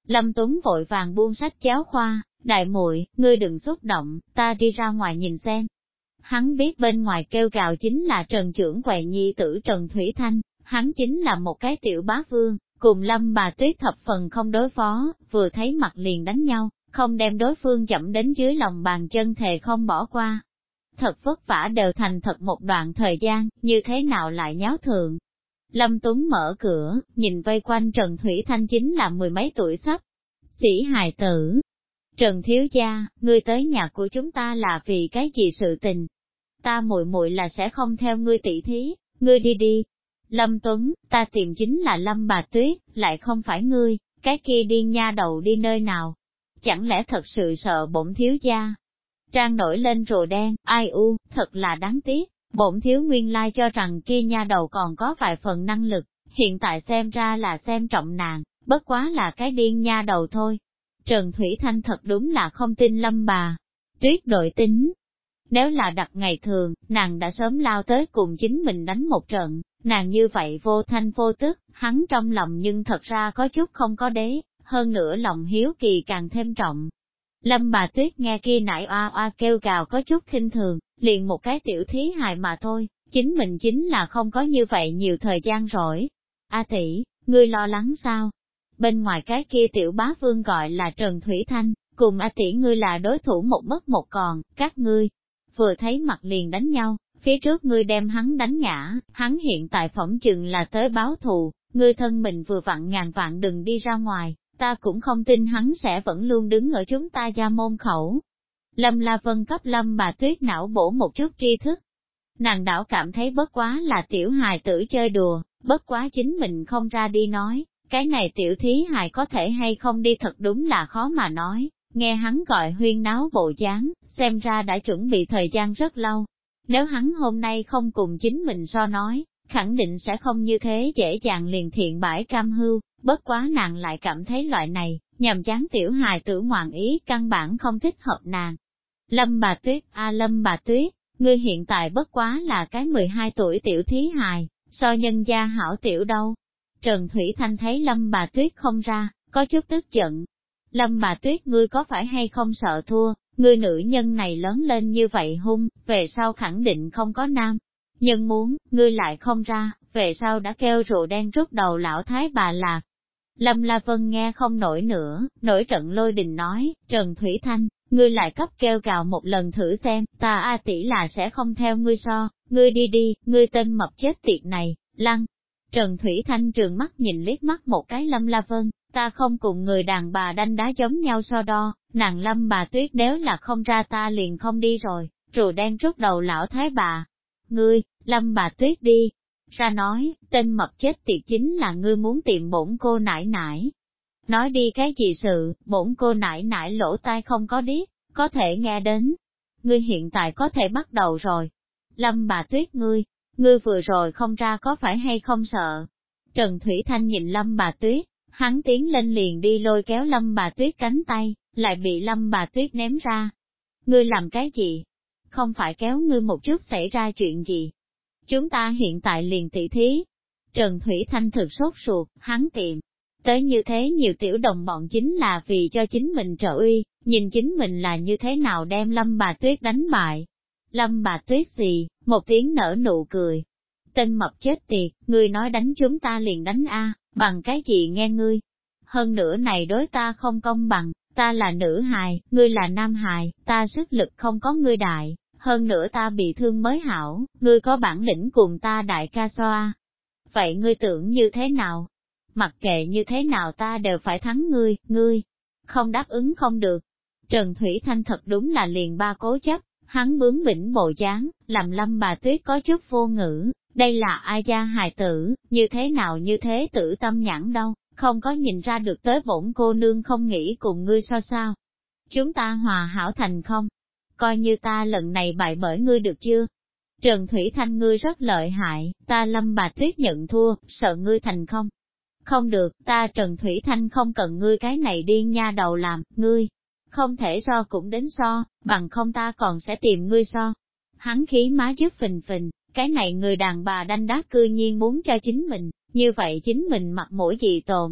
Lâm Tuấn vội vàng buông sách giáo khoa, đại muội, ngươi đừng xúc động, ta đi ra ngoài nhìn xem. Hắn biết bên ngoài kêu gào chính là Trần trưởng quầy nhi tử Trần Thủy Thanh, hắn chính là một cái tiểu bá vương, cùng Lâm bà Tuyết thập phần không đối phó, vừa thấy mặt liền đánh nhau, không đem đối phương chậm đến dưới lòng bàn chân thề không bỏ qua. Thật vất vả đều thành thật một đoạn thời gian, như thế nào lại nháo thượng. Lâm Tuấn mở cửa, nhìn vây quanh Trần Thủy Thanh chính là mười mấy tuổi sắp. Sĩ hài tử. Trần thiếu gia, ngươi tới nhà của chúng ta là vì cái gì sự tình? Ta muội muội là sẽ không theo ngươi tỷ thí, ngươi đi đi. Lâm Tuấn, ta tìm chính là Lâm bà Tuyết, lại không phải ngươi, cái kia điên nha đầu đi nơi nào? Chẳng lẽ thật sự sợ bổn thiếu gia? Trang nổi lên rùa đen, ai u, thật là đáng tiếc, bổn thiếu nguyên lai cho rằng kia nha đầu còn có vài phần năng lực, hiện tại xem ra là xem trọng nàng, bất quá là cái điên nha đầu thôi. Trần Thủy Thanh thật đúng là không tin Lâm bà Tuyết đội tính. Nếu là đặt ngày thường, nàng đã sớm lao tới cùng chính mình đánh một trận, nàng như vậy vô thanh vô tức, hắn trong lòng nhưng thật ra có chút không có đế, hơn nữa lòng hiếu kỳ càng thêm trọng. Lâm bà Tuyết nghe kia nải oa oa kêu gào có chút khinh thường, liền một cái tiểu thí hài mà thôi, chính mình chính là không có như vậy nhiều thời gian rỗi. A tỷ, ngươi lo lắng sao? Bên ngoài cái kia tiểu bá vương gọi là Trần Thủy Thanh, cùng A tỷ ngươi là đối thủ một mất một còn, các ngươi vừa thấy mặt liền đánh nhau, phía trước ngươi đem hắn đánh ngã, hắn hiện tại phỏng chừng là tới báo thù, ngươi thân mình vừa vặn ngàn vạn đừng đi ra ngoài, ta cũng không tin hắn sẽ vẫn luôn đứng ở chúng ta gia môn khẩu. Lâm La Vân cấp Lâm bà Tuyết não bổ một chút tri thức. Nàng đảo cảm thấy bất quá là tiểu hài tử chơi đùa, bất quá chính mình không ra đi nói, cái này tiểu thí hài có thể hay không đi thật đúng là khó mà nói, nghe hắn gọi huyên náo bộ dáng, xem ra đã chuẩn bị thời gian rất lâu. Nếu hắn hôm nay không cùng chính mình so nói, khẳng định sẽ không như thế dễ dàng liền thiện bãi cam hưu, bất quá nàng lại cảm thấy loại này, nhằm chán tiểu hài tử ngoạn ý căn bản không thích hợp nàng. Lâm bà Tuyết, Lâm bà Tuyết, ngươi hiện tại bất quá là cái 12 tuổi tiểu thí hài, so nhân gia hảo tiểu đâu. Trần Thủy Thanh thấy Lâm bà Tuyết không ra, có chút tức giận. Lâm bà Tuyết ngươi có phải hay không sợ thua, ngươi nữ nhân này lớn lên như vậy hung, về sau khẳng định không có nam. Nhưng muốn, ngươi lại không ra, về sau đã kêu rượu đen rút đầu lão thái bà lạc. Lâm La Vân nghe không nổi nữa, nổi trận lôi đình nói, Trần Thủy Thanh, ngươi lại cấp kêu gào một lần thử xem, ta A tỷ là sẽ không theo ngươi so, ngươi đi đi, ngươi tên mập chết tiệt này, lăng. Trần Thủy Thanh trừng mắt nhìn liếc mắt một cái Lâm La Vân, ta không cùng người đàn bà đanh đá giống nhau so đo, nàng Lâm bà Tuyết nếu là không ra ta liền không đi rồi, rùa đen rút đầu lão thái bà. Ngươi, Lâm bà Tuyết đi. Ra nói, tên mập chết tiệt chính là ngươi muốn tìm bổn cô nải nải. Nói đi cái gì sự, bổn cô nải nải lỗ tai không có điếc, có thể nghe đến. Ngươi hiện tại có thể bắt đầu rồi. Lâm bà Tuyết ngươi vừa rồi không ra có phải hay không sợ? Trần Thủy Thanh nhìn Lâm bà Tuyết, hắn tiến lên liền đi lôi kéo Lâm bà Tuyết cánh tay, lại bị Lâm bà Tuyết ném ra. Ngươi làm cái gì? Không phải kéo ngươi một chút xảy ra chuyện gì? Chúng ta hiện tại liền tỷ thí. Trần Thủy Thanh thực sốt ruột, hắn tìm tới như thế nhiều tiểu đồng bọn chính là vì cho chính mình trợ uy, nhìn chính mình là như thế nào đem Lâm bà Tuyết đánh bại. Lâm bà Tuyết gì, một tiếng nở nụ cười. Tên mập chết tiệt, ngươi nói đánh chúng ta liền đánh a, bằng cái gì nghe ngươi? Hơn nữa này đối ta không công bằng, ta là nữ hài, ngươi là nam hài, ta sức lực không có ngươi đại, hơn nữa ta bị thương mới hảo, ngươi có bản lĩnh cùng ta đại ca xoa. Vậy ngươi tưởng như thế nào? Mặc kệ như thế nào ta đều phải thắng ngươi không đáp ứng không được. Trần Thủy Thanh thật đúng là liền ba cố chấp, hắn bướng bỉnh bộ dáng, làm Lâm bà Tuyết có chút vô ngữ, đây là ai gia hài tử, như thế nào như thế tử tâm nhãn đâu, không có nhìn ra được tới bổn cô nương không nghĩ cùng ngươi so sao. Chúng ta hòa hảo thành không? Coi như ta lần này bại bởi ngươi được chưa? Trần Thủy Thanh ngươi rất lợi hại, ta Lâm bà Tuyết nhận thua, sợ ngươi thành không? Không được, ta Trần Thủy Thanh không cần ngươi cái này điên nha đầu làm, ngươi không thể so cũng đến so, bằng không ta còn sẽ tìm ngươi so. Hắn khí má dứt phình phình, cái này người đàn bà đanh đá cư nhiên muốn cho chính mình, như vậy chính mình mặt mũi gì tồn.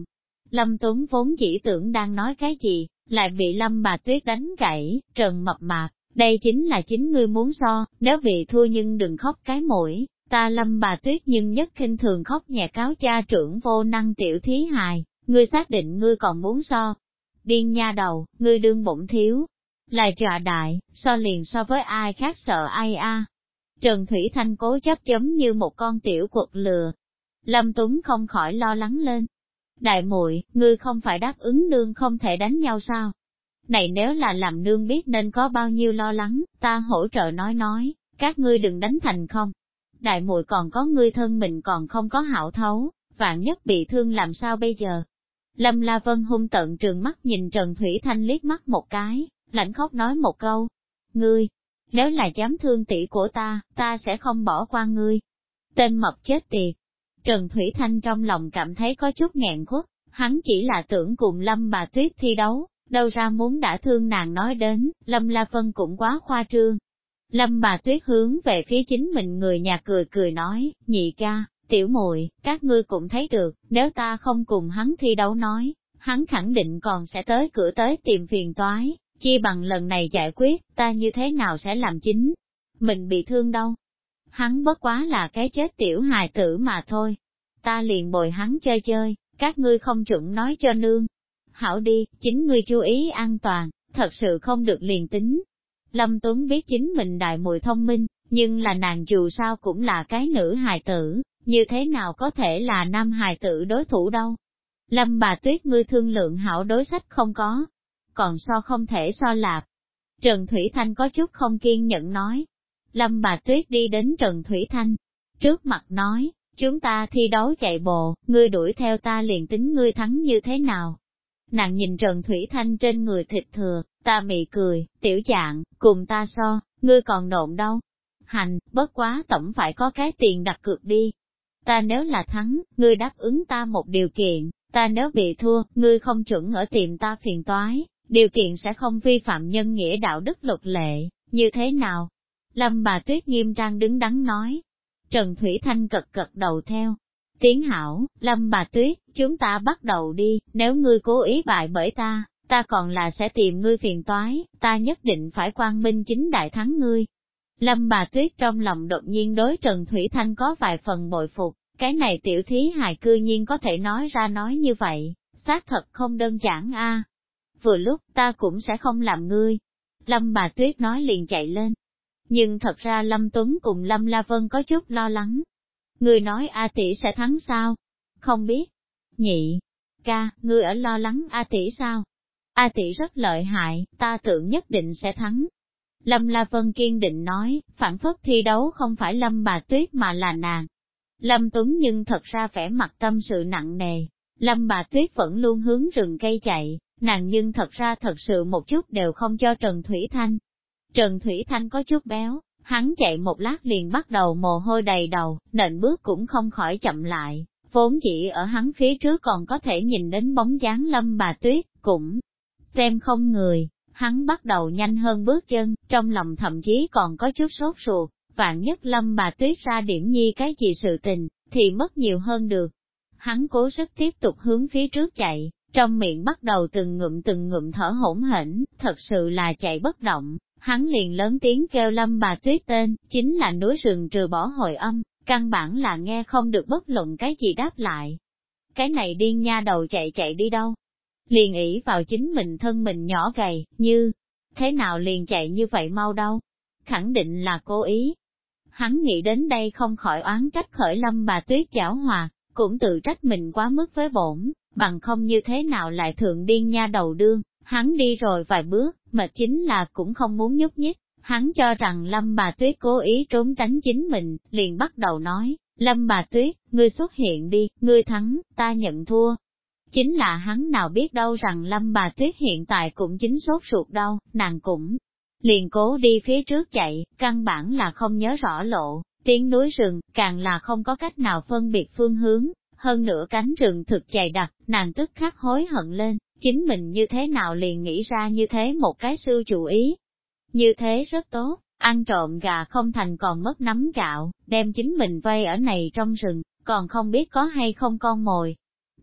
Lâm Tuấn vốn chỉ tưởng đang nói cái gì, lại bị Lâm bà Tuyết đánh gãy, Trần mập mạp, đây chính là chính ngươi muốn so, nếu bị thua nhưng đừng khóc cái mũi, ta Lâm bà Tuyết nhưng nhất khinh thường khóc nhẹ cáo cha trưởng vô năng tiểu thí hài, ngươi xác định ngươi còn muốn so. Điên nha đầu, ngươi đương bụng thiếu, lại trọa đại, so liền so với ai khác sợ ai a. Trần Thủy Thanh cố chấp giống như một con tiểu quật lừa. Lâm Tuấn không khỏi lo lắng lên. Đại muội, ngươi không phải đáp ứng nương không thể đánh nhau sao? Này nếu là làm nương biết nên có bao nhiêu lo lắng, ta hỗ trợ nói, các ngươi đừng đánh thành không. Đại muội còn có ngươi thân mình còn không có hảo thấu, vạn nhất bị thương làm sao bây giờ? Lâm La Vân hung tợn trừng mắt nhìn Trần Thủy Thanh liếc mắt một cái, lạnh khóc nói một câu. Ngươi, nếu là dám thương tỷ của ta sẽ không bỏ qua ngươi. Tên mập chết tiệt. Trần Thủy Thanh trong lòng cảm thấy có chút nghẹn khuất, hắn chỉ là tưởng cùng Lâm bà Tuyết thi đấu, đâu ra muốn đã thương nàng nói đến, Lâm La Vân cũng quá khoa trương. Lâm bà Tuyết hướng về phía chính mình người nhà cười cười nói, nhị ca, tiểu muội, các ngươi cũng thấy được, nếu ta không cùng hắn thi đấu nói, hắn khẳng định còn sẽ tới cửa tới tìm phiền toái, chi bằng lần này giải quyết, ta như thế nào sẽ làm chính. Mình bị thương đâu. Hắn bất quá là cái chết tiểu hài tử mà thôi. Ta liền bồi hắn chơi chơi, các ngươi không chuẩn nói cho nương. Hảo đi, chính ngươi chú ý an toàn, thật sự không được liền tính. Lâm Tuấn biết chính mình đại muội thông minh, nhưng là nàng dù sao cũng là cái nữ hài tử, như thế nào có thể là nam hài tử đối thủ đâu. Lâm bà Tuyết ngươi thương lượng hảo đối sách không có, còn so không thể so lạp. Trần Thủy Thanh có chút không kiên nhẫn nói. Lâm bà Tuyết đi đến Trần Thủy Thanh, trước mặt nói, chúng ta thi đấu chạy bộ, ngươi đuổi theo ta liền tính ngươi thắng như thế nào. Nàng nhìn Trần Thủy Thanh trên người thịt thừa, ta mị cười, tiểu dạng, cùng ta so, ngươi còn nộn đâu. Hành, bất quá tổng phải có cái tiền đặt cược đi. Ta nếu là thắng, ngươi đáp ứng ta một điều kiện, ta nếu bị thua, ngươi không chuẩn ở tìm ta phiền toái, điều kiện sẽ không vi phạm nhân nghĩa đạo đức luật lệ, như thế nào? Lâm bà Tuyết nghiêm trang đứng đắn nói. Trần Thủy Thanh cật đầu theo. Tiếng hảo, Lâm bà Tuyết, chúng ta bắt đầu đi, nếu ngươi cố ý bại bởi ta còn là sẽ tìm ngươi phiền toái, ta nhất định phải quang minh chính đại thắng ngươi. Lâm bà Tuyết trong lòng đột nhiên đối Trần Thủy Thanh có vài phần bội phục, cái này tiểu thí hài cư nhiên có thể nói ra nói như vậy, xác thật không đơn giản a. Vừa lúc ta cũng sẽ không làm ngươi. Lâm bà Tuyết nói liền chạy lên. Nhưng thật ra Lâm Tuấn cùng Lâm La Vân có chút lo lắng. Ngươi nói A tỷ sẽ thắng sao? Không biết. Nhị ca, ngươi ở lo lắng A tỷ sao? A tỷ rất lợi hại, ta tưởng nhất định sẽ thắng. Lâm La Vân kiên định nói, phản phất thi đấu không phải Lâm bà Tuyết mà là nàng. Lâm Tuấn nhưng thật ra vẻ mặt tâm sự nặng nề. Lâm bà Tuyết vẫn luôn hướng rừng cây chạy, nàng nhưng thật ra thật sự một chút đều không cho Trần Thủy Thanh. Trần Thủy Thanh có chút béo, hắn chạy một lát liền bắt đầu mồ hôi đầy đầu, nện bước cũng không khỏi chậm lại, vốn chỉ ở hắn phía trước còn có thể nhìn đến bóng dáng Lâm bà Tuyết, cũng xem không người, hắn bắt đầu nhanh hơn bước chân, trong lòng thậm chí còn có chút sốt ruột, vạn nhất Lâm bà Tuyết ra điểm nhi cái gì sự tình, thì mất nhiều hơn được. Hắn cố sức tiếp tục hướng phía trước chạy, trong miệng bắt đầu từng ngụm thở hổn hển, thật sự là chạy bất động. Hắn liền lớn tiếng kêu Lâm bà Tuyết tên, chính là núi rừng trừ bỏ hồi âm, căn bản là nghe không được bất luận cái gì đáp lại. Cái này điên nha đầu chạy đi đâu? Liền ỷ vào chính mình thân mình nhỏ gầy, như thế nào liền chạy như vậy mau đâu? Khẳng định là cố ý. Hắn nghĩ đến đây không khỏi oán trách khởi Lâm bà Tuyết giảo hòa, cũng tự trách mình quá mức với bổn, bằng không như thế nào lại thượng điên nha đầu đương. Hắn đi rồi vài bước, mà chính là cũng không muốn nhúc nhích, hắn cho rằng Lâm bà Tuyết cố ý trốn tránh chính mình, liền bắt đầu nói, Lâm bà Tuyết, ngươi xuất hiện đi, ngươi thắng, ta nhận thua. Chính là hắn nào biết đâu rằng Lâm bà Tuyết hiện tại cũng chính sốt ruột đâu, nàng cũng liền cố đi phía trước chạy, căn bản là không nhớ rõ lộ, tiếng núi rừng, càng là không có cách nào phân biệt phương hướng, hơn nữa cánh rừng thực dày đặc, nàng tức khắc hối hận lên. Chính mình như thế nào liền nghĩ ra như thế một cái siêu chủ ý. Như thế rất tốt, ăn trộm gà không thành còn mất nắm gạo, đem chính mình vây ở này trong rừng, còn không biết có hay không con mồi.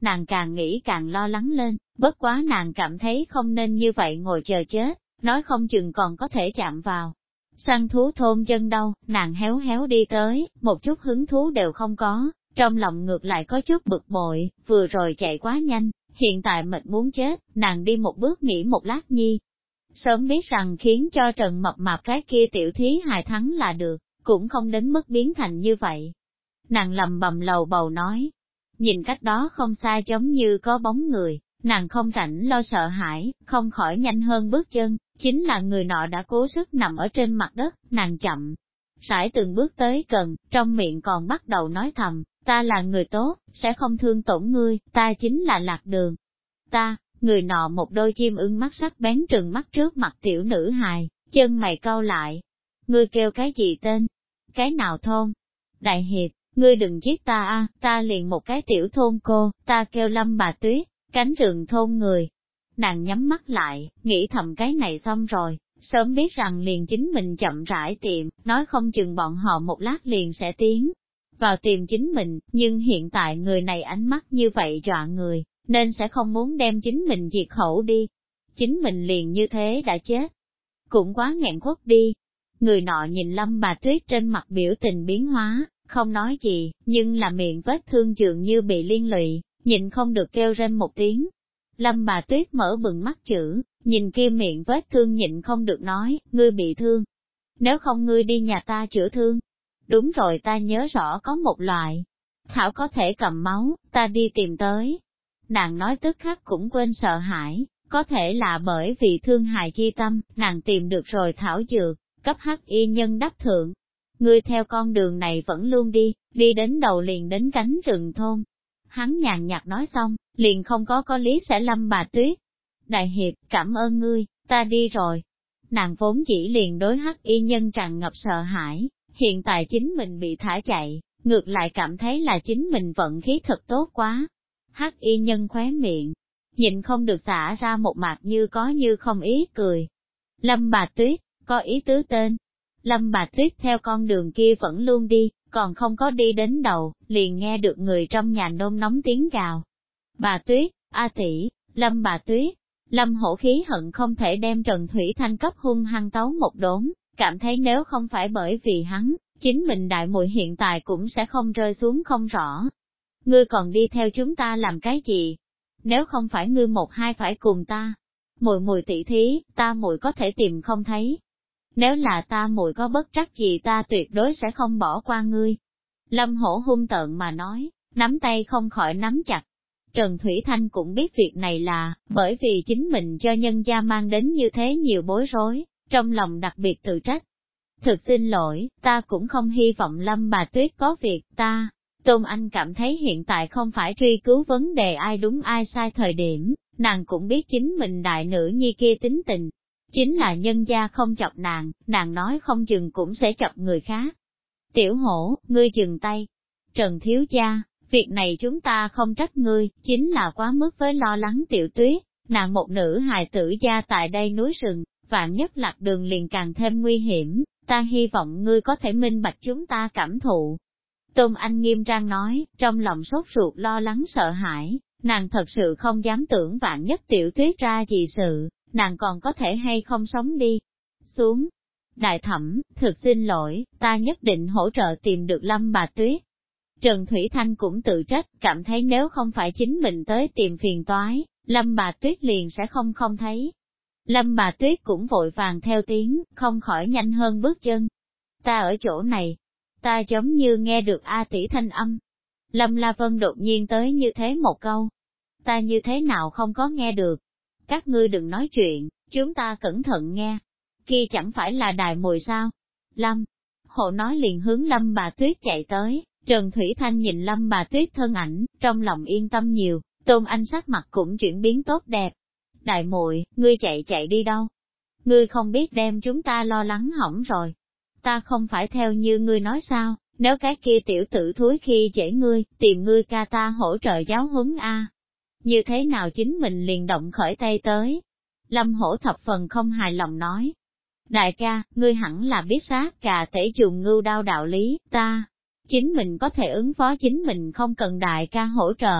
nàng càng nghĩ càng lo lắng lên, bất quá nàng cảm thấy không nên như vậy ngồi chờ chết, nói không chừng còn có thể chạm vào. Săn thú thôn dân đâu, nàng héo héo đi tới, một chút hứng thú đều không có, trong lòng ngược lại có chút bực bội, vừa rồi chạy quá nhanh, hiện tại mệt muốn chết, nàng đi một bước nghỉ một lát nhi. Sớm biết rằng khiến cho Trần Mập Mạp cái kia tiểu thí hài thắng là được, cũng không đến mức biến thành như vậy. Nàng lầm bầm lầu bầu nói, nhìn cách đó không xa giống như có bóng người, nàng không rảnh lo sợ hãi, không khỏi nhanh hơn bước chân, chính là người nọ đã cố sức nằm ở trên mặt đất, nàng chậm. Rãi từng bước tới gần, trong miệng còn bắt đầu nói thầm, ta là người tốt, sẽ không thương tổn ngươi, ta chính là lạc đường. Ta, người nọ một đôi chim ưng mắt sắc bén trừng mắt trước mặt tiểu nữ hài, chân mày cau lại. Ngươi kêu cái gì tên? Cái nào thôn? Đại hiệp, ngươi đừng giết ta a, ta liền một cái tiểu thôn cô, ta kêu Lâm bà Tuyết, cánh rừng thôn người. Nàng nhắm mắt lại, nghĩ thầm cái này xong rồi, sớm biết rằng liền chính mình chậm rãi tìm, nói không chừng bọn họ một lát liền sẽ tiến vào tìm chính mình, nhưng hiện tại người này ánh mắt như vậy dọa người, nên sẽ không muốn đem chính mình diệt khẩu đi. Chính mình liền như thế đã chết. Cũng quá nghẹn khuất đi. Người nọ nhìn Lâm bà Tuyết trên mặt biểu tình biến hóa, không nói gì, nhưng là miệng vết thương dường như bị liên lụy, nhịn không được kêu rên một tiếng. Lâm bà Tuyết mở bừng mắt chữ, nhìn kia miệng vết thương nhịn không được nói, ngươi bị thương. Nếu không ngươi đi nhà ta chữa thương. Đúng rồi, ta nhớ rõ có một loại thảo có thể cầm máu, ta đi tìm tới. Nàng nói tức khắc cũng quên sợ hãi, có thể là bởi vì thương hài chi tâm, nàng tìm được rồi thảo dược, cấp hắc y nhân đắp thượng. Ngươi theo con đường này vẫn luôn đi, đi đến đầu liền đến cánh rừng thôn. Hắn nhàn nhạt nói xong, liền không có lý sẽ Lâm bà Tuyết. Đại hiệp, cảm ơn ngươi, ta đi rồi. Nàng vốn chỉ liền đối hắc y nhân tràn ngập sợ hãi, hiện tại chính mình bị thả chạy, ngược lại cảm thấy là chính mình vận khí thật tốt quá. Hắc y nhân khóe miệng, nhịn không được xả ra một mặt như có như không ý cười. Lâm bà Tuyết, có ý tứ tên. Lâm bà Tuyết theo con đường kia vẫn luôn đi, còn không có đi đến đầu, liền nghe được người trong nhà nôn nóng tiếng gào. Bà Tuyết, A tỷ, Lâm bà Tuyết, Lâm hổ khí hận không thể đem Trần Thủy Thanh cấp hung hăng tấu một đốn, cảm thấy nếu không phải bởi vì hắn, chính mình đại muội hiện tại cũng sẽ không rơi xuống không rõ. Ngươi còn đi theo chúng ta làm cái gì? Nếu không phải ngươi một hai phải cùng ta, muội tỷ thí, ta muội có thể tìm không thấy. Nếu là ta muội có bất trắc gì ta tuyệt đối sẽ không bỏ qua ngươi. Lâm hổ hung tợn mà nói, nắm tay không khỏi nắm chặt. Trần Thủy Thanh cũng biết việc này là, bởi vì chính mình cho nhân gia mang đến như thế nhiều bối rối, trong lòng đặc biệt tự trách. Thực xin lỗi, ta cũng không hy vọng Lâm bà Tuyết có việc, ta. Tôn Anh cảm thấy hiện tại không phải truy cứu vấn đề ai đúng ai sai thời điểm, nàng cũng biết chính mình đại nữ nhi kia tính tình. Chính là nhân gia không chọc nàng nói không chừng cũng sẽ chọc người khác. Tiểu hổ, ngươi dừng tay. Trần thiếu gia, việc này chúng ta không trách ngươi, chính là quá mức với lo lắng Tiểu Tuyết, nàng một nữ hài tử gia tại đây núi rừng, vạn nhất lạc đường liền càng thêm nguy hiểm, ta hy vọng ngươi có thể minh bạch chúng ta cảm thụ. Tôn Anh nghiêm trang nói, trong lòng sốt ruột lo lắng sợ hãi, nàng thật sự không dám tưởng vạn nhất Tiểu Tuyết ra gì sự, nàng còn có thể hay không sống đi xuống. Đại thẩm, thực xin lỗi, ta nhất định hỗ trợ tìm được Lâm bà Tuyết. Trần Thủy Thanh cũng tự trách, cảm thấy nếu không phải chính mình tới tìm phiền toái, Lâm bà Tuyết liền sẽ không thấy. Lâm bà Tuyết cũng vội vàng theo tiếng, không khỏi nhanh hơn bước chân. Ta ở chỗ này, ta giống như nghe được A tỷ thanh âm. Lâm La Vân đột nhiên tới như thế một câu. Ta như thế nào không có nghe được? Các ngươi đừng nói chuyện, chúng ta cẩn thận nghe. Kia chẳng phải là đài mùi sao? Lâm, hộ nói liền hướng Lâm bà Tuyết chạy tới, Trần Thủy Thanh nhìn Lâm bà Tuyết thân ảnh, trong lòng yên tâm nhiều, Tôn Anh sắc mặt cũng chuyển biến tốt đẹp. Đại muội, ngươi chạy đi đâu? Ngươi không biết đem chúng ta lo lắng hỏng rồi. Ta không phải theo như ngươi nói sao, nếu cái kia tiểu tử thúi khi dễ ngươi, tìm ngươi ca ta hỗ trợ giáo huấn a. Như thế nào chính mình liền động khởi tay tới? Lâm hổ thập phần không hài lòng nói. Đại ca, ngươi hẳn là biết sát cà tể dùng ngưu đao đạo lý, ta. Chính mình có thể ứng phó chính mình không cần đại ca hỗ trợ,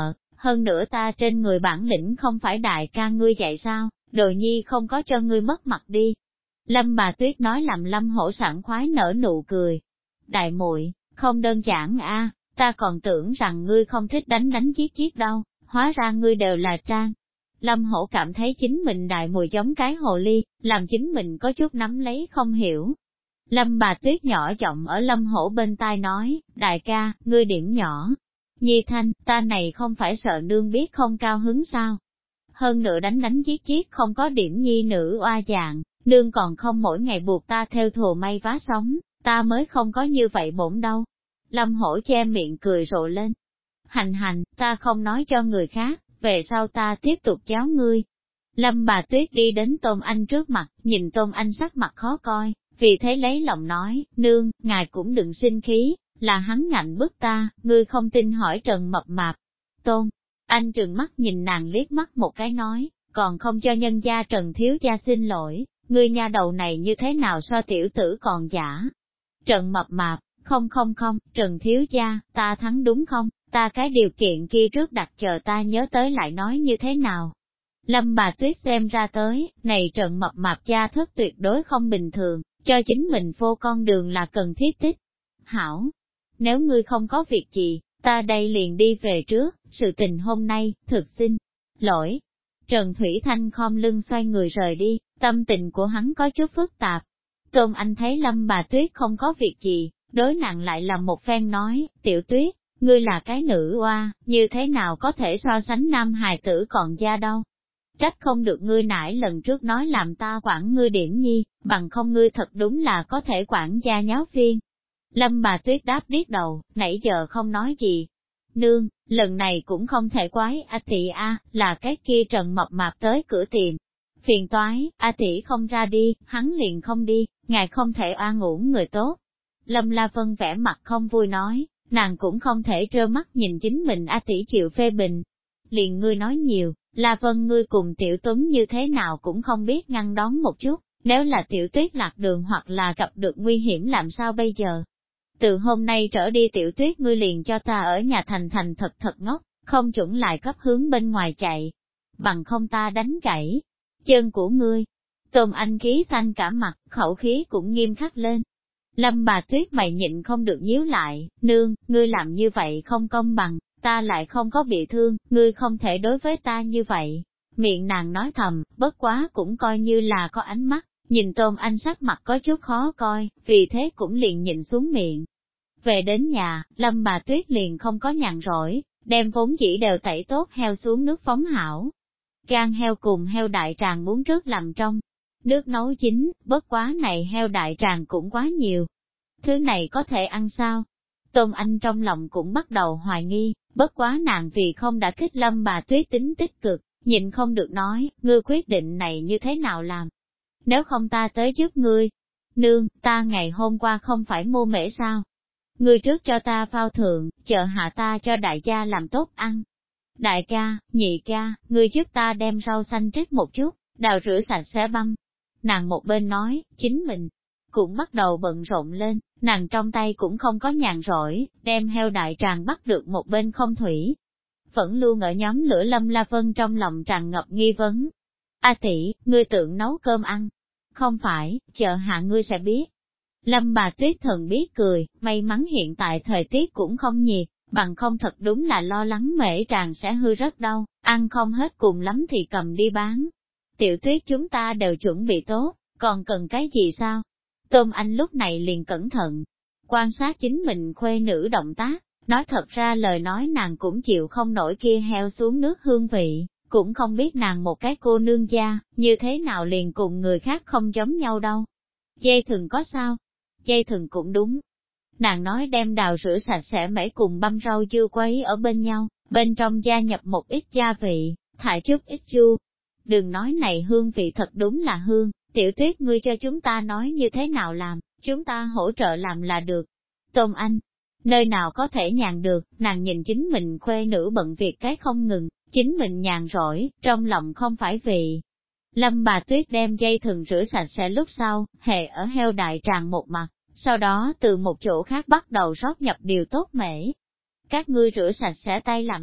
hơn nữa ta trên người bản lĩnh không phải đại ca ngươi dạy sao, đồ nhi không có cho ngươi mất mặt đi. Lâm bà Tuyết nói làm Lâm Hổ sảng khoái nở nụ cười. Đại muội, không đơn giản a, ta còn tưởng rằng ngươi không thích đánh đánh giết giết đâu, hóa ra ngươi đều là trang. Lâm Hổ cảm thấy chính mình đại muội giống cái hồ ly, làm chính mình có chút nắm lấy không hiểu. Lâm bà Tuyết nhỏ giọng ở Lâm Hổ bên tai nói, đại ca, ngươi điểm nhỏ. Nhi thanh, ta này không phải sợ nương biết không cao hứng sao. Hơn nữa đánh đánh giết giết không có điểm nhi nữ oa dạng, nương còn không mỗi ngày buộc ta theo thùa may vá sống, ta mới không có như vậy bổn đâu. Lâm Hổ che miệng cười rộ lên. Hành hành, ta không nói cho người khác, về sau ta tiếp tục giáo ngươi. Lâm bà Tuyết đi đến Tôn Anh trước mặt, nhìn Tôn Anh sắc mặt khó coi, vì thế lấy lòng nói, nương, ngài cũng đừng sinh khí, là hắn ngạnh bức ta, ngươi không tin hỏi Trần Mập Mạp. Tôn Anh trừng mắt nhìn nàng liếc mắt một cái nói, còn không cho nhân gia Trần thiếu gia xin lỗi, ngươi nha đầu này như thế nào so tiểu tử còn giả. Trần Mập Mạp, không, Trần thiếu gia, ta thắng đúng không, ta cái điều kiện kia trước đặt chờ ta nhớ tới lại nói như thế nào. Lâm bà Tuyết xem ra tới, này Trần Mập Mạp gia thất tuyệt đối không bình thường, cho chính mình vô con đường là cần thiết tích. Hảo, nếu ngươi không có việc gì, ta đây liền đi về trước, sự tình hôm nay, thực xin lỗi. Trần Thủy Thanh khom lưng xoay người rời đi, tâm tình của hắn có chút phức tạp. Tôn Anh thấy Lâm bà Tuyết không có việc gì, đối nặng lại là một phen nói, tiểu Tuyết, ngươi là cái nữ oa, như thế nào có thể so sánh nam hài tử còn gia đâu. Trách không được ngươi nãy lần trước nói làm ta quản ngươi điểm nhi, bằng không ngươi thật đúng là có thể quản gia nháo phiên. Lâm bà Tuyết đáp điếc đầu, nãy giờ không nói gì. Nương, lần này cũng không thể quái A tỷ a, là cái kia Trần Mập Mạp tới cửa tìm. Phiền toái, A tỷ không ra đi, hắn liền không đi, ngài không thể oan uổng người tốt. Lâm La Vân vẻ mặt không vui nói, nàng cũng không thể trơ mắt nhìn chính mình A tỷ chịu phê bình. Liền ngươi nói nhiều, La Vân ngươi cùng Tiểu Tuấn như thế nào cũng không biết ngăn đón một chút, nếu là Tiểu Tuyết lạc đường hoặc là gặp được nguy hiểm làm sao bây giờ. Từ hôm nay trở đi Tiểu Tuyết ngươi liền cho ta ở nhà thành thành thật thật ngốc, không chuẩn lại cấp hướng bên ngoài chạy. Bằng không ta đánh gãy chân của ngươi. Tôn Anh khí xanh cả mặt, khẩu khí cũng nghiêm khắc lên. Lâm bà Tuyết mày nhịn không được nhíu lại, nương, ngươi làm như vậy không công bằng, ta lại không có bị thương, ngươi không thể đối với ta như vậy. Miệng nàng nói thầm, bất quá cũng coi như là có ánh mắt, nhìn Tôn Anh sắc mặt có chút khó coi, vì thế cũng liền nhịn xuống miệng. Về đến nhà, Lâm bà Tuyết liền không có nhàn rỗi, đem vốn chỉ đều tẩy tốt heo xuống nước phóng hảo. Gan heo cùng heo đại tràng muốn trước làm trong nước nấu chín, bất quá này heo đại tràng cũng quá nhiều. Thứ này có thể ăn sao? Tôn Anh trong lòng cũng bắt đầu hoài nghi, bất quá nàng vì không đã kích Lâm bà Tuyết tính tích cực, nhịn không được nói, ngươi quyết định này như thế nào làm? Nếu không ta tới giúp ngươi. Nương, ta ngày hôm qua không phải mua mễ sao? Ngươi trước cho ta phao thượng, chờ hạ ta cho đại gia làm tốt ăn. Đại ca, nhị ca, ngươi giúp ta đem rau xanh trích một chút, đào rửa sạch sẽ băm. Nàng một bên nói, chính mình cũng bắt đầu bận rộn lên, nàng trong tay cũng không có nhàn rỗi, đem heo đại tràng bắt được một bên không thủy. Vẫn luôn ở nhóm lửa Lâm La Vân trong lòng tràn ngập nghi vấn. A tỷ, ngươi tưởng nấu cơm ăn? Không phải, chờ hạ ngươi sẽ biết. Lâm bà Tuyết thần biết cười, may mắn hiện tại thời tiết cũng không nhiệt, bằng không thật đúng là lo lắng mễ tràng sẽ hư rất đâu, ăn không hết cùng lắm thì cầm đi bán. Tiểu Tuyết chúng ta đều chuẩn bị tốt, còn cần cái gì sao? Tôn Anh lúc này liền cẩn thận, quan sát chính mình khuê nữ động tác, nói thật ra lời nói nàng cũng chịu không nổi kia heo xuống nước hương vị, cũng không biết nàng một cái cô nương gia, như thế nào liền cùng người khác không giống nhau đâu. Dây thừng có sao? Dây thừng cũng đúng. Nàng nói đem đào rửa sạch sẽ mễ cùng băm rau dưa quấy ở bên nhau, bên trong gia nhập một ít gia vị, thả chút ít chua. Đừng nói này hương vị thật đúng là hương, Tiểu Tuyết ngươi cho chúng ta nói như thế nào làm, chúng ta hỗ trợ làm là được. Tôn Anh, nơi nào có thể nhàn được, nàng nhìn chính mình khuê nữ bận việc cái không ngừng, chính mình nhàn rỗi, trong lòng không phải vì. Lâm bà Tuyết đem dây thừng rửa sạch sẽ lúc sau, hệ ở heo đại tràng một mặt, sau đó từ một chỗ khác bắt đầu rót nhập điều tốt mễ. Các ngươi rửa sạch sẽ tay làm đi,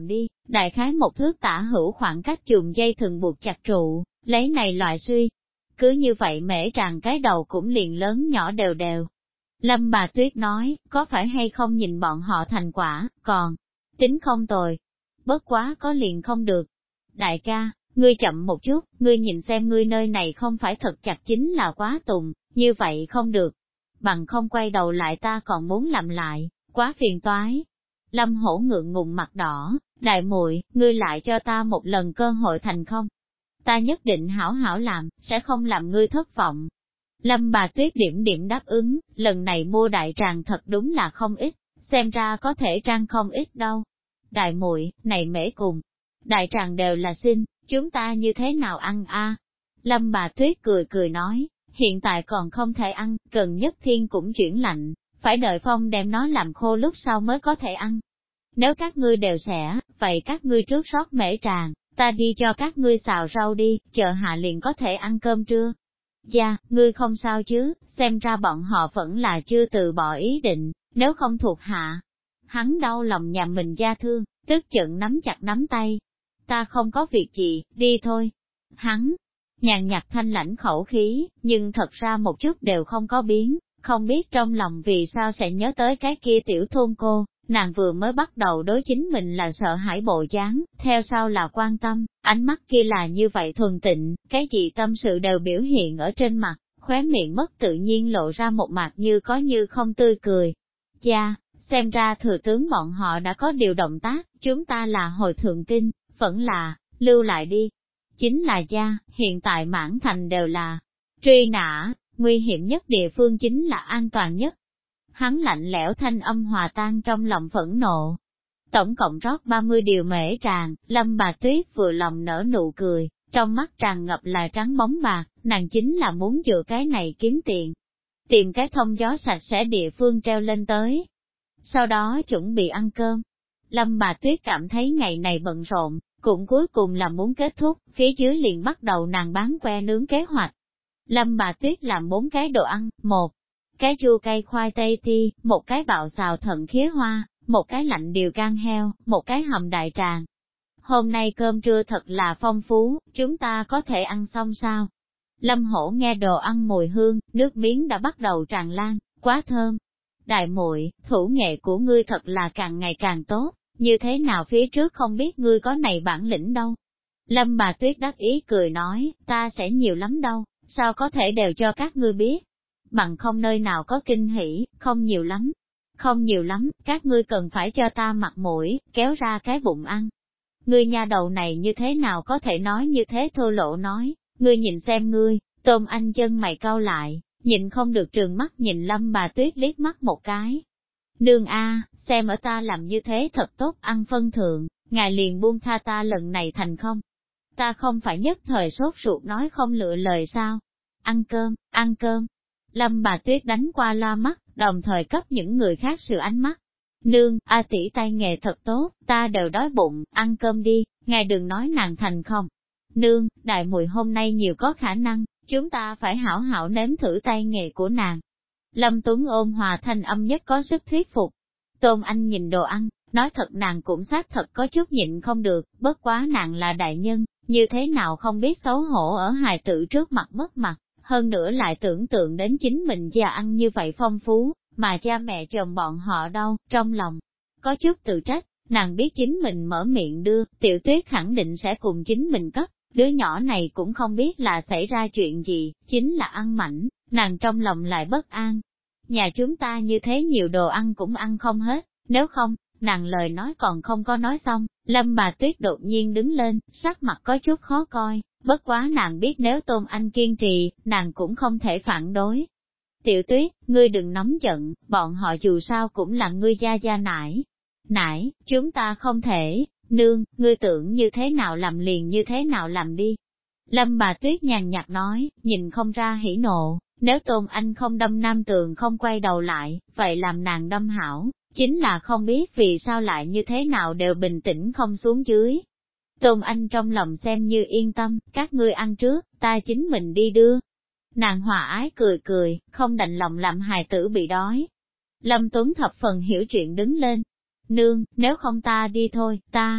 đại khái một thước tả hữu khoảng cách chùm dây thường buộc chặt trụ, lấy này loại suy. Cứ như vậy Mễ Tràng cái đầu cũng liền lớn nhỏ đều đều. Lâm bà Tuyết nói, có phải hay không nhìn bọn họ thành quả, còn tính không tồi. Bất quá có liền không được. Đại ca, ngươi chậm một chút, ngươi nhìn xem ngươi nơi này không phải thật chặt chính là quá tùng, như vậy không được. Bằng không quay đầu lại ta còn muốn làm lại, quá phiền toái. Lâm Hổ ngượng ngùng mặt đỏ, đại muội, ngươi lại cho ta một lần cơ hội thành không? Ta nhất định hảo hảo làm, sẽ không làm ngươi thất vọng. Lâm bà Tuyết điểm điểm đáp ứng, lần này mua đại tràng thật đúng là không ít, xem ra có thể trang không ít đâu. Đại muội, này Mễ cùng đại tràng đều là xin, chúng ta như thế nào ăn a? Lâm bà Tuyết cười cười nói, hiện tại còn không thể ăn, cần nhất thiên cũng chuyển lạnh, phải đợi phong đem nó làm khô lúc sau mới có thể ăn. Nếu các ngươi đều sẽ, vậy các ngươi trước rót Mễ Tràng, ta đi cho các ngươi xào rau đi, chờ hạ liền có thể ăn cơm trưa. Dạ, ngươi không sao chứ, xem ra bọn họ vẫn là chưa từ bỏ ý định, nếu không thuộc hạ. Hắn đau lòng nhà mình gia thương, tức giận nắm chặt nắm tay. Ta không có việc gì, đi thôi. Hắn, nhàn nhạt thanh lãnh khẩu khí, nhưng thật ra một chút đều không có biến, không biết trong lòng vì sao sẽ nhớ tới cái kia tiểu thôn cô. Nàng vừa mới bắt đầu đối chính mình là sợ hãi bộ dáng, theo sau là quan tâm, ánh mắt kia là như vậy thuần tịnh, cái gì tâm sự đều biểu hiện ở trên mặt, khóe miệng mất tự nhiên lộ ra một mặt như có như không tươi cười. Dạ, xem ra thừa tướng bọn họ đã có điều động tác, chúng ta là hồi thượng kinh, vẫn là, lưu lại đi. Chính là gia, hiện tại mãn thành đều là truy nã, nguy hiểm nhất địa phương chính là an toàn nhất. Hắn lạnh lẽo thanh âm hòa tan trong lòng phẫn nộ. Tổng cộng rót 30 điều Mễ Tràng, Lâm bà Tuyết vừa lòng nở nụ cười, trong mắt tràn ngập là trắng bóng bạc, nàng chính là muốn dựa cái này kiếm tiền. Tìm cái thông gió sạch sẽ địa phương treo lên tới. Sau đó chuẩn bị ăn cơm. Lâm bà Tuyết cảm thấy ngày này bận rộn, cũng cuối cùng là muốn kết thúc, phía dưới liền bắt đầu nàng bán que nướng kế hoạch. Lâm bà Tuyết làm 4 cái đồ ăn, một cái chua cay khoai tây ti, một cái bạo xào thận khía hoa, một cái lạnh điều gan heo, một cái hầm đại tràng. Hôm nay cơm trưa thật là phong phú, chúng ta có thể ăn xong sao? Lâm Hổ nghe đồ ăn mùi hương, nước miếng đã bắt đầu tràn lan, quá thơm. Đại muội, thủ nghệ của ngươi thật là càng ngày càng tốt, như thế nào phía trước không biết ngươi có này bản lĩnh đâu. Lâm bà Tuyết đắc ý cười nói, ta sẽ nhiều lắm đâu, sao có thể đều cho các ngươi biết. Bằng không nơi nào có kinh hỉ, không nhiều lắm. Không nhiều lắm, các ngươi cần phải cho ta mặt mũi, kéo ra cái bụng ăn. Ngươi nha đầu này như thế nào có thể nói như thế thô lỗ nói, ngươi nhìn xem ngươi, Tôm Anh chân mày cau lại, nhìn không được trừng mắt nhìn Lâm bà Tuyết liếc mắt một cái. Nương a, xem ở ta làm như thế thật tốt ăn phân thượng, ngài liền buông tha ta lần này thành không? Ta không phải nhất thời sốt ruột nói không lựa lời sao? Ăn cơm, ăn cơm. Lâm bà Tuyết đánh qua loa mắt, đồng thời cấp những người khác sự ánh mắt. Nương, A tỷ tay nghề thật tốt, ta đều đói bụng, ăn cơm đi, ngài đừng nói nàng thành không. Nương, đại muội hôm nay nhiều có khả năng, chúng ta phải hảo hảo nếm thử tay nghề của nàng. Lâm Tuấn ôn hòa thanh âm nhất có sức thuyết phục. Tôn Anh nhìn đồ ăn, nói thật nàng cũng xác thật có chút nhịn không được, bất quá nàng là đại nhân, như thế nào không biết xấu hổ ở hài tử trước mặt mất mặt. Hơn nữa lại tưởng tượng đến chính mình già ăn như vậy phong phú, mà cha mẹ chồng bọn họ đâu, trong lòng có chút tự trách, nàng biết chính mình mở miệng đưa, Tiểu Tuyết khẳng định sẽ cùng chính mình cấp, đứa nhỏ này cũng không biết là xảy ra chuyện gì, chính là ăn mảnh, nàng trong lòng lại bất an. Nhà chúng ta như thế nhiều đồ ăn cũng ăn không hết, nếu không, nàng lời nói còn không có nói xong, Lâm bà Tuyết đột nhiên đứng lên, sắc mặt có chút khó coi. Bất quá nàng biết nếu Tôn Anh kiên trì, nàng cũng không thể phản đối. Tiểu Tuyết, ngươi đừng nóng giận, bọn họ dù sao cũng là ngươi gia gia nải. Nải, chúng ta không thể, nương, ngươi tưởng như thế nào làm liền như thế nào làm đi. Lâm bà Tuyết nhàn nhạt nói, nhìn không ra hỉ nộ, nếu Tôn Anh không đâm nam tường không quay đầu lại, vậy làm nàng đâm hảo, chính là không biết vì sao lại như thế nào đều bình tĩnh không xuống dưới. Tôn Anh trong lòng xem như yên tâm, các ngươi ăn trước, ta chính mình đi đưa. Nàng hòa ái cười cười, không đành lòng làm hài tử bị đói. Lâm Tuấn thập phần hiểu chuyện đứng lên. Nương, nếu không ta đi thôi, ta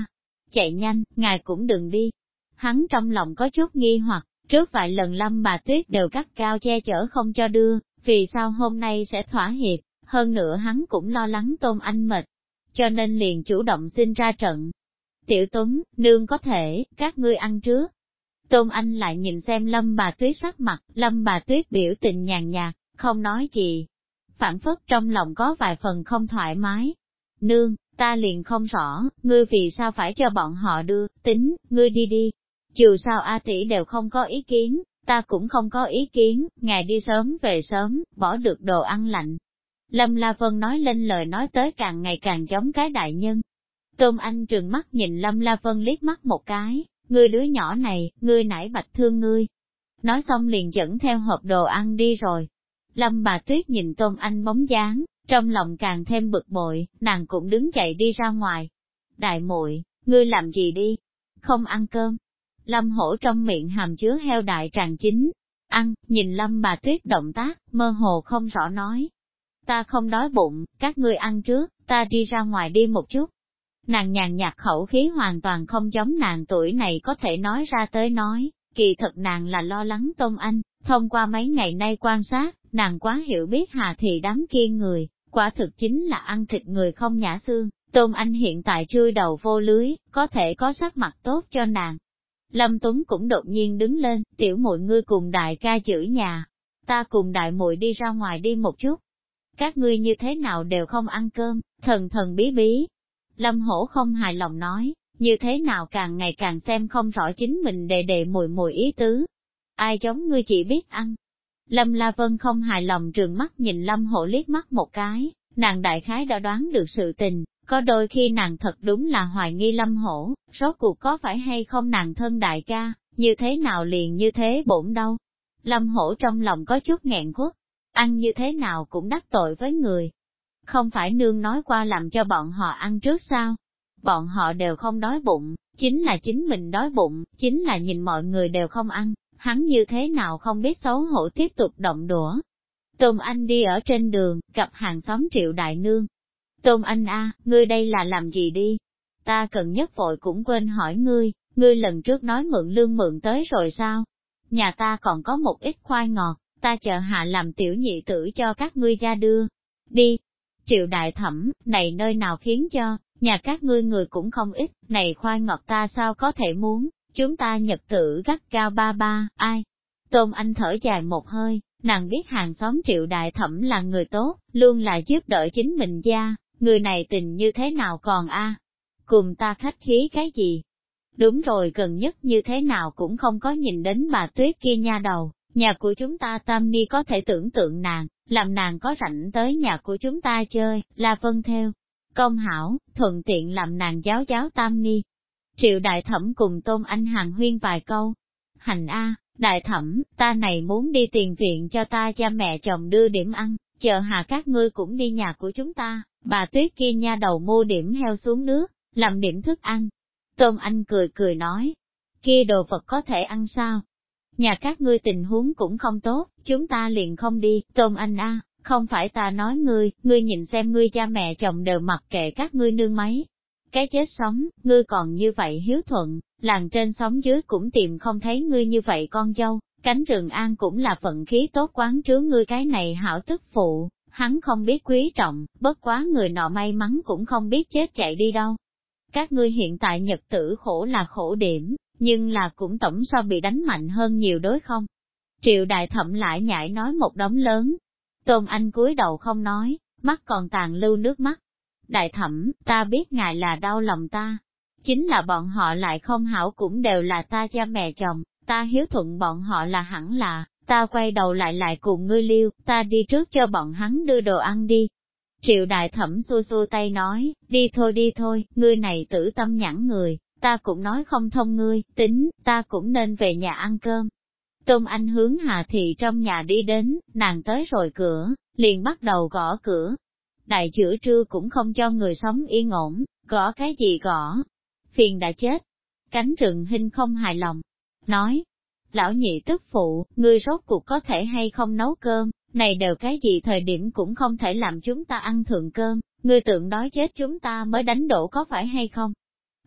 chạy nhanh, ngài cũng đừng đi. Hắn trong lòng có chút nghi hoặc, trước vài lần Lâm bà Tuyết đều cắt cao che chở không cho đưa, vì sao hôm nay sẽ thỏa hiệp, hơn nữa hắn cũng lo lắng Tôn Anh mệt, cho nên liền chủ động xin ra trận. Tiểu Tuấn, nương có thể, các ngươi ăn trước. Tôn Anh lại nhìn xem Lâm bà Tuyết sắc mặt, Lâm bà Tuyết biểu tình nhàn nhạt, không nói gì. Phản phất trong lòng có vài phần không thoải mái. Nương, ta liền không rõ, ngươi vì sao phải cho bọn họ đưa, tính, ngươi đi đi. Dù sao A tỷ đều không có ý kiến, ta cũng không có ý kiến, ngài đi sớm về sớm, bỏ được đồ ăn lạnh. Lâm La Vân nói lên lời nói tới càng ngày càng giống cái đại nhân. Tôn Anh trừng mắt nhìn Lâm La Vân liếc mắt một cái, ngươi đứa nhỏ này, ngươi nãy bạch thương ngươi. Nói xong liền dẫn theo hộp đồ ăn đi rồi. Lâm bà Tuyết nhìn Tôn Anh bóng dáng, trong lòng càng thêm bực bội, nàng cũng đứng dậy đi ra ngoài. Đại muội, ngươi làm gì đi? Không ăn cơm. Lâm Hổ trong miệng hàm chứa heo đại tràng chín. Ăn, nhìn Lâm bà Tuyết động tác, mơ hồ không rõ nói. Ta không đói bụng, các ngươi ăn trước, ta đi ra ngoài đi một chút. Nàng nhàn nhạt khẩu khí hoàn toàn không giống nàng tuổi này có thể nói ra tới nói, kỳ thật nàng là lo lắng Tôn Anh, thông qua mấy ngày nay quan sát, nàng quá hiểu biết Hà Thị đám kia người, quả thực chính là ăn thịt người không nhả xương. Tôn Anh hiện tại chui đầu vô lưới, có thể có sắc mặt tốt cho nàng. Lâm Tuấn cũng đột nhiên đứng lên, tiểu muội ngươi cùng đại ca giữ nhà, ta cùng đại muội đi ra ngoài đi một chút. Các ngươi như thế nào đều không ăn cơm, thần thần bí bí. Lâm Hổ không hài lòng nói, như thế nào càng ngày càng xem không rõ chính mình đệ muội muội ý tứ. Ai giống ngươi chỉ biết ăn. Lâm La Vân không hài lòng trừng mắt nhìn Lâm Hổ liếc mắt một cái, nàng đại khái đã đoán được sự tình, có đôi khi nàng thật đúng là hoài nghi Lâm Hổ, rốt cuộc có phải hay không nàng thân đại ca, như thế nào liền như thế bổn đâu. Lâm Hổ trong lòng có chút nghẹn khuất, ăn như thế nào cũng đắc tội với người. Không phải nương nói qua làm cho bọn họ ăn trước sao? Bọn họ đều không đói bụng, chính là chính mình đói bụng, chính là nhìn mọi người đều không ăn, hắn như thế nào không biết xấu hổ tiếp tục động đũa. Tôn Anh đi ở trên đường, gặp hàng xóm Triệu Đại Nương. Tôn Anh a, ngươi đây là làm gì đi? Ta cần nhất vội cũng quên hỏi ngươi lần trước nói mượn lương mượn tới rồi sao? Nhà ta còn có một ít khoai ngọt, ta chờ hạ làm tiểu nhị tử cho các ngươi ra đưa. Đi! Triệu Đại Thẩm, này nơi nào khiến cho, nhà các ngươi người cũng không ít, này khoai ngọt ta sao có thể muốn, chúng ta nhật tử gắt cao ba ba, ai? Tôn Anh thở dài một hơi, nàng biết hàng xóm Triệu Đại Thẩm là người tốt, luôn là giúp đỡ chính mình gia, người này tình như thế nào còn a? Cùng ta khách khí cái gì? Đúng rồi, gần nhất như thế nào cũng không có nhìn đến bà Tuyết kia nha đầu, nhà của chúng ta Tam Ni có thể tưởng tượng nàng, làm nàng có rảnh tới nhà của chúng ta chơi, là vâng theo. Công hảo, thuận tiện làm nàng giáo giáo Tam Ni. Triệu Đại Thẩm cùng Tôn Anh hàng huyên vài câu. Hành a, Đại Thẩm, ta này muốn đi tiền viện cho ta cha mẹ chồng đưa điểm ăn, chờ hạ các ngươi cũng đi nhà của chúng ta, bà Tuyết kia nha đầu mua điểm heo xuống nước, làm điểm thức ăn. Tôn Anh cười cười nói, kia đồ vật có thể ăn sao? Nhà các ngươi tình huống cũng không tốt, chúng ta liền không đi. Tôn Anh a, không phải ta nói ngươi nhìn xem ngươi cha mẹ chồng đều mặc kệ các ngươi nương mấy. Cái chết sống, ngươi còn như vậy hiếu thuận, làng trên sóng dưới cũng tìm không thấy ngươi như vậy con dâu, cánh rừng an cũng là vận khí tốt quán trướng ngươi cái này hảo tức phụ, hắn không biết quý trọng, bất quá người nọ may mắn cũng không biết chết chạy đi đâu. Các ngươi hiện tại nhật tử khổ là khổ điểm, nhưng là cũng tổng so bị đánh mạnh hơn nhiều đối không. Triệu Đại Thẩm lại nhảy nói một đống lớn. Tôn Anh cúi đầu không nói, mắt còn tàn lưu nước mắt. Đại Thẩm, ta biết ngài là đau lòng ta. Chính là bọn họ lại không hảo cũng đều là ta cha mẹ chồng, ta hiếu thuận bọn họ là hẳn là, ta quay đầu lại cùng ngươi liêu, ta đi trước cho bọn hắn đưa đồ ăn đi. Triệu Đại Thẩm xua xua tay nói, đi thôi, ngươi này tử tâm nhãn người, ta cũng nói không thông ngươi, tính, ta cũng nên về nhà ăn cơm. Tôn Anh hướng Hà Thị trong nhà đi đến, nàng tới rồi cửa, liền bắt đầu gõ cửa. Đại giữa trưa cũng không cho người sống yên ổn, gõ cái gì gõ? Phiền đã chết. Cánh rừng Hinh không hài lòng, nói, lão nhị tức phụ, ngươi rốt cuộc có thể hay không nấu cơm, này đều cái gì thời điểm cũng không thể làm chúng ta ăn thượng cơm, ngươi tưởng đói chết chúng ta mới đánh đổ có phải hay không?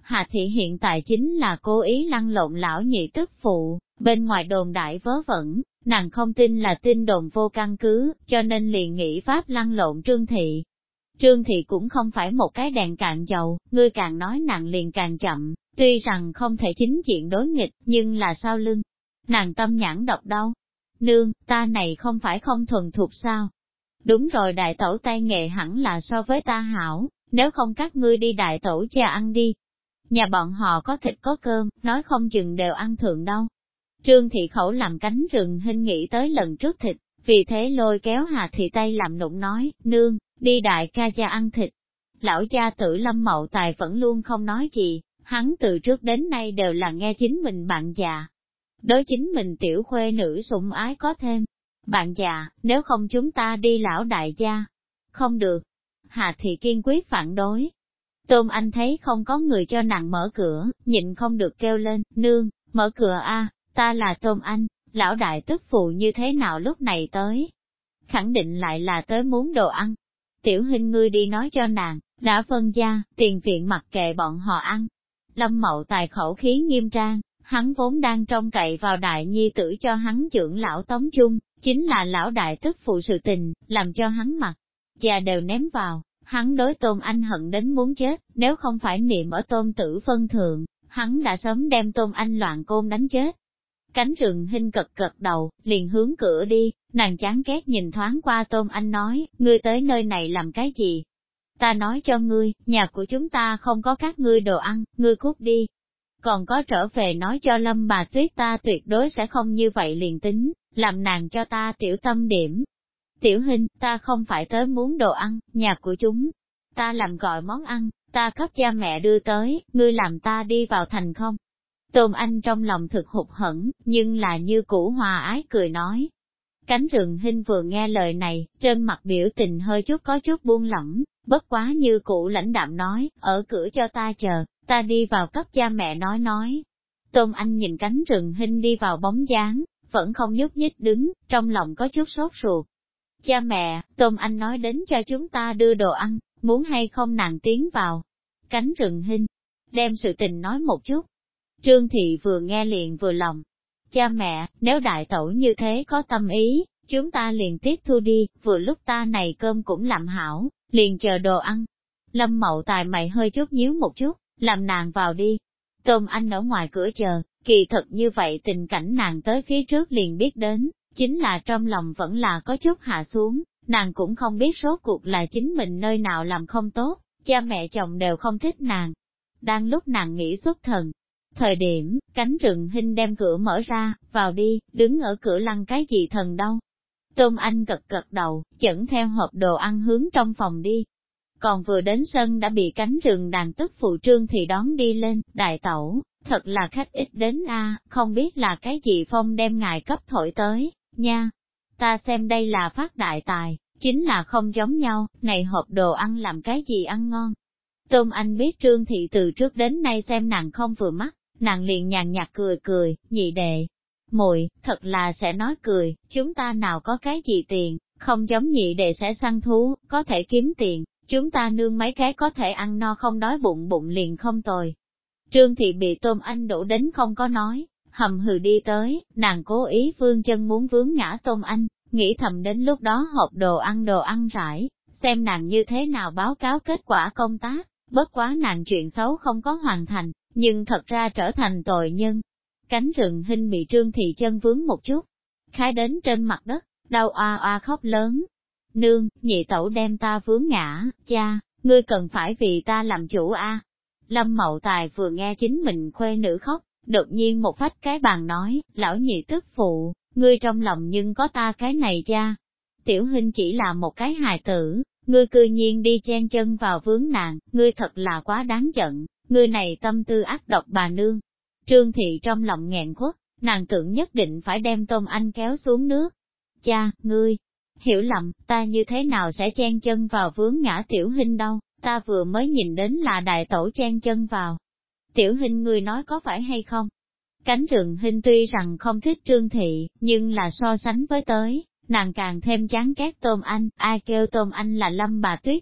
Hà Thị hiện tại chính là cố ý lăn lộn lão nhị tức phụ, bên ngoài đồn đại vớ vẩn, nàng không tin là tin đồn vô căn cứ, cho nên liền nghĩ pháp lăn lộn Trương Thị. Trương Thị cũng không phải một cái đèn cạn dầu, ngươi càng nói nàng liền càng chậm, tuy rằng không thể chính diện đối nghịch, nhưng là sau lưng. Nàng tâm nhãn độc đâu. Nương, ta này không phải không thuần thục sao? Đúng rồi, đại tẩu tay nghề hẳn là so với ta hảo, nếu không các ngươi đi đại tẩu cha ăn đi. Nhà bọn họ có thịt có cơm, nói không chừng đều ăn thượng đâu. Trương Thị khẩu làm cánh rừng hình nghĩ tới lần trước thịt, vì thế lôi kéo Hà Thị tay làm nụng nói, nương, đi đại ca cha ăn thịt. Lão gia tử Lâm Mậu Tài vẫn luôn không nói gì, hắn từ trước đến nay đều là nghe chính mình bạn già. Đối chính mình tiểu khuê nữ sủng ái có thêm. Bạn già, nếu không chúng ta đi lão đại gia. Không được. Hà Thị kiên quyết phản đối. Tôn Anh thấy không có người cho nàng mở cửa, nhịn không được kêu lên, nương, mở cửa a, ta là Tôn Anh, lão đại tức phụ như thế nào lúc này tới. Khẳng định lại là tới muốn đồ ăn. Tiểu Hình ngươi đi nói cho nàng, đã phân gia, tiền viện mặc kệ bọn họ ăn. Lâm Mậu Tài khẩu khí nghiêm trang, hắn vốn đang trông cậy vào đại nhi tử cho hắn trưởng lão tống chung, chính là lão đại tức phụ sự tình, làm cho hắn mặt già đều ném vào. Hắn đối Tôn Anh hận đến muốn chết, nếu không phải niệm ở Tôn Tử phân thượng, hắn đã sớm đem Tôn Anh loạn côn đánh chết. Cánh rừng hình cật cật đầu, liền hướng cửa đi, nàng chán ghét nhìn thoáng qua Tôn Anh nói, ngươi tới nơi này làm cái gì? Ta nói cho ngươi, nhà của chúng ta không có các ngươi đồ ăn, ngươi cút đi. Còn có trở về nói cho Lâm bà Tuyết ta tuyệt đối sẽ không như vậy liền tính, làm nàng cho ta tiểu tâm điểm. Tiểu Hình, ta không phải tới muốn đồ ăn, nhà của chúng. Ta làm gọi món ăn, ta cấp cha mẹ đưa tới, ngươi làm ta đi vào thành không? Tôn Anh trong lòng thực hụt hẫng, nhưng là như cũ hòa ái cười nói. Cánh rừng hình vừa nghe lời này, trên mặt biểu tình hơi chút có chút buông lỏng, bất quá như cũ lãnh đạm nói, ở cửa cho ta chờ, ta đi vào cấp cha mẹ nói. Tôn Anh nhìn cánh rừng hình đi vào bóng dáng, vẫn không nhúc nhích đứng, trong lòng có chút sốt ruột. Cha mẹ, Tôn Anh nói đến cho chúng ta đưa đồ ăn, muốn hay không nàng tiến vào. Cánh rừng hình, đem sự tình nói một chút. Trương Thị vừa nghe liền vừa lòng. Cha mẹ, nếu đại tẩu như thế có tâm ý, chúng ta liền tiếp thu đi, vừa lúc ta này cơm cũng làm hảo, liền chờ đồ ăn. Lâm Mậu Tài mày hơi chút nhíu một chút, làm nàng vào đi. Tôn Anh ở ngoài cửa chờ, kỳ thật như vậy tình cảnh nàng tới phía trước liền biết đến, chính là trong lòng vẫn là có chút hạ xuống, nàng cũng không biết số cuộc là chính mình nơi nào làm không tốt, cha mẹ chồng đều không thích nàng. Đang lúc nàng nghĩ xuất thần, thời điểm, cánh rừng hình đem cửa mở ra, vào đi, đứng ở cửa lăng cái gì thần đâu. Tôn Anh gật gật đầu, dẫn theo hộp đồ ăn hướng trong phòng đi. Còn vừa đến sân đã bị cánh rừng đàn tức phụ Trương thì đón đi lên, đại tẩu, thật là khách ít đến a, không biết là cái gì phong đem ngài cấp thổi tới, nha. Ta xem đây là phát đại tài, chính là không giống nhau, này hộp đồ ăn làm cái gì ăn ngon. Tôn Anh biết Trương Thị từ trước đến nay xem nàng không vừa mắt, nàng liền nhàn nhạt cười, nhị đệ. Muội, thật là sẽ nói cười, chúng ta nào có cái gì tiền, không giống nhị đệ sẽ săn thú, có thể kiếm tiền, chúng ta nương mấy cái có thể ăn no không đói bụng liền không tồi. Trương Thị bị Tôn Anh đổ đến không có nói, hầm hừ đi tới, nàng cố ý vươn chân muốn vướng ngã Tôn Anh, nghĩ thầm đến lúc đó hộp đồ ăn rải, xem nàng như thế nào báo cáo kết quả công tác, bất quá nàng chuyện xấu không có hoàn thành, nhưng thật ra trở thành tội nhân. Cánh rừng hình bị Trương Thị chân vướng một chút, khai đến trên mặt đất, đau oa oa khóc lớn. Nương, nhị tẩu đem ta vướng ngã, cha, ngươi cần phải vì ta làm chủ a. Lâm Mậu Tài vừa nghe chính mình khuê nữ khóc, đột nhiên một phách cái bàn nói, lão nhị tức phụ, ngươi trong lòng nhưng có ta cái này cha. Tiểu Hình chỉ là một cái hài tử, ngươi cư nhiên đi chen chân vào vướng nàng, ngươi thật là quá đáng giận, ngươi này tâm tư ác độc bà nương. Trương Thị trong lòng nghẹn khuất, nàng tưởng nhất định phải đem Tôn Anh kéo xuống nước. Cha, ngươi, hiểu lầm, ta như thế nào sẽ chen chân vào vướng ngã Tiểu Hình đâu, ta vừa mới nhìn đến là đại tổ chen chân vào. Tiểu Hình ngươi nói có phải hay không? Cánh rừng hình tuy rằng không thích Trương Thị, nhưng là so sánh với tới, nàng càng thêm chán ghét Tôn Anh, ai kêu Tôn Anh là Lâm bà Tuyết nương,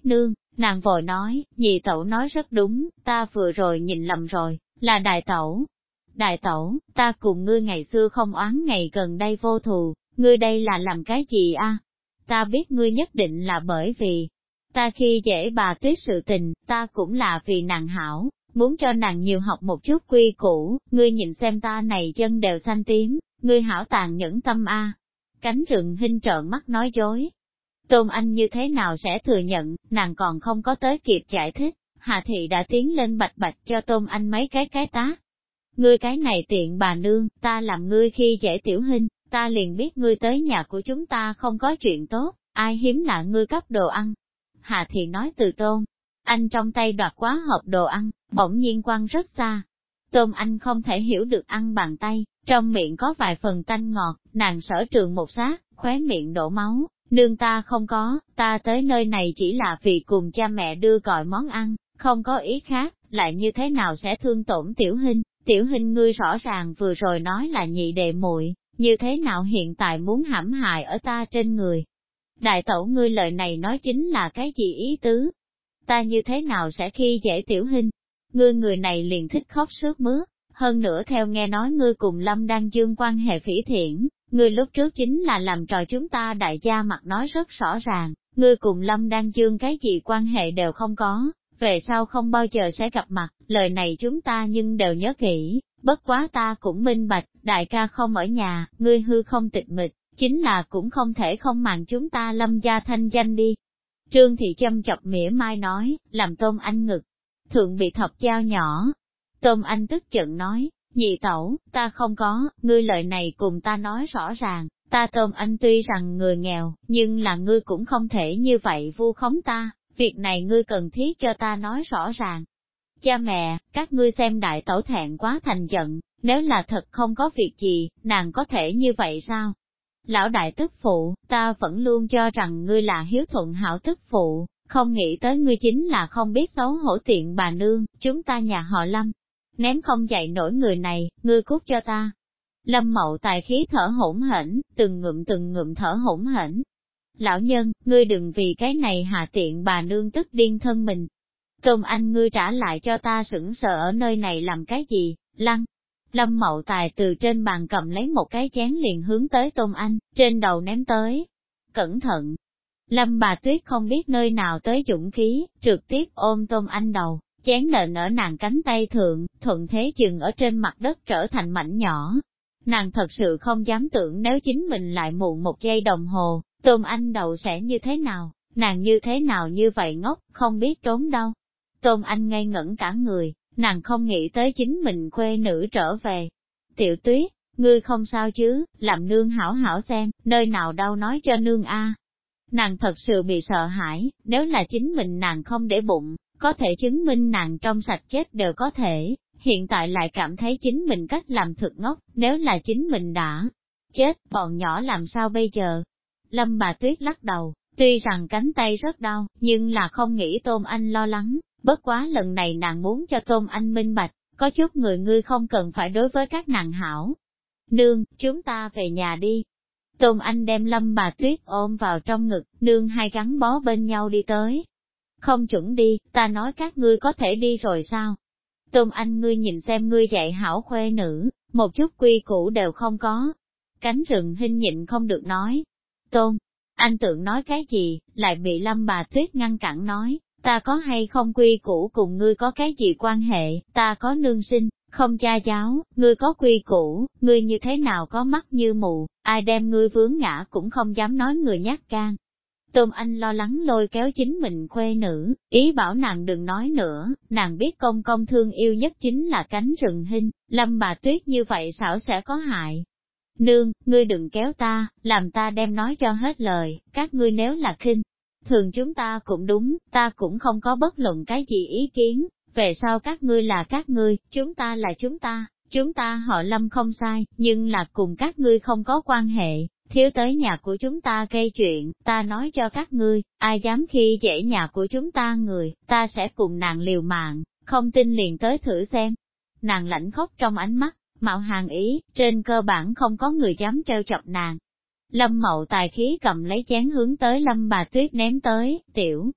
Nàng vội nói, nhị tẩu nói rất đúng, ta vừa rồi nhìn lầm rồi, là đại tẩu. Đại tẩu, ta cùng ngươi ngày xưa không oán ngày gần đây vô thù, ngươi đây là làm cái gì a? Ta biết ngươi nhất định là bởi vì, ta khi dễ bà Tuyết sự tình, ta cũng là vì nàng hảo, muốn cho nàng nhiều học một chút quy củ, ngươi nhìn xem ta này chân đều xanh tím, ngươi hảo tàn nhẫn tâm a. Cánh rừng hinh trợn mắt nói dối. Tôn Anh như thế nào sẽ thừa nhận, nàng còn không có tới kịp giải thích, Hạ Thị đã tiến lên bạch bạch cho Tôn Anh mấy cái tá. Ngươi cái này tiện bà nương, ta làm ngươi khi dễ tiểu hình, ta liền biết ngươi tới nhà của chúng ta không có chuyện tốt, ai hiếm lạ ngươi cấp đồ ăn. Hạ Thị nói từ Tôn Anh trong tay đoạt quá hộp đồ ăn, bỗng nhiên quăng rất xa. Tôn Anh không thể hiểu được ăn bàn tay, trong miệng có vài phần tanh ngọt, nàng sở trường một sát, khóe miệng đổ máu. Nương ta không có, ta tới nơi này chỉ là vì cùng cha mẹ đưa gọi món ăn, không có ý khác, lại như thế nào sẽ thương tổn tiểu hình ngươi rõ ràng vừa rồi nói là nhị đệ muội, như thế nào hiện tại muốn hãm hại ở ta trên người. Đại tẩu ngươi lời này nói chính là cái gì ý tứ? Ta như thế nào sẽ khi dễ tiểu hình? Ngươi người này liền thích khóc sướt mướt, hơn nữa theo nghe nói ngươi cùng Lâm Đan Dương quan hệ phỉ thiện. Ngươi lúc trước chính là làm trò chúng ta đại gia mặt nói rất rõ ràng, ngươi cùng Lâm Đan Dương cái gì quan hệ đều không có, về sau không bao giờ sẽ gặp mặt, lời này chúng ta nhưng đều nhớ kỹ, bất quá ta cũng minh bạch, đại ca không ở nhà, ngươi hư không tịch mịch, chính là cũng không thể không màng chúng ta Lâm gia thanh danh đi. Trương Thị châm chọc mỉa mai nói, làm Tôn Anh ngực, thượng bị thọc dao nhỏ. Tôn Anh tức giận nói, nhị tẩu, ta không có, ngươi lời này cùng ta nói rõ ràng, ta Tôn Anh tuy rằng người nghèo, nhưng là ngươi cũng không thể như vậy vu khống ta, việc này ngươi cần thiết cho ta nói rõ ràng. Cha mẹ, các ngươi xem đại tẩu thẹn quá thành giận, nếu là thật không có việc gì, nàng có thể như vậy sao? Lão đại tức phụ, ta vẫn luôn cho rằng ngươi là hiếu thuận hảo tức phụ, không nghĩ tới ngươi chính là không biết xấu hổ tiện bà nương, chúng ta nhà họ Lâm. Ném không dậy nổi người này, ngươi cút cho ta. Lâm Mậu Tài khí thở hỗn hển, từng ngụm thở hỗn hển. Lão nhân, ngươi đừng vì cái này hạ tiện bà nương tức điên thân mình. Tôn Anh ngươi trả lại cho ta sững sờ ở nơi này làm cái gì, lăng. Lâm Mậu Tài từ trên bàn cầm lấy một cái chén liền hướng tới Tôn Anh, trên đầu ném tới. Cẩn thận! Lâm bà Tuyết không biết nơi nào tới dũng khí, trực tiếp ôm Tôn Anh đầu. Chén nện ở nàng cánh tay thượng, thuận thế dừng ở trên mặt đất trở thành mảnh nhỏ. Nàng thật sự không dám tưởng nếu chính mình lại muộn một giây đồng hồ, Tôn Anh đầu sẽ như thế nào, nàng như thế nào như vậy ngốc, không biết trốn đâu. Tôn Anh ngây ngẩn cả người, nàng không nghĩ tới chính mình khuê nữ trở về. Tiểu Tuyết, ngươi không sao chứ, làm nương hảo hảo xem, nơi nào đau nói cho nương a. Nàng thật sự bị sợ hãi, nếu là chính mình nàng không để bụng, có thể chứng minh nàng trong sạch chết đều có thể, hiện tại lại cảm thấy chính mình cách làm thực ngốc, nếu là chính mình đã chết, bọn nhỏ làm sao bây giờ? Lâm bà Tuyết lắc đầu, tuy rằng cánh tay rất đau, nhưng là không nghĩ Tôn Anh lo lắng, bất quá lần này nàng muốn cho Tôn Anh minh bạch, có chút người ngươi không cần phải đối với các nàng hảo. Nương, chúng ta về nhà đi. Tôn Anh đem Lâm bà Tuyết ôm vào trong ngực, nương hai gắn bó bên nhau đi tới. Không chuẩn đi, ta nói các ngươi có thể đi rồi sao? Tôn Anh ngươi nhìn xem ngươi dạy hảo khuê nữ, một chút quy củ đều không có. Cánh rừng hinh nhịn không được nói. Tôn Anh tưởng nói cái gì, lại bị Lâm bà Tuyết ngăn cản nói, ta có hay không quy củ cùng ngươi có cái gì quan hệ, ta có nương sinh, không cha giáo, ngươi có quy củ, ngươi như thế nào có mắt như mù, ai đem ngươi vướng ngã cũng không dám nói người nhát gan. Tôn Anh lo lắng lôi kéo chính mình khuê nữ, ý bảo nàng đừng nói nữa, nàng biết công công thương yêu nhất chính là cánh rừng hinh, Lâm bà Tuyết như vậy xảo sẽ có hại. Nương, ngươi đừng kéo ta, làm ta đem nói cho hết lời, các ngươi nếu là khinh thường chúng ta cũng đúng, ta cũng không có bất luận cái gì ý kiến, về sau các ngươi là các ngươi, chúng ta là chúng ta họ Lâm không sai, nhưng là cùng các ngươi không có quan hệ. Thiếu tới nhà của chúng ta gây chuyện, ta nói cho các ngươi, ai dám khi dễ nhà của chúng ta người, ta sẽ cùng nàng liều mạng, không tin liền tới thử xem. Nàng lãnh khóc trong ánh mắt, mạo hàng ý, trên cơ bản không có người dám trêu chọc nàng. Lâm Mậu Tài khí cầm lấy chén hướng tới Lâm bà Tuyết ném tới, tiểu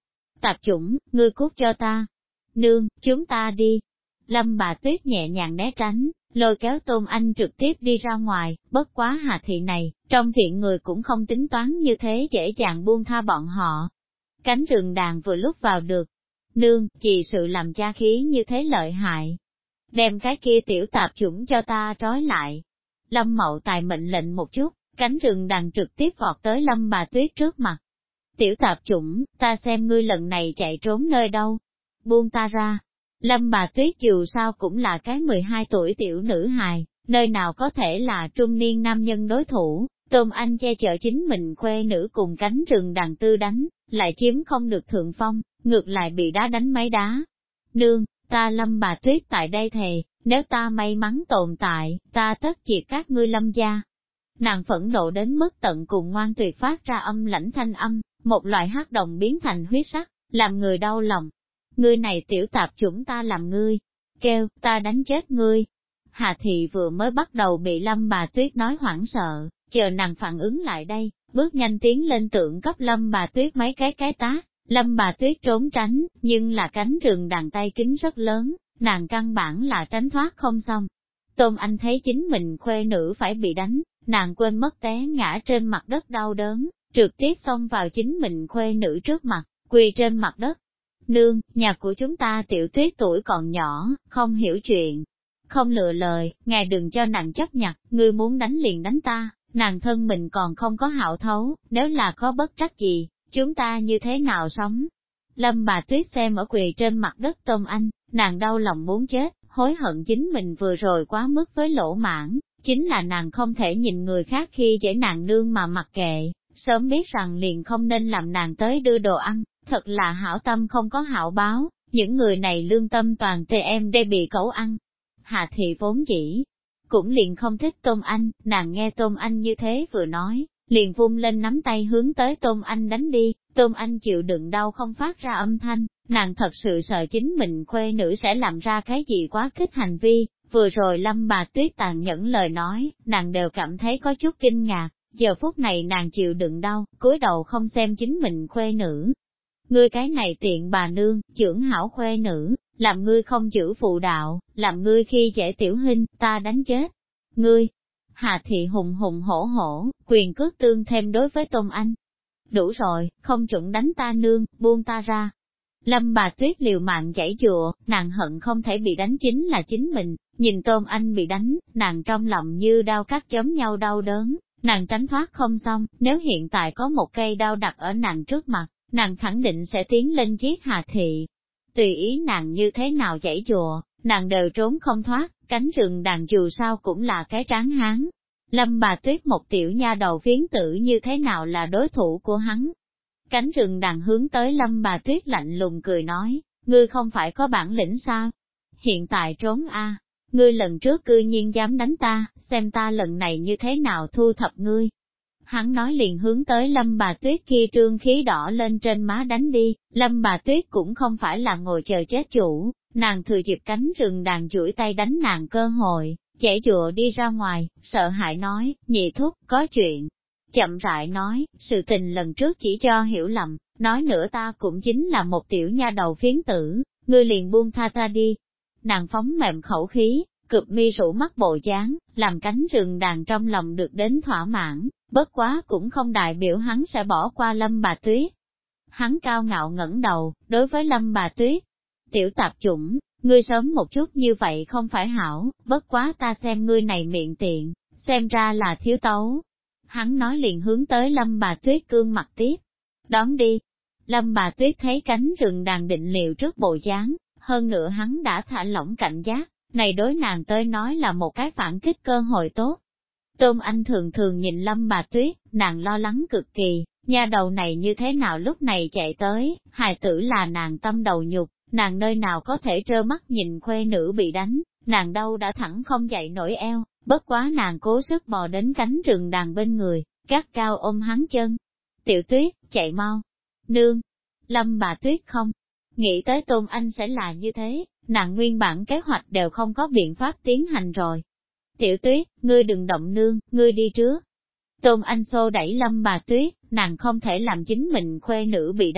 tạp chủng, ngươi cút cho ta. Nương, chúng ta đi. Lâm bà Tuyết nhẹ nhàng né tránh, lôi kéo Tôn Anh trực tiếp đi ra ngoài, bất quá Hà thị này, trong viện người cũng không tính toán như thế dễ dàng buông tha bọn họ. Cánh rừng đàn vừa lúc vào được. Nương, chị sự làm cha khí như thế lợi hại. Đem cái kia tiểu tạp chủng cho ta trói lại. Lâm Mậu Tài mệnh lệnh một chút, cánh rừng đàn trực tiếp vọt tới Lâm bà Tuyết trước mặt. Tiểu tạp chủng, ta xem ngươi lần này chạy trốn nơi đâu. Buông ta ra. Lâm bà Tuyết dù sao cũng là cái 12 tuổi tiểu nữ hài, nơi nào có thể là trung niên nam nhân đối thủ. Tôn Anh che chở chính mình khuê nữ cùng cánh rừng đàn tư đánh, lại chiếm không được thượng phong, ngược lại bị đá đánh mấy đá. Nương, ta Lâm bà Tuyết tại đây thề, nếu ta may mắn tồn tại, ta tất diệt các ngươi Lâm gia. Nàng phẫn nộ đến mức tận cùng ngoan tuyệt phát ra âm lãnh thanh âm, một loại hắc đồng biến thành huyết sắc, làm người đau lòng. Ngươi này tiểu tạp chủng ta làm ngươi, kêu, ta đánh chết ngươi. Hà Thị vừa mới bắt đầu bị Lâm bà Tuyết nói hoảng sợ, chờ nàng phản ứng lại đây, bước nhanh tiến lên tượng cấp Lâm bà Tuyết mấy cái tá. Lâm bà Tuyết trốn tránh, nhưng là cánh rừng đàn tay kính rất lớn, nàng căn bản là tránh thoát không xong. Tôn Anh thấy chính mình khuê nữ phải bị đánh, nàng quên mất té ngã trên mặt đất đau đớn, trực tiếp xông vào chính mình khuê nữ trước mặt, quỳ trên mặt đất. Nương, nhà của chúng ta Tiểu Tuyết tuổi còn nhỏ, không hiểu chuyện, không lựa lời, ngài đừng cho nàng chấp nhặt, ngươi muốn đánh liền đánh ta, nàng thân mình còn không có hảo thấu, nếu là có bất trắc gì, chúng ta như thế nào sống? Lâm bà Tuyết xem ở quỳ trên mặt đất Tôn Anh, nàng đau lòng muốn chết, hối hận chính mình vừa rồi quá mức với lỗ mãn, chính là nàng không thể nhìn người khác khi dễ nàng nương mà mặc kệ, sớm biết rằng liền không nên làm nàng tới đưa đồ ăn, thật là hảo tâm không có hảo báo, những người này lương tâm toàn TMD bị cẩu ăn. Hà Thị vốn dĩ cũng liền không thích Tôn Anh, nàng nghe Tôn Anh như thế vừa nói, liền vung lên nắm tay hướng tới Tôn Anh đánh đi. Tôn Anh chịu đựng đau không phát ra âm thanh, nàng thật sự sợ chính mình khuê nữ sẽ làm ra cái gì quá kích hành vi, vừa rồi Lâm bà Tuyết tàn nhẫn lời nói, nàng đều cảm thấy có chút kinh ngạc, giờ phút này nàng chịu đựng đau, cúi đầu không xem chính mình khuê nữ. Ngươi cái này tiện bà nương, trưởng hảo khuê nữ, làm ngươi không giữ phụ đạo, làm ngươi khi dễ tiểu huynh, ta đánh chết. Ngươi, Hà Thị hùng hùng hổ hổ, quyền cước tương thêm đối với Tôn Anh. Đủ rồi, không chuẩn đánh ta nương, buông ta ra. Lâm bà Tuyết liều mạng giãy giụa, nàng hận không thể bị đánh chính là chính mình, nhìn Tôn Anh bị đánh, nàng trong lòng như đau cắt chấm nhau đau đớn, nàng tránh thoát không xong, nếu hiện tại có một cây đao đặt ở nàng trước mặt, nàng khẳng định sẽ tiến lên giết Hà Thị. Tùy ý nàng như thế nào giãy giụa, nàng đều trốn không thoát, cánh rừng đàn dù sao cũng là cái tráng hán. Lâm bà Tuyết một tiểu nha đầu phiến tử như thế nào là đối thủ của hắn. Cánh rừng đàn hướng tới Lâm bà Tuyết lạnh lùng cười nói, ngươi không phải có bản lĩnh sao? Hiện tại trốn a, ngươi lần trước cư nhiên dám đánh ta, xem ta lần này như thế nào thu thập ngươi. Hắn nói liền hướng tới Lâm bà Tuyết khi trương khí đỏ lên trên má đánh đi, Lâm bà Tuyết cũng không phải là ngồi chờ chết chủ, nàng thừa dịp cánh rừng đàn duỗi tay đánh nàng cơ hội, chẻ dụa đi ra ngoài, sợ hãi nói, nhị thúc, có chuyện. Chậm rãi nói, sự tình lần trước chỉ cho hiểu lầm, nói nữa ta cũng chính là một tiểu nha đầu phiến tử, ngươi liền buông tha ta đi. Nàng phóng mềm khẩu khí, cực mi rũ mắt bộ dáng, làm cánh rừng đàn trong lòng được đến thỏa mãn, bất quá cũng không đại biểu hắn sẽ bỏ qua Lâm bà Tuyết. Hắn cao ngạo ngẩng đầu, đối với Lâm bà Tuyết, tiểu tạp chủng, ngươi sớm một chút như vậy không phải hảo, bất quá ta xem ngươi này miệng tiện, xem ra là thiếu tấu. Hắn nói liền hướng tới Lâm bà Tuyết cương mặt tiếp. Đón đi. Lâm bà Tuyết thấy cánh rừng đàn định liệu trước bộ dáng, hơn nữa hắn đã thả lỏng cảnh giác, này đối nàng tới nói là một cái phản kích cơ hội tốt. Tôn Anh thường thường nhìn Lâm bà Tuyết, nàng lo lắng cực kỳ, nha đầu này như thế nào lúc này chạy tới, hài tử là nàng tâm đầu nhục, nàng nơi nào có thể trơ mắt nhìn khuê nữ bị đánh, nàng đâu đã thẳng không dậy nổi eo, bất quá nàng cố sức bò đến cánh rừng đàn bên người, gắt cao ôm hắn chân. Tiểu Tuyết, chạy mau. Nương. Lâm bà Tuyết không nghĩ tới Tôn Anh sẽ là như thế, nàng nguyên bản kế hoạch đều không có biện pháp tiến hành rồi. Tiểu Tuyết, ngươi đừng động nương, ngươi đi trước. Tôn Anh xô đẩy Lâm bà Tuyết, nàng không thể làm chính mình khuê nữ bị đánh,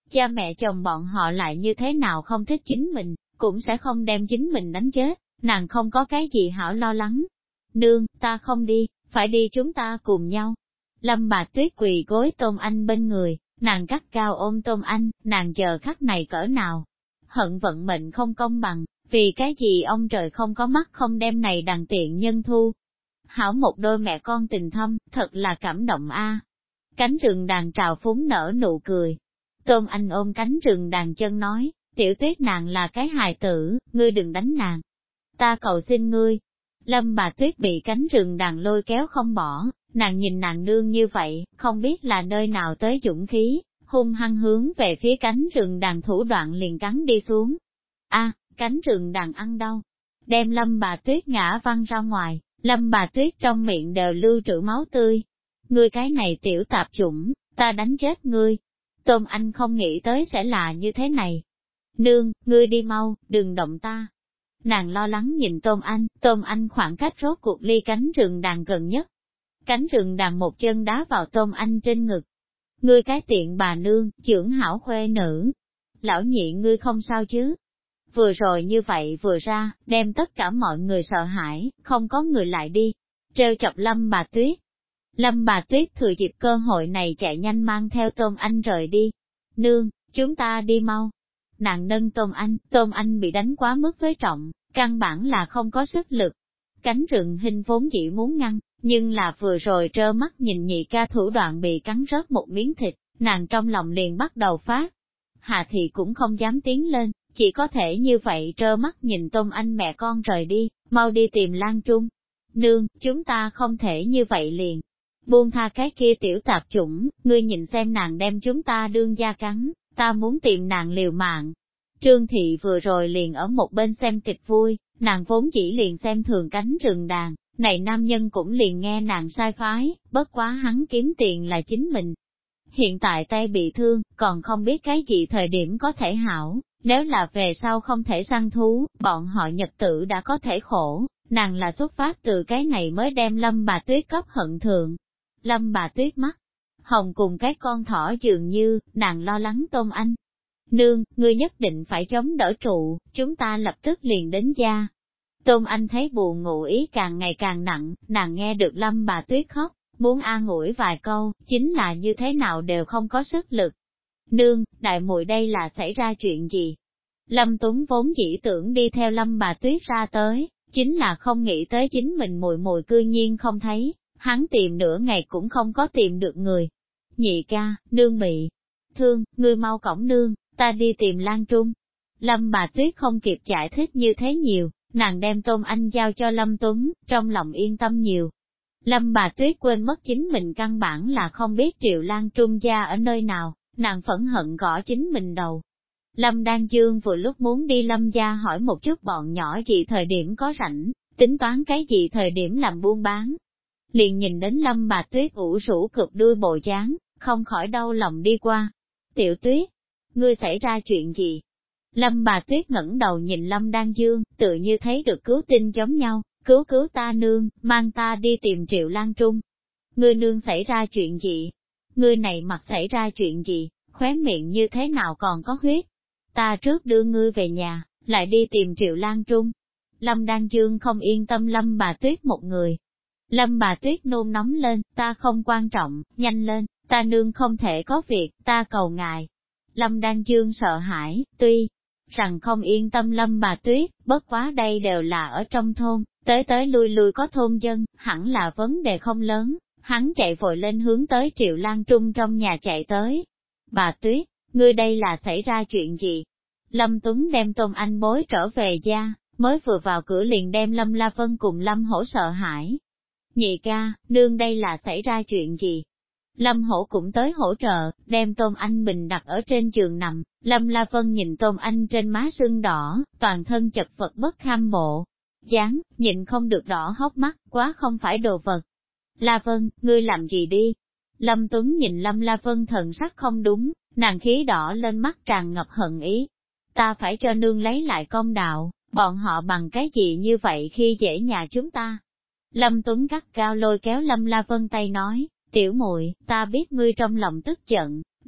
cha mẹ chồng bọn họ lại như thế nào không thích chính mình, cũng sẽ không đem chính mình đánh chết, nàng không có cái gì hảo lo lắng. Nương, ta không đi, phải đi chúng ta cùng nhau. Lâm Bà Tuyết quỳ gối Tôn Anh bên người, nàng gắt cao ôm Tôn Anh, nàng chờ khắc này cỡ nào. Hận vận mệnh không công bằng, vì cái gì ông trời không có mắt không đem này đàn tiện nhân thu. Hảo một đôi mẹ con tình thâm, thật là cảm động a. Cánh rừng đàn trào phúng nở nụ cười. Tôn Anh ôm cánh rừng đàn chân nói, Tiểu Tuyết nàng là cái hài tử, ngươi đừng đánh nàng. Ta cầu xin ngươi. Lâm Bà Tuyết bị cánh rừng đàn lôi kéo không bỏ, nàng nhìn nàng nương như vậy, không biết là nơi nào tới dũng khí, hung hăng hướng về phía cánh rừng đàn thủ đoạn liền cắn đi xuống. A, cánh rừng đàn ăn đau, đem Lâm Bà Tuyết ngã văng ra ngoài, Lâm Bà Tuyết trong miệng đều lưu trữ máu tươi. Ngươi cái này tiểu tạp chủng, ta đánh chết ngươi. Tôn Anh không nghĩ tới sẽ là như thế này. Nương, ngươi đi mau, đừng động ta. Nàng lo lắng nhìn Tôn Anh khoảng cách rốt cuộc ly cánh rừng đàn gần nhất. Cánh rừng đàn một chân đá vào Tôn Anh trên ngực. Ngươi cái tiện bà nương, trưởng hảo khuê nữ. Lão nhị ngươi không sao chứ? Vừa rồi như vậy vừa ra, đem tất cả mọi người sợ hãi, không có người lại đi. Trêu chọc Lâm Bà Tuyết. Lâm Bà Tuyết thừa dịp cơ hội này chạy nhanh mang theo Tôn Anh rời đi. Nương, chúng ta đi mau. Nàng nâng Tôn Anh bị đánh quá mức với trọng, căn bản là không có sức lực. Cánh rừng hình vốn dĩ muốn ngăn, nhưng là vừa rồi trơ mắt nhìn nhị ca thủ đoạn bị cắn rớt một miếng thịt, nàng trong lòng liền bắt đầu phát. Hà Thị cũng không dám tiến lên, chỉ có thể như vậy trơ mắt nhìn Tôn Anh mẹ con rời đi, mau đi tìm Lan Trung. Nương, chúng ta không thể như vậy liền. Buông tha cái kia tiểu tạp chủng, ngươi nhìn xem nàng đem chúng ta đương gia cắn, ta muốn tìm nàng liều mạng. Trương Thị vừa rồi liền ở một bên xem kịch vui, nàng vốn chỉ liền xem thường cánh rừng đàn, này nam nhân cũng liền nghe nàng sai phái, bất quá hắn kiếm tiền là chính mình. Hiện tại tay bị thương, còn không biết cái gì thời điểm có thể hảo, nếu là về sau không thể săn thú, bọn họ nhật tử đã có thể khổ, nàng là xuất phát từ cái này mới đem Lâm Bà Tuyết cấp hận thượng. Lâm Bà Tuyết mắt hồng cùng cái con thỏ dường như, nàng lo lắng Tôn Anh. Nương, ngươi nhất định phải chống đỡ trụ, chúng ta lập tức liền đến gia. Tôn Anh thấy buồn ngủ ý càng ngày càng nặng, nàng nghe được Lâm Bà Tuyết khóc, muốn an ủi vài câu, chính là như thế nào đều không có sức lực. Nương, đại muội đây là xảy ra chuyện gì? Lâm Tuấn vốn dĩ tưởng đi theo Lâm Bà Tuyết ra tới, chính là không nghĩ tới chính mình muội muội cư nhiên không thấy, hắn tìm nửa ngày cũng không có tìm được người. Nhị ca, nương bị thương, ngươi mau cõng nương, ta đi tìm Lan Trung. Lâm Bà Tuyết không kịp giải thích như thế nhiều, nàng đem Tôn Anh giao cho Lâm Tuấn, trong lòng yên tâm nhiều. Lâm Bà Tuyết quên mất chính mình căn bản là không biết Triệu Lan Trung gia ở nơi nào, nàng phẫn hận gõ chính mình đầu. Lâm Đan Dương vừa lúc muốn đi Lâm gia hỏi một chút bọn nhỏ gì thời điểm có rảnh, tính toán cái gì thời điểm làm buôn bán. Liền nhìn đến Lâm Bà Tuyết ủ rũ cực đuôi bộ dáng, không khỏi đau lòng đi qua. Tiểu Tuyết, ngươi xảy ra chuyện gì? Lâm Bà Tuyết ngẩng đầu nhìn Lâm Đan Dương, tự như thấy được cứu tinh giống nhau, cứu ta nương, mang ta đi tìm Triệu Lan Trung. Ngươi nương xảy ra chuyện gì? Ngươi này mặt xảy ra chuyện gì, khóe miệng như thế nào còn có huyết? Ta trước đưa ngươi về nhà, lại đi tìm Triệu Lan Trung. Lâm Đan Dương không yên tâm Lâm Bà Tuyết một người. Lâm Bà Tuyết nôn nóng lên, ta không quan trọng, nhanh lên, ta nương không thể có việc, ta cầu ngài. Lâm Đan Dương sợ hãi, tuy rằng không yên tâm Lâm Bà Tuyết, bất quá đây đều là ở trong thôn, tới lui có thôn dân, hẳn là vấn đề không lớn, hắn chạy vội lên hướng tới Triệu Lan Trung trong nhà chạy tới. Bà Tuyết, ngươi đây là xảy ra chuyện gì? Lâm Tuấn đem Tôn Anh bối trở về gia, mới vừa vào cửa liền đem Lâm La Vân cùng Lâm Hổ sợ hãi. Nhị ca, nương đây là xảy ra chuyện gì? Lâm Hổ cũng tới hỗ trợ, đem Tôn Anh bình đặt ở trên giường nằm, Lâm La Vân nhìn Tôn Anh trên má sưng đỏ, toàn thân chật vật bất kham bộ. Dáng, nhìn không được đỏ hốc mắt, quá không phải đồ vật. La Vân, ngươi làm gì đi? Lâm Tuấn nhìn Lâm La Vân thần sắc không đúng, nàng khí đỏ lên mắt tràn ngập hận ý. Ta phải cho nương lấy lại công đạo, bọn họ bằng cái gì như vậy khi dễ nhà chúng ta? Lâm Tuấn gắt cao lôi kéo Lâm La Vân tay nói, tiểu muội, ta biết ngươi trong lòng tức giận,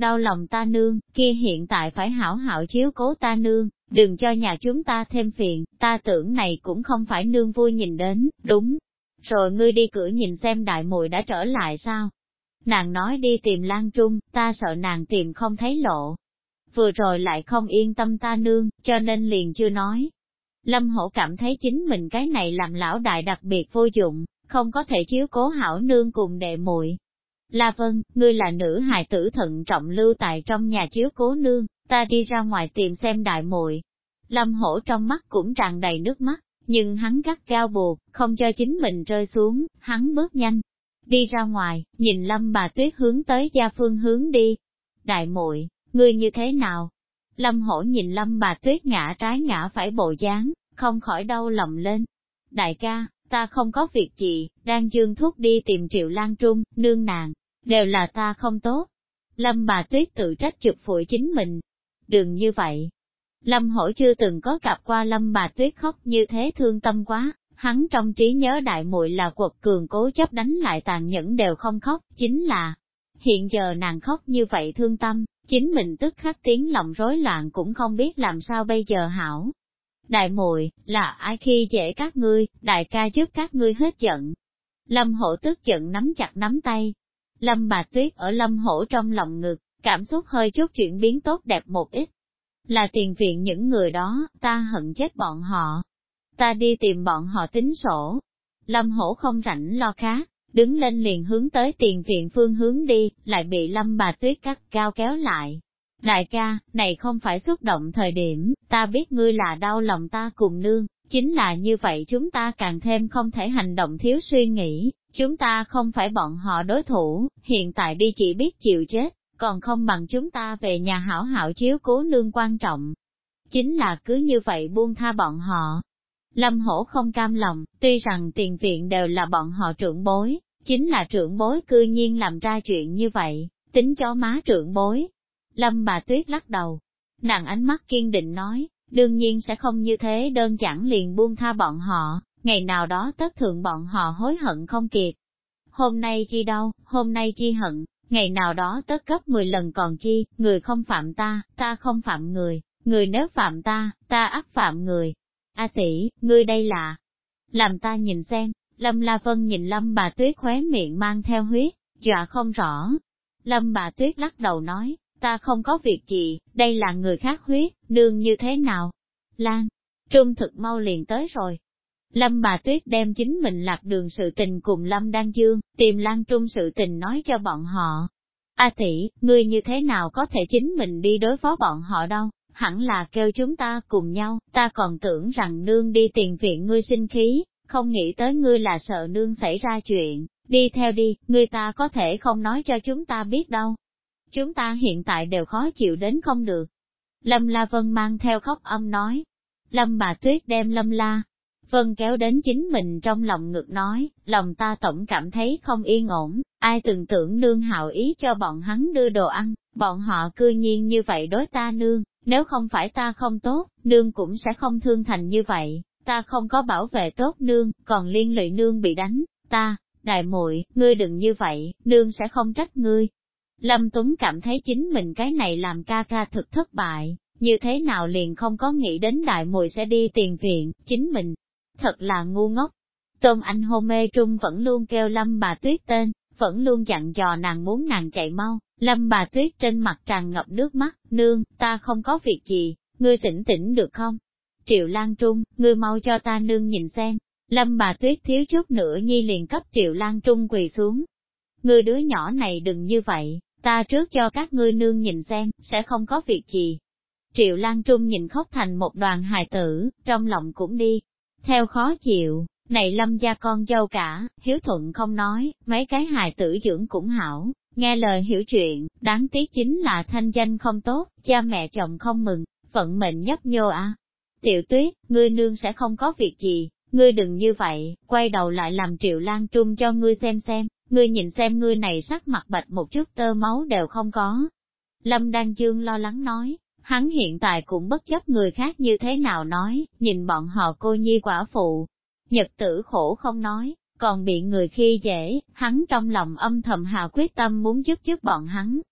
đau lòng ta nương, kia hiện tại phải hảo hảo chiếu cố ta nương, đừng cho nhà chúng ta thêm phiền, ta tưởng này cũng không phải nương vui nhìn đến, đúng. Rồi ngươi đi cửa nhìn xem đại muội đã trở lại sao? Nàng nói đi tìm Lan Trung, ta sợ nàng tìm không thấy lộ. Vừa rồi lại không yên tâm ta nương, cho nên liền chưa nói. Lâm Hổ cảm thấy chính mình cái này làm lão đại đặc biệt vô dụng, không có thể chiếu cố hảo nương cùng đệ muội. La Vân, ngươi là nữ hài tử thận trọng lưu tại trong nhà chiếu cố nương, ta đi ra ngoài tìm xem đại muội. Lâm Hổ trong mắt cũng tràn đầy nước mắt, nhưng hắn gắt gao buộc, không cho chính mình rơi xuống, hắn bước nhanh. Đi ra ngoài, nhìn Lâm bà Tuyết hướng tới gia phương hướng đi. Đại muội, ngươi như thế nào? Lâm Hổ nhìn Lâm bà Tuyết ngã trái ngã phải bộ dáng, không khỏi đau lòng lên. Đại ca, ta không có việc gì, đang dương thuốc đi tìm Triệu Lan Trung, nương nàng, đều là ta không tốt. Lâm bà Tuyết tự trách chụp phủi chính mình. Đừng như vậy. Lâm Hổ chưa từng có gặp qua Lâm bà Tuyết khóc như thế thương tâm quá, hắn trong trí nhớ đại muội là quật cường cố chấp đánh lại tàn nhẫn đều không khóc, chính là hiện giờ nàng khóc như vậy thương tâm, chính mình tức khắc tiếng lòng rối loạn cũng không biết làm sao bây giờ hảo. Đại muội, là ai khi dễ các ngươi, đại ca giúp các ngươi hết giận. Lâm Hổ tức giận nắm chặt nắm tay. Lâm bà Tuyết ở Lâm Hổ trong lòng ngực, cảm xúc hơi chút chuyển biến tốt đẹp một ít. Là tiền viện những người đó, ta hận chết bọn họ. Ta đi tìm bọn họ tính sổ. Lâm Hổ không rảnh lo khác, đứng lên liền hướng tới tiền viện phương hướng đi, lại bị Lâm bà Tuyết cắt cao kéo lại. Đại ca, này không phải xúc động thời điểm, ta biết ngươi là đau lòng ta cùng nương, chính là như vậy chúng ta càng thêm không thể hành động thiếu suy nghĩ, chúng ta không phải bọn họ đối thủ, hiện tại đi chỉ biết chịu chết, còn không bằng chúng ta về nhà hảo hảo chiếu cố nương quan trọng. Chính là cứ như vậy buông tha bọn họ. Lâm Hổ không cam lòng, tuy rằng tiền viện đều là bọn họ trưởng bối, chính là trưởng bối cư nhiên làm ra chuyện như vậy, tính cho má trưởng bối. Lâm bà Tuyết lắc đầu, nàng ánh mắt kiên định nói, đương nhiên sẽ không như thế đơn giản liền buông tha bọn họ, ngày nào đó tất thượng bọn họ hối hận không kịp. Hôm nay chi đâu, hôm nay chi hận, ngày nào đó tất gấp 10 lần còn chi, người không phạm ta, ta không phạm người, người nếu phạm ta, ta ắt phạm người. A tỷ, ngươi đây là, làm ta nhìn xem. Lâm La Vân nhìn Lâm bà Tuyết khóe miệng mang theo huyết, dọa không rõ. Lâm bà Tuyết lắc đầu nói, ta không có việc gì, đây là người khác huyết, nương như thế nào? Lan, Trung thực mau liền tới rồi. Lâm bà Tuyết đem chính mình lạc đường sự tình cùng Lâm Đan Dương, tìm Lan Trung sự tình nói cho bọn họ. A tỷ, ngươi như thế nào có thể chính mình đi đối phó bọn họ đâu, hẳn là kêu chúng ta cùng nhau, ta còn tưởng rằng nương đi tiền viện ngươi sinh khí, không nghĩ tới ngươi là sợ nương xảy ra chuyện, đi theo đi, ngươi ta có thể không nói cho chúng ta biết đâu. Chúng ta hiện tại đều khó chịu đến không được. Lâm La Vân mang theo khóc âm nói. Lâm bà Tuyết đem Lâm La Vân kéo đến chính mình trong lòng ngực nói, lòng ta tổng cảm thấy không yên ổn, ai từng tưởng nương hảo ý cho bọn hắn đưa đồ ăn, bọn họ cư nhiên như vậy đối ta nương, nếu không phải ta không tốt, nương cũng sẽ không thương thành như vậy, ta không có bảo vệ tốt nương, còn liên lụy nương bị đánh, ta, đại muội, ngươi đừng như vậy, nương sẽ không trách ngươi. Lâm Tuấn cảm thấy chính mình cái này làm ca ca thực thất bại, như thế nào liền không có nghĩ đến đại muội sẽ đi tiền viện, chính mình, thật là ngu ngốc. Tôn Anh hôn mê trung vẫn luôn kêu Lâm bà Tuyết tên, vẫn luôn dặn dò nàng muốn nàng chạy mau, Lâm bà Tuyết trên mặt tràn ngập nước mắt, nương, ta không có việc gì, ngươi tỉnh tỉnh được không? Triệu Lan Trung, ngươi mau cho ta nương nhìn xem. Lâm bà Tuyết thiếu chút nữa nhi liền cấp Triệu Lan Trung quỳ xuống. Ngươi đứa nhỏ này đừng như vậy, ta trước cho các ngươi nương nhìn xem, sẽ không có việc gì. Triệu Lan Trung nhìn khóc thành một đoàn hài tử, trong lòng cũng đi. Theo khó chịu, này Lâm gia con dâu cả, hiếu thuận không nói, mấy cái hài tử dưỡng cũng hảo, nghe lời hiểu chuyện, đáng tiếc chính là thanh danh không tốt, cha mẹ chồng không mừng, vận mệnh nhấp nhô à. Tiểu Tuyết, ngươi nương sẽ không có việc gì, ngươi đừng như vậy, quay đầu lại làm Triệu Lan Trung cho ngươi xem, ngươi nhìn xem ngươi này sắc mặt bạch một chút tơ máu đều không có. Lâm Đan Dương lo lắng nói, hắn hiện tại cũng bất chấp người khác như thế nào nói, nhìn bọn họ cô nhi quả phụ. Nhật tử khổ không nói, còn bị người khi dễ, hắn trong lòng âm thầm hạ quyết tâm muốn giúp bọn hắn.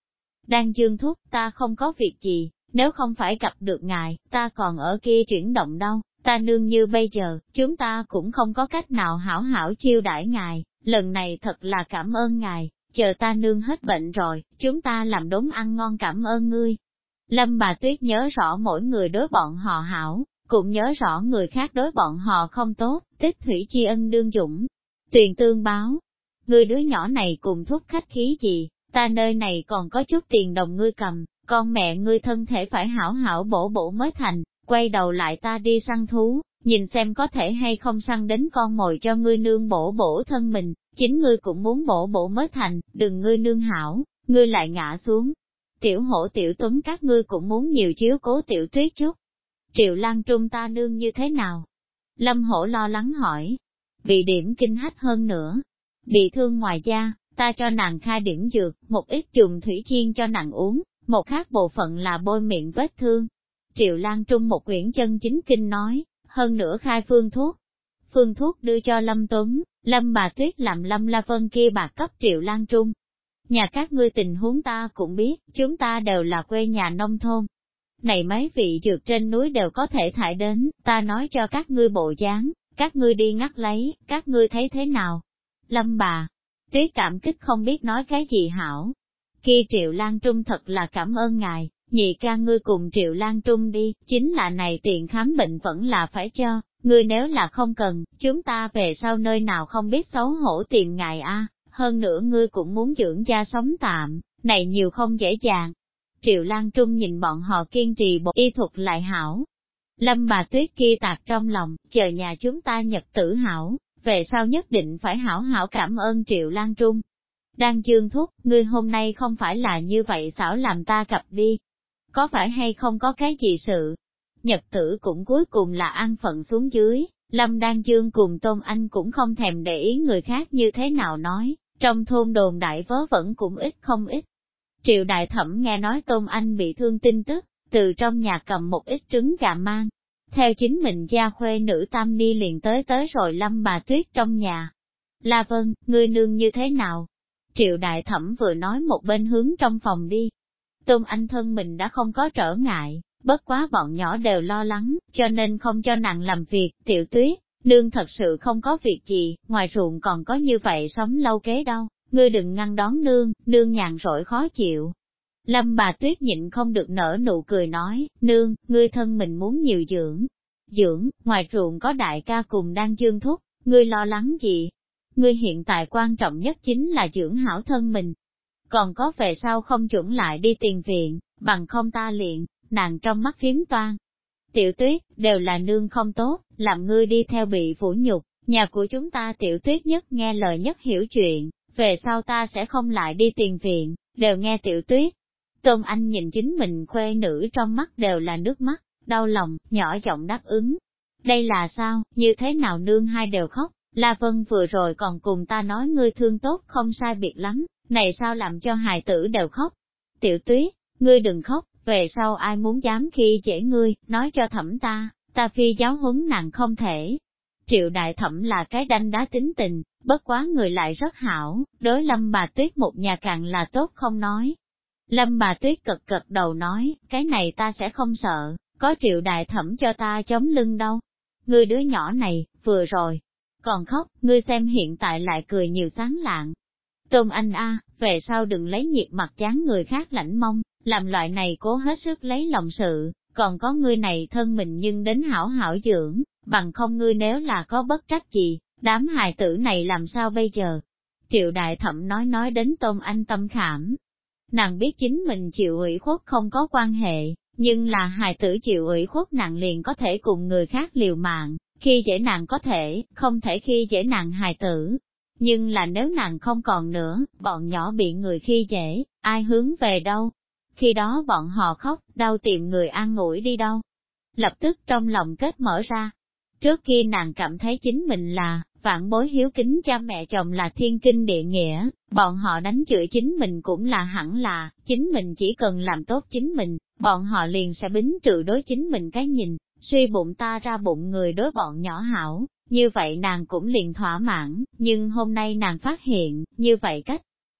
Đang Dương thúc, ta không có việc gì, nếu không phải gặp được ngài, ta còn ở kia chuyển động đâu, ta nương như bây giờ, chúng ta cũng không có cách nào hảo hảo chiêu đãi ngài, lần này thật là cảm ơn ngài, chờ ta nương hết bệnh rồi, chúng ta làm đốn ăn ngon cảm ơn ngươi. Lâm bà Tuyết nhớ rõ mỗi người đối bọn họ hảo, cũng nhớ rõ người khác đối bọn họ không tốt, tích thủy tri ân đương dũng. Tuyền tương báo, ngươi đứa nhỏ này cùng thúc khách khí gì, ta nơi này còn có chút tiền đồng ngươi cầm, con mẹ ngươi thân thể phải hảo hảo bổ bổ mới thành, quay đầu lại ta đi săn thú, nhìn xem có thể hay không săn đến con mồi cho ngươi nương bổ bổ thân mình, chính ngươi cũng muốn bổ bổ mới thành, đừng ngươi nương hảo, ngươi lại ngã xuống. Tiểu Hổ Tiểu Tuấn các ngươi cũng muốn nhiều chiếu cố Tiểu Tuyết chút. Triệu Lan Trung ta nương như thế nào? Lâm Hổ lo lắng hỏi. Bị điểm kinh hách hơn nữa. Bị thương ngoài da, ta cho nàng khai điểm dược, một ít dùng thủy chiên cho nàng uống, một khác bộ phận là bôi miệng vết thương. Triệu Lan Trung một quyển chân chính kinh nói, hơn nữa khai phương thuốc. Phương thuốc đưa cho Lâm Tuấn, Lâm bà Tuyết làm Lâm La Vân kia bạc cấp Triệu Lan Trung. Nhà các ngươi tình huống ta cũng biết, chúng ta đều là quê nhà nông thôn. Này mấy vị dược trên núi đều có thể thải đến, ta nói cho các ngươi bộ dáng, các ngươi đi ngắt lấy, các ngươi thấy thế nào? Lâm bà, Tuyết cảm kích không biết nói cái gì hảo. Kia Triệu Lan Trung thật là cảm ơn ngài, nhị ca ngươi cùng Triệu Lan Trung đi, chính là này tiền khám bệnh vẫn là phải cho, ngươi nếu là không cần, chúng ta về sau nơi nào không biết xấu hổ tìm ngài a. Hơn nữa ngươi cũng muốn dưỡng gia sống tạm, này nhiều không dễ dàng. Triệu Lan Trung nhìn bọn họ kiên trì bộ y thuật lại hảo. Lâm bà Tuyết kia tạc trong lòng, chờ nhà chúng ta nhật tử hảo, về sau nhất định phải hảo hảo cảm ơn Triệu Lan Trung. Đang Dương thúc, ngươi hôm nay không phải là như vậy xảo làm ta cặp đi. Có phải hay không có cái gì sự? Nhật tử cũng cuối cùng là ăn phận xuống dưới, Lâm Đan Dương cùng Tôn Anh cũng không thèm để ý người khác như thế nào nói, trong thôn đồn đại vớ vẩn cũng ít không ít. Triệu Đại Thẩm nghe nói Tôn Anh bị thương tin tức, từ trong nhà cầm một ít trứng gà mang. Theo chính mình gia khuê nữ Tam Ni liền tới rồi Lâm bà Tuyết trong nhà. La Vân, ngươi nương như thế nào? Triệu Đại Thẩm vừa nói một bên hướng trong phòng đi. Tôn Anh thân mình đã không có trở ngại, bất quá bọn nhỏ đều lo lắng, cho nên không cho nàng làm việc. Tiểu Tuyết, nương thật sự không có việc gì, ngoài ruộng còn có như vậy sống lâu kế đâu, ngươi đừng ngăn đón nương, nương nhàn rỗi khó chịu. Lâm bà Tuyết nhịn không được nở nụ cười nói, nương, ngươi thân mình muốn nhiều dưỡng, ngoài ruộng có đại ca cùng đang Dương thúc, ngươi lo lắng gì? Ngươi hiện tại quan trọng nhất chính là dưỡng hảo thân mình. Còn có về sau không chuẩn lại đi tiền viện, bằng không ta liền, nàng trong mắt phiếm toan. Tiểu Tuyết, đều là nương không tốt, làm ngươi đi theo bị vũ nhục, nhà của chúng ta Tiểu Tuyết nhất nghe lời nhất hiểu chuyện, về sau ta sẽ không lại đi tiền viện, đều nghe Tiểu Tuyết. Tôn Anh nhìn chính mình khuê nữ trong mắt đều là nước mắt, đau lòng, nhỏ giọng đáp ứng. Đây là sao, như thế nào nương hai đều khóc, La Vân vừa rồi còn cùng ta nói ngươi thương tốt không sai biệt lắm, này sao làm cho hài tử đều khóc. Tiểu Tuyết, ngươi đừng khóc, về sau ai muốn dám khi dễ ngươi, nói cho thẩm ta phi giáo huấn nàng không thể. Triệu Đại Thẩm là cái đanh đá tính tình, bất quá người lại rất hảo, đối Lâm bà Tuyết một nhà càng là tốt không nói. Lâm bà Tuyết cực cực đầu nói, cái này ta sẽ không sợ, có Triệu Đại Thẩm cho ta chống lưng đâu. Ngươi đứa nhỏ này, vừa rồi, còn khóc, ngươi xem hiện tại lại cười nhiều sáng lạng. Tôn Anh về sau đừng lấy nhiệt mặt chán người khác lãnh mông, làm loại này cố hết sức lấy lòng sự, còn có ngươi này thân mình nhưng đến hảo hảo dưỡng, bằng không ngươi nếu là có bất trách gì, đám hài tử này làm sao bây giờ? Triệu Đại Thẩm nói đến Tôn Anh tâm khảm. Nàng biết chính mình chịu ủy khuất không có quan hệ, nhưng là hài tử chịu ủy khuất nàng liền có thể cùng người khác liều mạng, khi dễ nàng có thể, không thể khi dễ nàng hài tử. Nhưng là nếu nàng không còn nữa, bọn nhỏ bị người khi dễ, ai hướng về đâu? Khi đó bọn họ khóc, đau tìm người an ủi đi đâu? Lập tức trong lòng kết mở ra. Trước kia nàng cảm thấy chính mình là, vạn bối hiếu kính cha mẹ chồng là thiên kinh địa nghĩa, bọn họ đánh chửi chính mình cũng là hẳn là, chính mình chỉ cần làm tốt chính mình, bọn họ liền sẽ bính trừ đối chính mình cái nhìn, suy bụng ta ra bụng người đối bọn nhỏ hảo, như vậy nàng cũng liền thỏa mãn, nhưng hôm nay nàng phát hiện, như vậy cách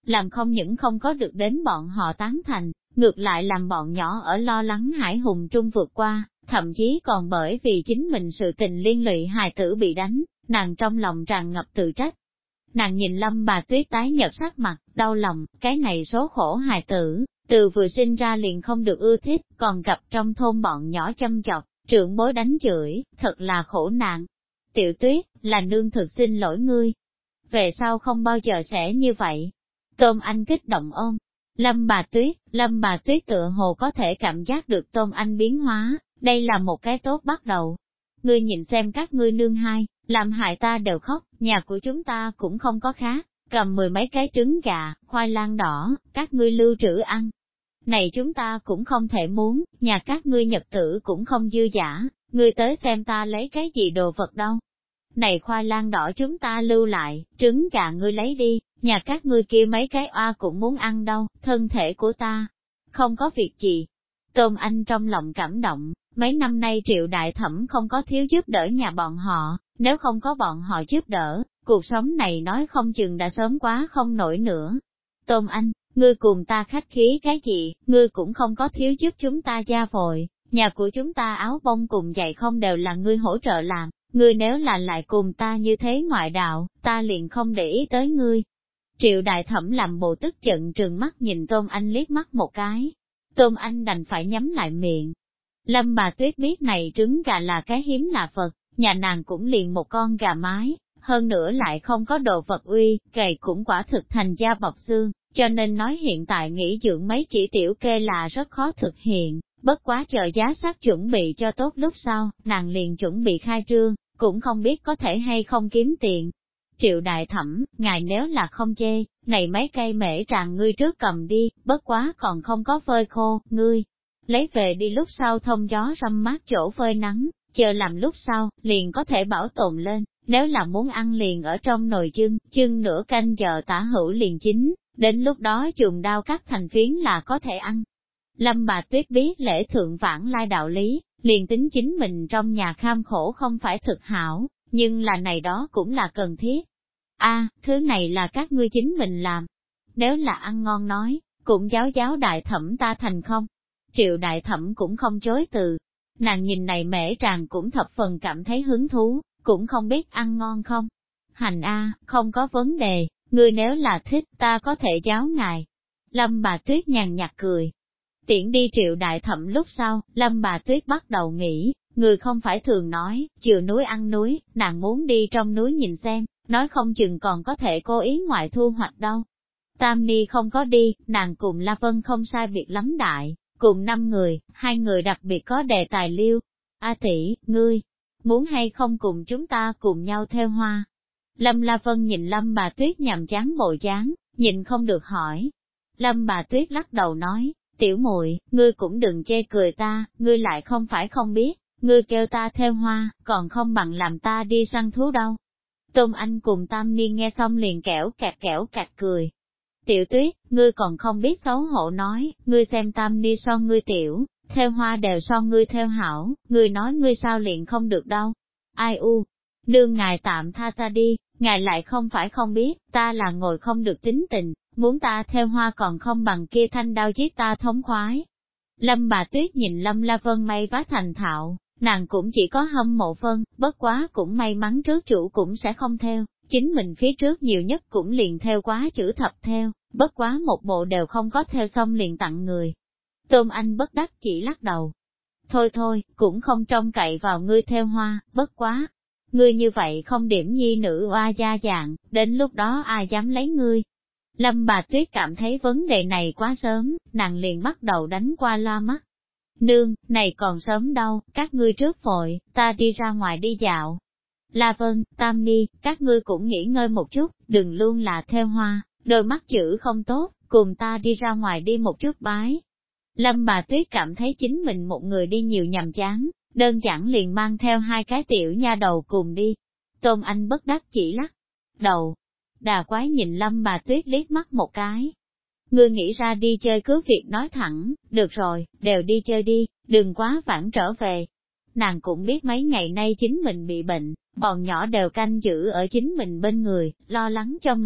làm không những không có được đến bọn họ tán thành, ngược lại làm bọn nhỏ ở lo lắng hải hùng trung vượt qua, thậm chí còn bởi vì chính mình sự tình liên lụy hài tử bị đánh, nàng trong lòng tràn ngập tự trách. Nàng nhìn Lâm Bà Tuyết tái nhợt sắc mặt, đau lòng, cái này số khổ hài tử, từ vừa sinh ra liền không được ưa thích, còn gặp trong thôn bọn nhỏ châm chọc, trưởng bối đánh chửi, thật là khổ nạn. Tiểu Tuyết, là nương thực xin lỗi ngươi. Về sau không bao giờ sẽ như vậy. Tôm Anh kích động ôm. Lâm Bà Tuyết tựa hồ có thể cảm giác được Tôm Anh biến hóa, đây là một cái tốt bắt đầu. Ngươi nhìn xem các ngươi nương hai, làm hại ta đều khóc, nhà của chúng ta cũng không có khác, cầm 10 mấy cái trứng gà, khoai lang đỏ, các ngươi lưu trữ ăn. Này chúng ta cũng không thể muốn, nhà các ngươi nhật tử cũng không dư dả, ngươi tới xem ta lấy cái gì đồ vật đâu. Này khoai lang đỏ chúng ta lưu lại, trứng gà ngươi lấy đi, nhà các ngươi kia mấy cái oa cũng muốn ăn đâu, thân thể của ta, không có việc gì. Tôm Anh trong lòng cảm động, mấy năm nay Triệu Đại Thẩm không có thiếu giúp đỡ nhà bọn họ, nếu không có bọn họ giúp đỡ, cuộc sống này nói không chừng đã sớm quá không nổi nữa. Tôm Anh, ngươi cùng ta khách khí cái gì, ngươi cũng không có thiếu giúp chúng ta gia vội, nhà của chúng ta áo bông cùng giày không đều là ngươi hỗ trợ làm, ngươi nếu là lại cùng ta như thế ngoại đạo, ta liền không để ý tới ngươi. Triệu Đại Thẩm làm bộ tức giận trừng mắt nhìn Tôm Anh liếc mắt một cái, Tôm Anh đành phải nhắm lại miệng. Lâm Bà Tuyết biết này trứng gà là cái hiếm lạ vật, nhà nàng cũng liền một con gà mái, hơn nữa lại không có đồ vật uy, gầy cũng quả thực thành da bọc xương, cho nên nói hiện tại nghỉ dưỡng mấy chỉ tiểu kê là rất khó thực hiện, bất quá chờ giá sát chuẩn bị cho tốt lúc sau, nàng liền chuẩn bị khai trương, cũng không biết có thể hay không kiếm tiền. Triệu Đại Thẩm, ngài nếu là không chê, này mấy cây mễ tràng ngươi trước cầm đi, bất quá còn không có phơi khô, ngươi lấy về đi lúc sau thông gió râm mát chỗ phơi nắng, chờ làm lúc sau, liền có thể bảo tồn lên, nếu là muốn ăn liền ở trong nồi chưng nửa canh giờ tả hữu liền chín, đến lúc đó dùng đao cắt thành phiến là có thể ăn. Lâm Bà Tuyết biết lễ thượng vãng lai đạo lý, liền tính chính mình trong nhà kham khổ không phải thực hảo, nhưng là này đó cũng là cần thiết. Thứ này là các ngươi chính mình làm. Nếu là ăn ngon nói, cũng giáo Đại Thẩm ta thành không. Triệu Đại Thẩm cũng không chối từ. Nàng nhìn này mễ tràng cũng thập phần cảm thấy hứng thú, cũng không biết ăn ngon không. Hành không có vấn đề, ngươi nếu là thích ta có thể giáo ngài. Lâm Bà Tuyết nhàn nhạt cười. Tiễn đi Triệu Đại Thẩm lúc sau, Lâm Bà Tuyết bắt đầu nghĩ, người không phải thường nói, chừa núi ăn núi, nàng muốn đi trong núi nhìn xem, nói không chừng còn có thể cố ý ngoại thu hoạch đâu. Tam Ni không có đi, nàng cùng La Vân không sai biệt lắm đại, cùng 5 người, 2 người đặc biệt có đề tài liêu. Tỷ, ngươi, muốn hay không cùng chúng ta cùng nhau theo hoa? Lâm La Vân nhìn Lâm Bà Tuyết nhằm chán bộ dáng, nhìn không được hỏi. Lâm Bà Tuyết lắc đầu nói, tiểu muội, ngươi cũng đừng chê cười ta, ngươi lại không phải không biết, ngươi kêu ta theo hoa, còn không bằng làm ta đi săn thú đâu. Tôm Anh cùng Tam Niên nghe xong liền kẽo kẹt cười. Tiểu Tuyết, ngươi còn không biết xấu hổ nói, ngươi xem Tam Ni so ngươi tiểu, theo hoa đều so ngươi theo hảo, ngươi nói ngươi sao liền không được đâu. Ai nương ngài tạm tha ta đi, ngài lại không phải không biết, ta là ngồi không được tính tình, muốn ta theo hoa còn không bằng kia thanh đao giết ta thống khoái. Lâm Bà Tuyết nhìn Lâm La Vân may vá thành thạo, nàng cũng chỉ có hâm mộ phân, bất quá cũng may mắn trước chủ cũng sẽ không theo, chính mình phía trước nhiều nhất cũng liền theo quá chữ thập theo, bất quá một bộ đều không có theo xong liền tặng người. Tôm Anh bất đắc chỉ lắc đầu. Thôi, cũng không trông cậy vào ngươi theo hoa, bất quá. Ngươi như vậy không điểm nhi nữ oa gia dạng, đến lúc đó ai dám lấy ngươi. Lâm Bà Tuyết cảm thấy vấn đề này quá sớm, nàng liền bắt đầu đánh qua loa mắt. Nương, này còn sớm đâu, các ngươi trước vội, ta đi ra ngoài đi dạo. La Vân, Tam Ni, các ngươi cũng nghỉ ngơi một chút, đừng luôn là theo hoa, đôi mắt chữ không tốt, cùng ta đi ra ngoài đi một chút bái. Lâm Bà Tuyết cảm thấy chính mình một người đi nhiều nhàm chán, đơn giản liền mang theo 2 cái tiểu nha đầu cùng đi. Tôm Anh bất đắc chỉ lắc đầu. Đà Quái nhìn Lâm Bà Tuyết liếc mắt một cái. Ngươi nghĩ ra đi chơi cứ việc nói thẳng, được rồi, đều đi chơi đi, đừng quá vãn trở về. Nàng cũng biết mấy ngày nay chính mình bị bệnh, bọn nhỏ đều canh giữ ở chính mình bên người, lo lắng cho mình,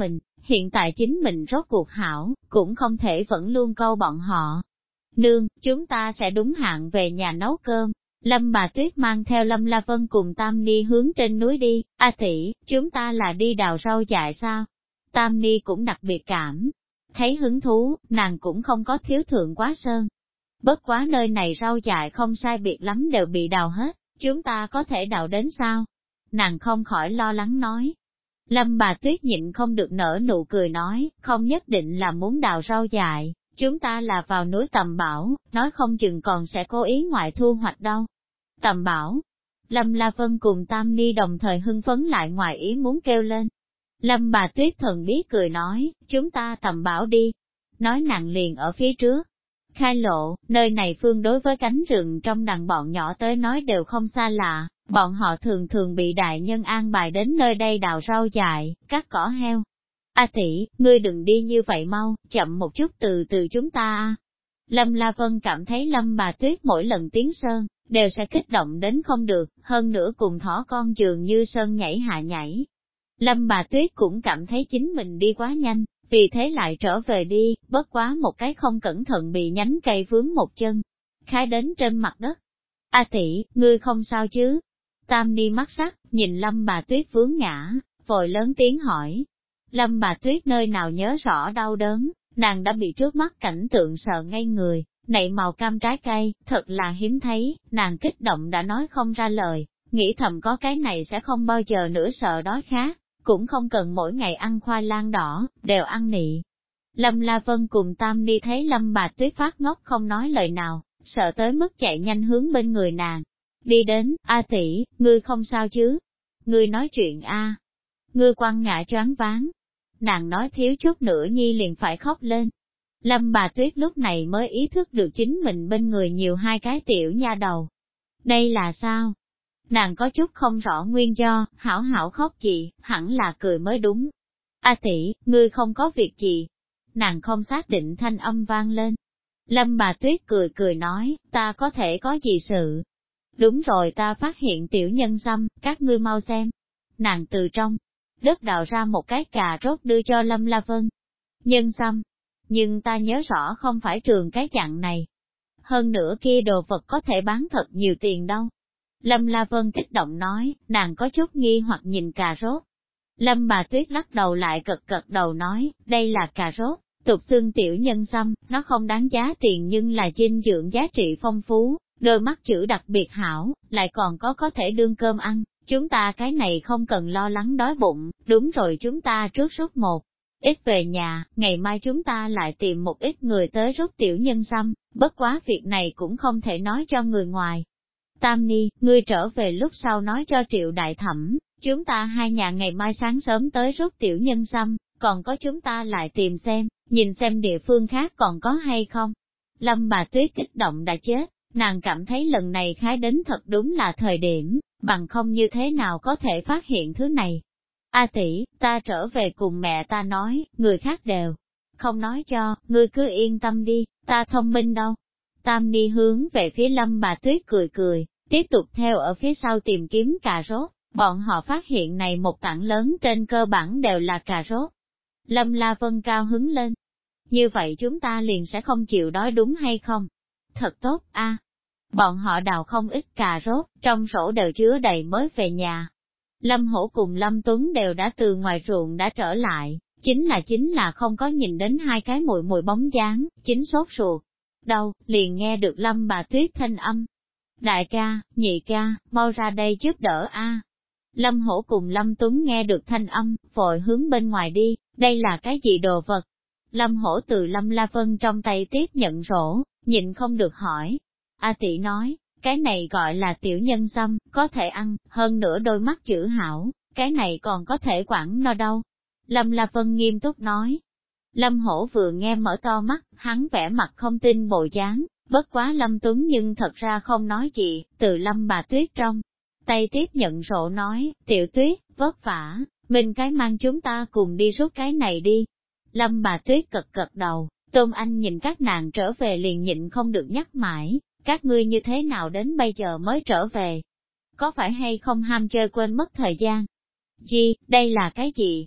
hiện tại chính mình rốt cuộc hảo, cũng không thể vẫn luôn câu bọn họ. Nương, chúng ta sẽ đúng hạn về nhà nấu cơm. Lâm bà Tuyết mang theo Lâm La Vân cùng Tam Ni hướng trên núi đi. A tỷ, chúng ta là đi đào rau dại sao? Tam Ni cũng đặc biệt cảm thấy hứng thú, nàng cũng không có thiếu thượng quá sơn. Bất quá nơi này rau dại không sai biệt lắm đều bị đào hết, chúng ta có thể đào đến sao? Nàng không khỏi lo lắng nói. Lâm bà Tuyết nhịn không được nở nụ cười nói, không nhất định là muốn đào rau dại, chúng ta là vào núi tầm bảo, nói không chừng còn sẽ cố ý ngoại thu hoạch đâu. Tầm bảo, Lâm La Vân cùng Tam Ni đồng thời hưng phấn lại ngoài ý muốn kêu lên. Lâm bà Tuyết thần bí cười nói, chúng ta tầm bảo đi. Nói nàng liền ở phía trước. Khai lộ, nơi này phương đối với cánh rừng trong đàn bọn nhỏ tới nói đều không xa lạ, bọn họ thường thường bị đại nhân an bài đến nơi đây đào rau dại, cắt cỏ heo. A tỷ, ngươi đừng đi như vậy mau, chậm một chút từ từ chúng ta a. Lâm La Vân cảm thấy Lâm bà Tuyết mỗi lần tiến sơn, đều sẽ kích động đến không được, hơn nữa cùng thỏ con dường như sơn nhảy hạ nhảy. Lâm bà Tuyết cũng cảm thấy chính mình đi quá nhanh, vì thế lại trở về đi, bất quá một cái không cẩn thận bị nhánh cây vướng một chân, khai đến trên mặt đất. A tỷ, ngươi không sao chứ? Tam Ni mắt sắc, nhìn Lâm bà Tuyết vướng ngã, vội lớn tiếng hỏi. Lâm bà Tuyết nơi nào nhớ rõ đau đớn, nàng đã bị trước mắt cảnh tượng sợ ngây người, nảy màu cam trái cây, thật là hiếm thấy, nàng kích động đã nói không ra lời, nghĩ thầm có cái này sẽ không bao giờ nữa sợ đói khát, cũng không cần mỗi ngày ăn khoai lang đỏ, đều ăn nị. Lâm La Vân cùng Tam Ni thấy Lâm bà Tuyết phát ngốc không nói lời nào, sợ tới mức chạy nhanh hướng bên người nàng. Đi đến, A tỷ, ngươi không sao chứ? Ngươi nói chuyện a, ngươi quăng ngã choáng váng. Nàng nói thiếu chút nữa nhi liền phải khóc lên. Lâm bà Tuyết lúc này mới ý thức được chính mình bên người nhiều hai cái tiểu nha đầu. Đây là sao? Nàng có chút không rõ nguyên do, hảo hảo khóc gì, hẳn là cười mới đúng. A tỷ, ngươi không có việc gì. Nàng không xác định thanh âm vang lên. Lâm bà Tuyết cười cười nói, ta có thể có gì sự. Đúng rồi, ta phát hiện tiểu nhân xăm, các ngươi mau xem. Nàng từ trong đất đào ra một cái cà rốt đưa cho Lâm La Vân. Nhân xăm, nhưng ta nhớ rõ không phải trường cái dạng này. Hơn nữa kia đồ vật có thể bán thật nhiều tiền đâu. Lâm La Vân kích động nói, nàng có chút nghi hoặc nhìn cà rốt. Lâm bà Tuyết lắc đầu lại cật đầu nói, đây là cà rốt, tục xương tiểu nhân xăm, nó không đáng giá tiền nhưng là dinh dưỡng giá trị phong phú, đôi mắt chữ đặc biệt hảo, lại còn có thể đương cơm ăn, chúng ta cái này không cần lo lắng đói bụng, đúng rồi chúng ta trước rút một ít về nhà, ngày mai chúng ta lại tìm một ít người tới rút tiểu nhân xăm, bất quá việc này cũng không thể nói cho người ngoài. Tam Ni, ngươi trở về lúc sau nói cho Triệu Đại Thẩm, chúng ta hai nhà ngày mai sáng sớm tới rút tiểu nhân xăm, còn có chúng ta lại tìm xem, nhìn xem địa phương khác còn có hay không. Lâm bà Tuyết kích động đã chết, nàng cảm thấy lần này khái đến thật đúng là thời điểm, bằng không như thế nào có thể phát hiện thứ này. A tỷ, ta trở về cùng mẹ ta nói, người khác đều không nói cho, ngươi cứ yên tâm đi, ta thông minh đâu. Tam Ni hướng về phía Lâm bà Tuyết cười cười, tiếp tục theo ở phía sau tìm kiếm cà rốt, bọn họ phát hiện này một tảng lớn trên cơ bản đều là cà rốt. Lâm La Vân cao hứng lên. Như vậy chúng ta liền sẽ không chịu đói đúng hay không? Thật tốt a. Bọn họ đào không ít cà rốt, trong rổ đều chứa đầy mới về nhà. Lâm Hổ cùng Lâm Tuấn đều đã từ ngoài ruộng đã trở lại, chính là không có nhìn đến hai cái mùi mùi bóng dáng, chính sốt ruột. Đâu, liền nghe được Lâm bà Tuyết thanh âm. Đại ca, nhị ca, mau ra đây giúp đỡ a. Lâm Hổ cùng Lâm Tuấn nghe được thanh âm, vội hướng bên ngoài đi, đây là cái gì đồ vật? Lâm Hổ từ Lâm La Vân trong tay tiếp nhận rổ, nhịn không được hỏi. A tỷ nói, cái này gọi là tiểu nhân xăm, có thể ăn, hơn nữa đôi mắt chữ hảo, cái này còn có thể quản no đâu. Lâm La Vân nghiêm túc nói. Lâm Hổ vừa nghe mở to mắt, hắn vẻ mặt không tin bộ dáng, bất quá Lâm Tuấn nhưng thật ra không nói gì, từ Lâm bà Tuyết trong tay tiếp nhận rổ nói, tiểu Tuyết, vất vả, mình cái mang chúng ta cùng đi rút cái này đi. Lâm bà Tuyết cật đầu, Tôn Anh nhìn các nàng trở về liền nhịn không được nhắc mãi, các ngươi như thế nào đến bây giờ mới trở về? Có phải hay không ham chơi quên mất thời gian? Gì, đây là cái gì?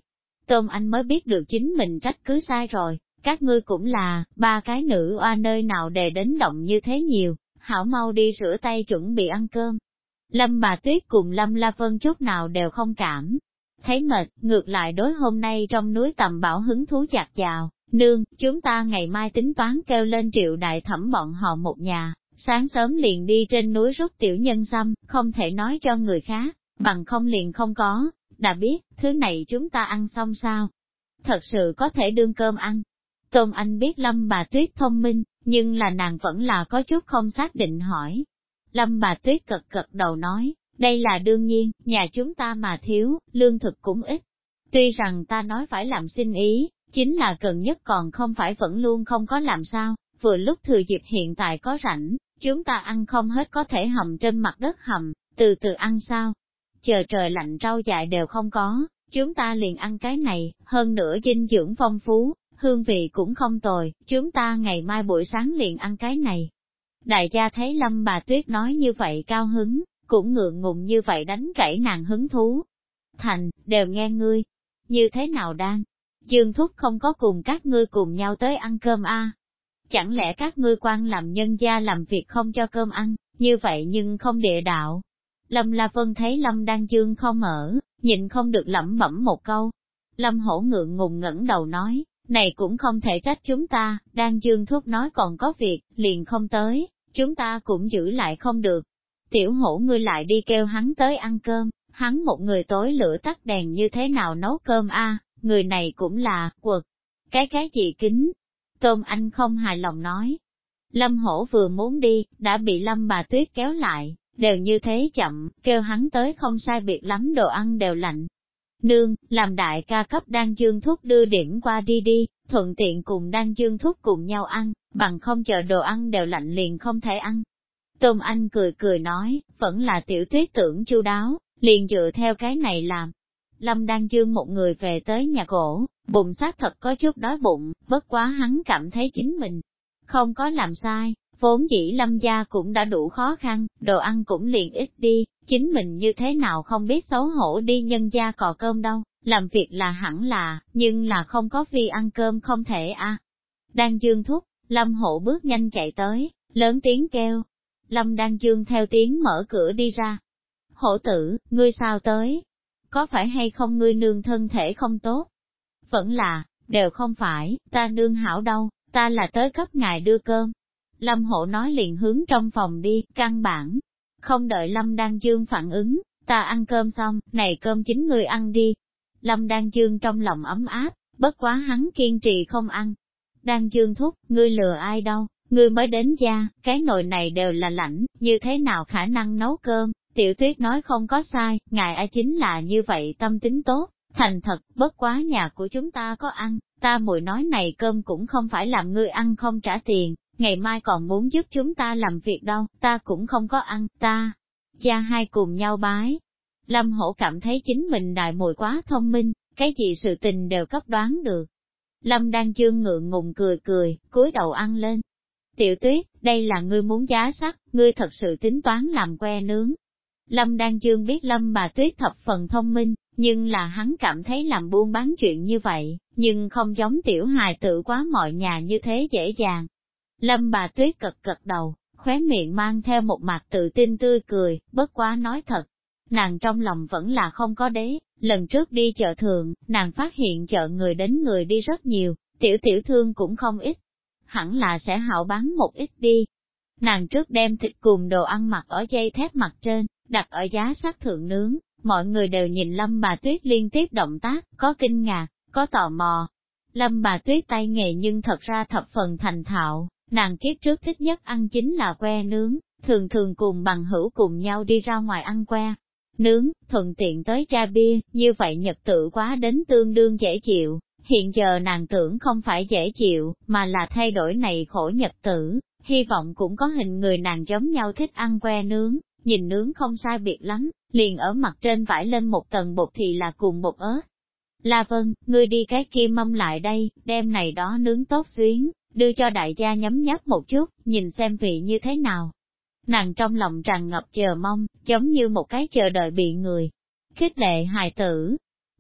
Tôn Anh mới biết được chính mình trách cứ sai rồi, các ngươi cũng là, ba cái nữ oa nơi nào đề đến động như thế nhiều, hảo mau đi rửa tay chuẩn bị ăn cơm. Lâm bà Tuyết cùng Lâm La Vân chút nào đều không cảm thấy mệt, ngược lại đối hôm nay trong núi tầm bảo hứng thú chặt chào, nương, chúng ta ngày mai tính toán kêu lên Triệu đại thẩm bọn họ một nhà, sáng sớm liền đi trên núi rút tiểu nhân xăm, không thể nói cho người khác, bằng không liền không có, đã biết, thứ này chúng ta ăn xong sao? Thật sự có thể đương cơm ăn. Tôn Anh biết Lâm bà Tuyết thông minh, nhưng là nàng vẫn là có chút không xác định hỏi. Lâm bà Tuyết cật đầu nói, đây là đương nhiên, nhà chúng ta mà thiếu, lương thực cũng ít. Tuy rằng ta nói phải làm xin ý, chính là cần nhất còn không phải vẫn luôn không có làm sao, vừa lúc thừa dịp hiện tại có rảnh, chúng ta ăn không hết có thể hầm trên mặt đất hầm, từ từ ăn sao. Chờ trời lạnh rau dại đều không có, chúng ta liền ăn cái này, hơn nữa dinh dưỡng phong phú, hương vị cũng không tồi, chúng ta ngày mai buổi sáng liền ăn cái này. Đại gia thấy Lâm bà Tuyết nói như vậy cao hứng, cũng ngượng ngùng như vậy đánh gãy nàng hứng thú. Thành, đều nghe ngươi, như thế nào đang? Dương Thúc không có cùng các ngươi cùng nhau tới ăn cơm a? Chẳng lẽ các ngươi quan làm nhân gia làm việc không cho cơm ăn, như vậy nhưng không địa đạo. Lâm La Vân thấy Lâm Đan Dương không ở, nhịn không được lẩm bẩm một câu. Lâm Hổ ngượng ngùng ngẩng đầu nói, này cũng không thể trách chúng ta, Đan Dương Thúc nói còn có việc, liền không tới, chúng ta cũng giữ lại không được. Tiểu Hổ ngươi lại đi kêu hắn tới ăn cơm, hắn một người tối lửa tắt đèn như thế nào nấu cơm a? Người này cũng là, quật. Cái gì kính? Tôn Anh không hài lòng nói. Lâm Hổ vừa muốn đi, đã bị Lâm bà Tuyết kéo lại, đều như thế chậm, kêu hắn tới không sai biệt lắm đồ ăn đều lạnh. Nương, làm đại ca cấp Đan Dương Thúc đưa điểm qua đi, thuận tiện cùng Đan Dương Thúc cùng nhau ăn, bằng không chờ đồ ăn đều lạnh liền không thể ăn. Tôn Anh cười nói, vẫn là Tiểu Tuyết tưởng chu đáo, liền dựa theo cái này làm. Lâm Đan Dương một người về tới nhà gỗ, bụng xác thật có chút đói bụng, bất quá hắn cảm thấy chính mình không có làm sai, vốn dĩ Lâm gia cũng đã đủ khó khăn, đồ ăn cũng liền ít đi, chính mình như thế nào không biết xấu hổ đi nhân gia cò cơm đâu, làm việc là hẳn là, nhưng là không có phi ăn cơm không thể a. Đan Dương Thúc, Lâm Hổ bước nhanh chạy tới, lớn tiếng kêu. Lâm Đan Dương theo tiếng mở cửa đi ra. Hổ tử, ngươi sao tới? Có phải hay không ngươi nương thân thể không tốt? Vẫn là, đều không phải, ta nương hảo đâu, ta là tới cấp ngài đưa cơm. Lâm Hổ nói liền hướng trong phòng đi, căn bản. Không đợi Lâm Đan Dương phản ứng, ta ăn cơm xong, này cơm chính ngươi ăn đi. Lâm Đan Dương trong lòng ấm áp, bất quá hắn kiên trì không ăn. Đan Dương thúc, ngươi lừa ai đâu, ngươi mới đến gia, cái nồi này đều là lạnh, như thế nào khả năng nấu cơm? Tiểu Tuyết nói không có sai, ngài ai chính là như vậy tâm tính tốt, thành thật, bất quá nhà của chúng ta có ăn, ta muội nói này cơm cũng không phải làm ngươi ăn không trả tiền, ngày mai còn muốn giúp chúng ta làm việc đâu, ta cũng không có ăn, ta. Cha hai cùng nhau bái. Lâm Hổ cảm thấy chính mình đại muội quá thông minh, cái gì sự tình đều cấp đoán được. Lâm Đan Dương ngượng ngùng cười, cúi đầu ăn lên. Tiểu Tuyết, đây là ngươi muốn giá sắc, ngươi thật sự tính toán làm que nướng. Lâm Đan Dương biết Lâm bà Tuyết thập phần thông minh, nhưng là hắn cảm thấy làm buôn bán chuyện như vậy, nhưng không giống tiểu hài tử quá mọi nhà như thế dễ dàng. Lâm bà Tuyết cật đầu, khóe miệng mang theo một mặt tự tin tươi cười, bất quá nói thật. Nàng trong lòng vẫn là không có đế, lần trước đi chợ thượng, nàng phát hiện chợ người đến người đi rất nhiều, tiểu thương cũng không ít. Hẳn là sẽ hảo bán một ít đi. Nàng trước đem thịt cùng đồ ăn mặc ở dây thép mặt trên, đặt ở giá sắt thượng nướng, mọi người đều nhìn Lâm bà Tuyết liên tiếp động tác, có kinh ngạc, có tò mò. Lâm bà Tuyết tay nghề nhưng thật ra thập phần thành thạo, nàng kiếp trước thích nhất ăn chính là que nướng, thường cùng bằng hữu cùng nhau đi ra ngoài ăn que nướng, thuận tiện tới cha bia, như vậy nhật tự quá đến tương đương dễ chịu. Hiện giờ nàng tưởng không phải dễ chịu, mà là thay đổi này khổ nhật tử, hy vọng cũng có hình người nàng giống nhau thích ăn que nướng, nhìn nướng không sai biệt lắm, liền ở mặt trên vải lên một tầng bột thì là cùng bột ớt. La Vân, ngươi đi cái kia mâm lại đây, đem này đó nướng tốt xuyến, đưa cho đại gia nhấm nháp một chút, nhìn xem vị như thế nào. Nàng trong lòng tràn ngập chờ mong, giống như một cái chờ đợi bị người khích lệ hài tử.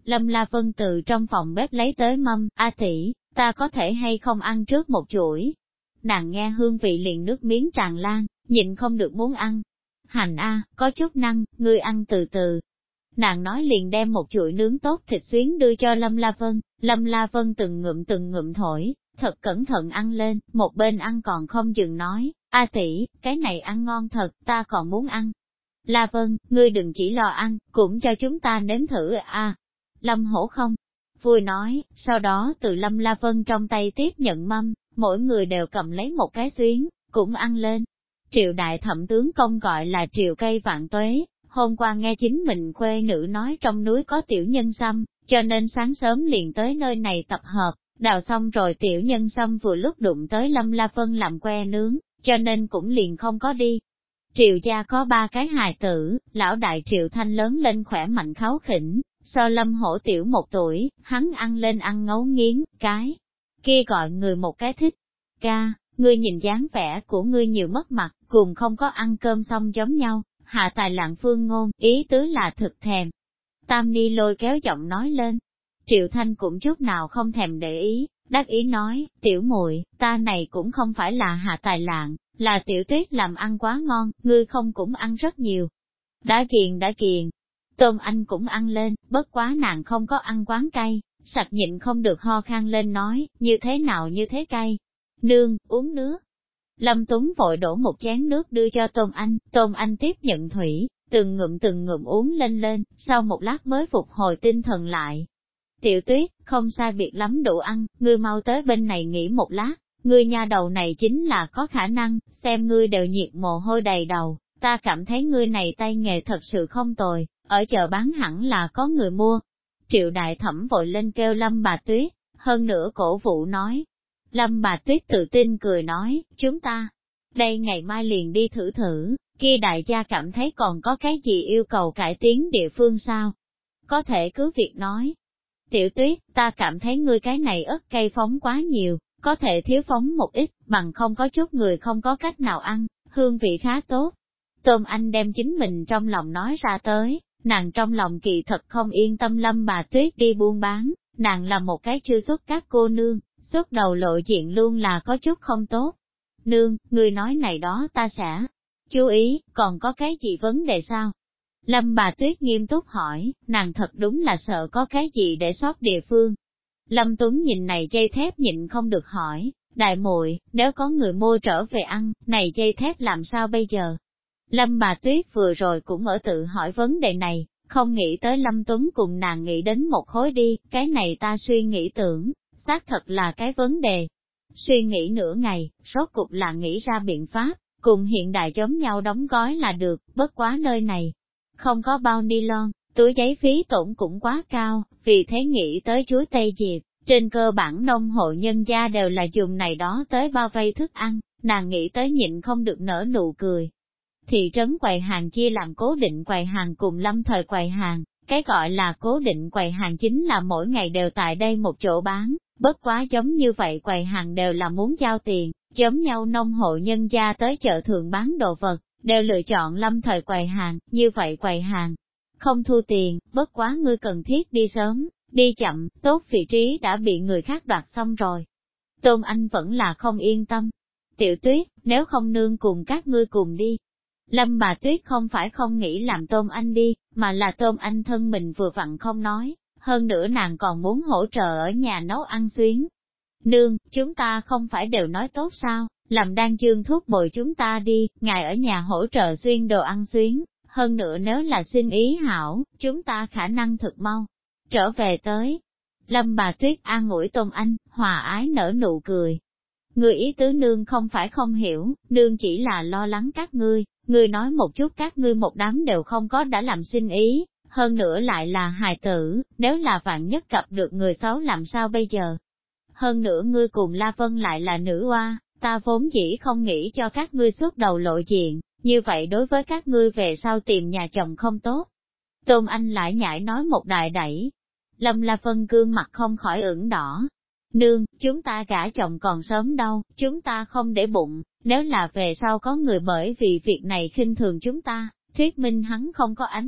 Lâm La Vân từ trong phòng bếp lấy tới mâm, A tỷ, ta có thể hay không ăn trước một chuỗi. Nàng nghe hương vị liền nước miếng tràn lan, nhịn không được muốn ăn. Hành a, có chút năng, ngươi ăn từ từ. Nàng nói liền đem một chuỗi nướng tốt thịt xuyến đưa cho Lâm La Vân. Lâm La Vân từng ngụm thổi, thật cẩn thận ăn lên, một bên ăn còn không dừng nói, A tỷ, cái này ăn ngon thật, ta còn muốn ăn. La Vân, ngươi đừng chỉ lo ăn, cũng cho chúng ta nếm thử a. Lâm Hổ không vui nói, sau đó từ Lâm La Vân trong tay tiếp nhận mâm, mỗi người đều cầm lấy một cái xuyến, cũng ăn lên. Triệu đại thẩm tướng công gọi là Triệu Cây Vạn Tuế, hôm qua nghe chính mình khuê nữ nói trong núi có tiểu nhân sâm, cho nên sáng sớm liền tới nơi này tập hợp, đào xong rồi tiểu nhân sâm vừa lúc đụng tới Lâm La Vân làm que nướng, cho nên cũng liền không có đi. Triệu gia có 3 cái hài tử, lão đại Triệu Thanh lớn lên khỏe mạnh kháu khỉnh, so Lâm Hổ tiểu 1 tuổi, hắn ăn lên ăn ngấu nghiến, cái kia gọi người một cái thích. Ca, ngươi nhìn dáng vẻ của ngươi nhiều mất mặt, cùng không có ăn cơm xong giống nhau, hạ tài lạng phương ngôn, ý tứ là thực thèm. Tam Ni lôi kéo giọng nói lên. Triệu Thanh cũng chút nào không thèm để ý, đắc ý nói, tiểu muội, ta này cũng không phải là hạ tài lạng, là tiểu tuyết làm ăn quá ngon, ngươi không cũng ăn rất nhiều. Đã kiền. Tôm Anh cũng ăn lên, bất quá nàng không có ăn quán cay, sạch nhịn không được ho khan lên nói, như thế nào như thế cay. Nương, uống nước. Lâm Tuấn vội đổ một chén nước đưa cho Tôm Anh tiếp nhận thủy, từng ngụm uống lên, sau một lát mới phục hồi tinh thần lại. Tiểu Tuyết, không sai biệt lắm đủ ăn, ngươi mau tới bên này nghỉ một lát, ngươi nha đầu này chính là có khả năng, xem ngươi đều nhiệt mồ hôi đầy đầu, ta cảm thấy ngươi này tay nghề thật sự không tồi, ở chợ bán hẳn là có người mua. Triệu đại thẩm vội lên kêu Lâm bà Tuyết, hơn nữa cổ vũ nói. Lâm bà Tuyết tự tin cười nói, chúng ta, đây ngày mai liền đi thử, kia đại gia cảm thấy còn có cái gì yêu cầu cải tiến địa phương sao? Có thể cứ việc nói. Tiểu Tuyết, ta cảm thấy ngươi cái này ớt cây phóng quá nhiều, có thể thiếu phóng một ít, bằng không có chút người không có cách nào ăn, hương vị khá tốt. Tôm Anh đem chính mình trong lòng nói ra tới, nàng trong lòng kỳ thật không yên tâm Lâm bà Tuyết đi buôn bán, nàng là một cái chưa xuất các cô nương, xuất đầu lộ diện luôn là có chút không tốt. Nương, người nói này đó ta sẽ chú ý, còn có cái gì vấn đề sao? Lâm bà Tuyết nghiêm túc hỏi, nàng thật đúng là sợ có cái gì để sót địa phương. Lâm Tuấn nhìn này dây thép nhịn không được hỏi, đại muội, nếu có người mua trở về ăn, này dây thép làm sao bây giờ? Lâm bà Tuyết vừa rồi cũng ở tự hỏi vấn đề này, không nghĩ tới Lâm Tuấn cùng nàng nghĩ đến một khối đi, cái này ta suy nghĩ tưởng, xác thật là cái vấn đề. Suy nghĩ nửa ngày, rốt cục là nghĩ ra biện pháp, cùng hiện đại giống nhau đóng gói là được, bất quá nơi này. Không có bao ni lon, túi giấy phí tổn cũng quá cao, vì thế nghĩ tới chuối tây diệp, trên cơ bản nông hộ nhân gia đều là dùng này đó tới bao vây thức ăn, nàng nghĩ tới nhịn không được nở nụ cười. Thị trấn quầy hàng chia làm cố định quầy hàng cùng lâm thời quầy hàng, cái gọi là cố định quầy hàng chính là mỗi ngày đều tại đây một chỗ bán, bất quá giống như vậy quầy hàng đều là muốn giao tiền, giống nhau nông hộ nhân gia tới chợ thường bán đồ vật, đều lựa chọn lâm thời quầy hàng, như vậy quầy hàng không thu tiền, bất quá ngươi cần thiết đi sớm, đi chậm, tốt vị trí đã bị người khác đoạt xong rồi. Tôn Anh vẫn là không yên tâm. Tiểu Tuyết, nếu không nương cùng các ngươi cùng đi. Lâm bà Tuyết không phải không nghĩ làm Tôn Anh đi, mà là Tôn Anh thân mình vừa vặn không nói, hơn nữa nàng còn muốn hỗ trợ ở nhà nấu ăn xuyến. Nương, chúng ta không phải đều nói tốt sao, làm đang chương thuốc bồi chúng ta đi, ngài ở nhà hỗ trợ xuyên đồ ăn xuyến, hơn nữa nếu là xin ý hảo, chúng ta khả năng thực mau trở về tới. Lâm bà Tuyết an ủi Tôn Anh, hòa ái nở nụ cười. Người ý tứ nương không phải không hiểu, nương chỉ là lo lắng các ngươi nói một chút các ngươi một đám đều không có đã làm xin ý, hơn nữa lại là hài tử, nếu là vạn nhất gặp được người xấu làm sao bây giờ. Hơn nữa ngươi cùng La Vân lại là nữ oa, ta vốn dĩ không nghĩ cho các ngươi xuất đầu lộ diện, như vậy đối với các ngươi về sau tìm nhà chồng không tốt. Tôn Anh lại nhảy nói một đại đẩy. Lâm La Vân gương mặt không khỏi ửng đỏ. Nương, chúng ta gả chồng còn sớm đâu, chúng ta không để bụng, nếu là về sau có người bởi vì việc này khinh thường chúng ta, thuyết minh hắn không có ánh mắt,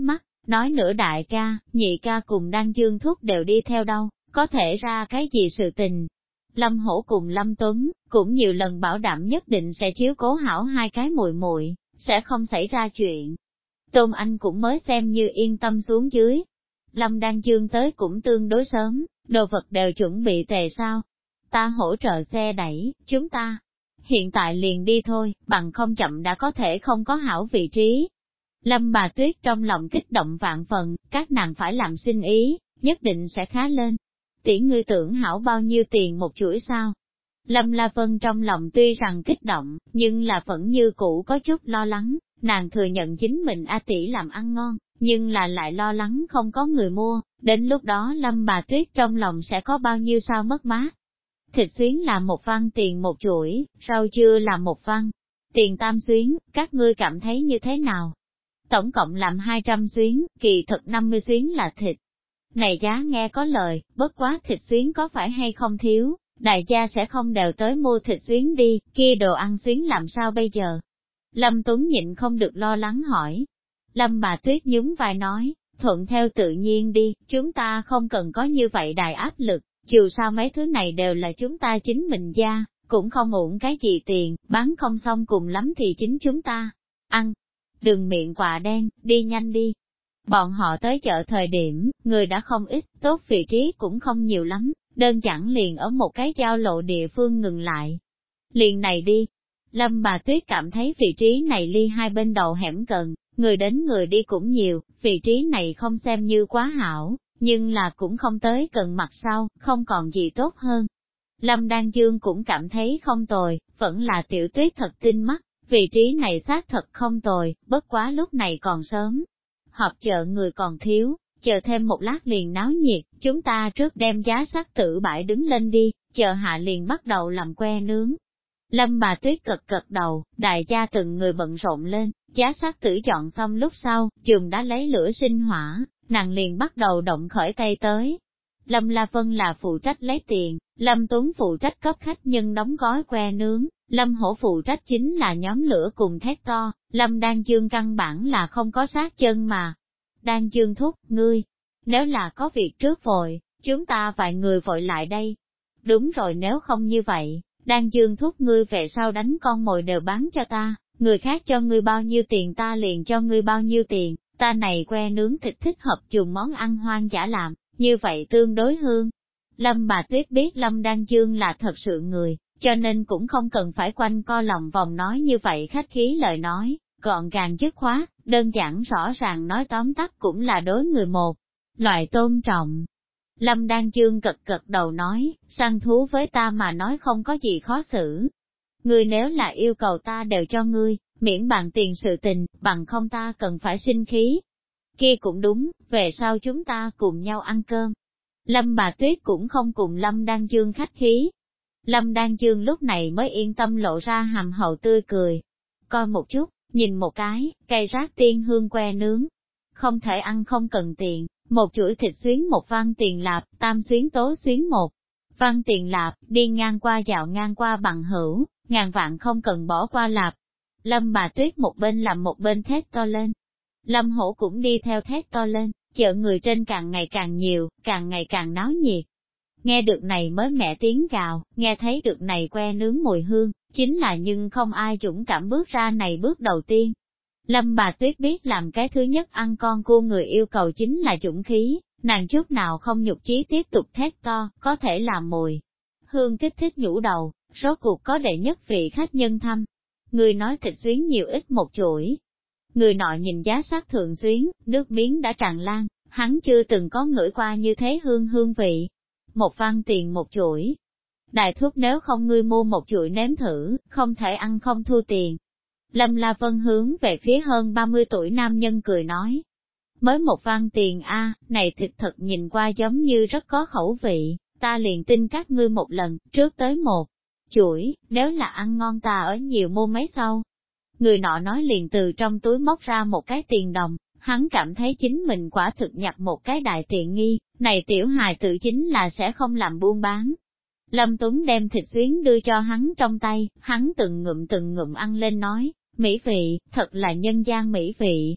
nói nữa đại ca, nhị ca cùng Đan Dương Thúc đều đi theo đâu, có thể ra cái gì sự tình. Lâm Hổ cùng Lâm Tuấn, cũng nhiều lần bảo đảm nhất định sẽ chiếu cố hảo hai cái muội muội, sẽ không xảy ra chuyện. Tôn Anh cũng mới xem như yên tâm xuống dưới. Lâm Đan Dương tới cũng tương đối sớm, đồ vật đều chuẩn bị tề sao. Ta hỗ trợ xe đẩy, chúng ta hiện tại liền đi thôi, bằng không chậm đã có thể không có hảo vị trí. Lâm Bà Tuyết trong lòng kích động vạn phần, các nàng phải làm sinh ý, nhất định sẽ khá lên. Tỷ ngươi tưởng hảo bao nhiêu tiền một chuỗi sao? Lâm La Vân trong lòng tuy rằng kích động, nhưng là vẫn như cũ có chút lo lắng, nàng thừa nhận chính mình A tỷ làm ăn ngon, nhưng là lại lo lắng không có người mua, đến lúc đó Lâm Bà Tuyết trong lòng sẽ có bao nhiêu sao mất mát. Thịt xuyến là 1 văn tiền một chuỗi, rau chưa là 1 văn tiền 8 xuyến, các ngươi cảm thấy như thế nào? Tổng cộng làm 200 xuyến, kỳ thực 50 xuyến là thịt. Này giá nghe có lời, bất quá thịt xuyến có phải hay không thiếu, đại gia sẽ không đều tới mua thịt xuyến đi, kia đồ ăn xuyến làm sao bây giờ? Lâm Tuấn nhịn không được lo lắng hỏi. Lâm Bà Tuyết nhún vai nói, thuận theo tự nhiên đi, chúng ta không cần có như vậy đại áp lực, dù sao mấy thứ này đều là chúng ta chính mình ra, cũng không uổng cái gì tiền, bán không xong cùng lắm thì chính chúng ta ăn. Đừng miệng quạ đen, đi nhanh đi. Bọn họ tới chợ thời điểm, người đã không ít, tốt vị trí cũng không nhiều lắm, đơn giản liền ở một cái giao lộ địa phương ngừng lại. Liền này đi. Lâm Bà Tuyết cảm thấy vị trí này ly hai bên đầu hẻm gần, người đến người đi cũng nhiều, vị trí này không xem như quá hảo, nhưng là cũng không tới gần mặt sau, không còn gì tốt hơn. Lâm Đan Dương cũng cảm thấy không tồi, vẫn là Tiểu Tuyết thật tinh mắt, vị trí này xác thật không tồi, bất quá lúc này còn sớm. Họp chợ người còn thiếu, chờ thêm một lát liền náo nhiệt, chúng ta trước đem giá sắt tử bãi đứng lên đi, chờ hạ liền bắt đầu làm que nướng. Lâm Bà Tuyết cực đầu, đại gia từng người bận rộn lên, giá sắt tử chọn xong lúc sau, chùm đã lấy lửa sinh hỏa, nàng liền bắt đầu động khởi tay tới. Lâm La Vân là phụ trách lấy tiền, Lâm Tuấn phụ trách cấp khách nhân đóng gói que nướng, Lâm Hổ phụ trách chính là nhóm lửa cùng thét to, Lâm Đan Dương căn bản là không có sát chân mà. Đan Dương thúc, ngươi, nếu là có việc trước vội, chúng ta vài người vội lại đây. Đúng rồi, nếu không như vậy, Đan Dương thúc ngươi về sau đánh con mồi đều bán cho ta, người khác cho ngươi bao nhiêu tiền ta liền cho ngươi bao nhiêu tiền, ta này que nướng thịt thích hợp dùng món ăn hoang dã làm, như vậy tương đối hương. Lâm Bà Tuyết biết Lâm Đan Dương là thật sự người, cho nên cũng không cần phải quanh co lòng vòng nói như vậy khách khí lời nói, gọn gàng dứt khoát, đơn giản rõ ràng nói tóm tắt cũng là đối người một loại tôn trọng. Lâm Đan Dương gật đầu nói, săn thú với ta mà nói không có gì khó xử. Ngươi nếu là yêu cầu ta đều cho ngươi, miễn bàn tiền sự tình, bằng không ta cần phải sinh khí. Kia cũng đúng, về sau chúng ta cùng nhau ăn cơm. Lâm Bà Tuyết cũng không cùng Lâm Đan Dương khách khí. Lâm Đan Dương lúc này mới yên tâm lộ ra hàm hậu tươi cười. Coi một chút, nhìn một cái, cây rác tiên hương que nướng. Không thể ăn không cần tiền, một chuỗi thịt xuyến 1 văn tiền lạp, tam xuyến tố xuyến 1 văn tiền lạp, đi ngang qua dạo ngang qua bằng hữu, ngàn vạn không cần bỏ qua lạp. Lâm Bà Tuyết một bên làm một bên thét to lên. Lâm Hổ cũng đi theo thét to lên, chợ người trên càng ngày càng nhiều, càng ngày càng náo nhiệt. Nghe được này mới mẻ tiếng gào, nghe thấy được này que nướng mùi hương, chính là nhưng không ai dũng cảm bước ra này bước đầu tiên. Lâm Bà Tuyết biết làm cái thứ nhất ăn con cua người yêu cầu chính là dũng khí, nàng chút nào không nhục chí tiếp tục thét to, có thể làm mùi hương kích thích nhũ đầu, rốt cuộc có đệ nhất vị khách nhân thăm. Người nói thịt xuyến nhiều ít một chuỗi. Người nọ nhìn giá sắc thường xuyến, nước miếng đã tràn lan, hắn chưa từng có ngửi qua như thế hương vị. 1 văn tiền một chuỗi. Đại thúc nếu không ngươi mua một chuỗi nếm thử, không thể ăn không thu tiền. Lâm La Vân hướng về phía hơn 30 tuổi nam nhân cười nói. Mới 1 văn tiền a, này thịt thật nhìn qua giống như rất có khẩu vị, ta liền tin các ngươi một lần, trước tới một chuỗi, nếu là ăn ngon ta ở nhiều mua mấy sau. Người nọ nói liền từ trong túi móc ra một cái tiền đồng, hắn cảm thấy chính mình quả thực nhặt một cái đại tiện nghi, này tiểu hài tự chính là sẽ không làm buôn bán. Lâm Tuấn đem thịt xuyến đưa cho hắn trong tay, hắn từng ngụm ăn lên nói, mỹ vị, thật là nhân gian mỹ vị.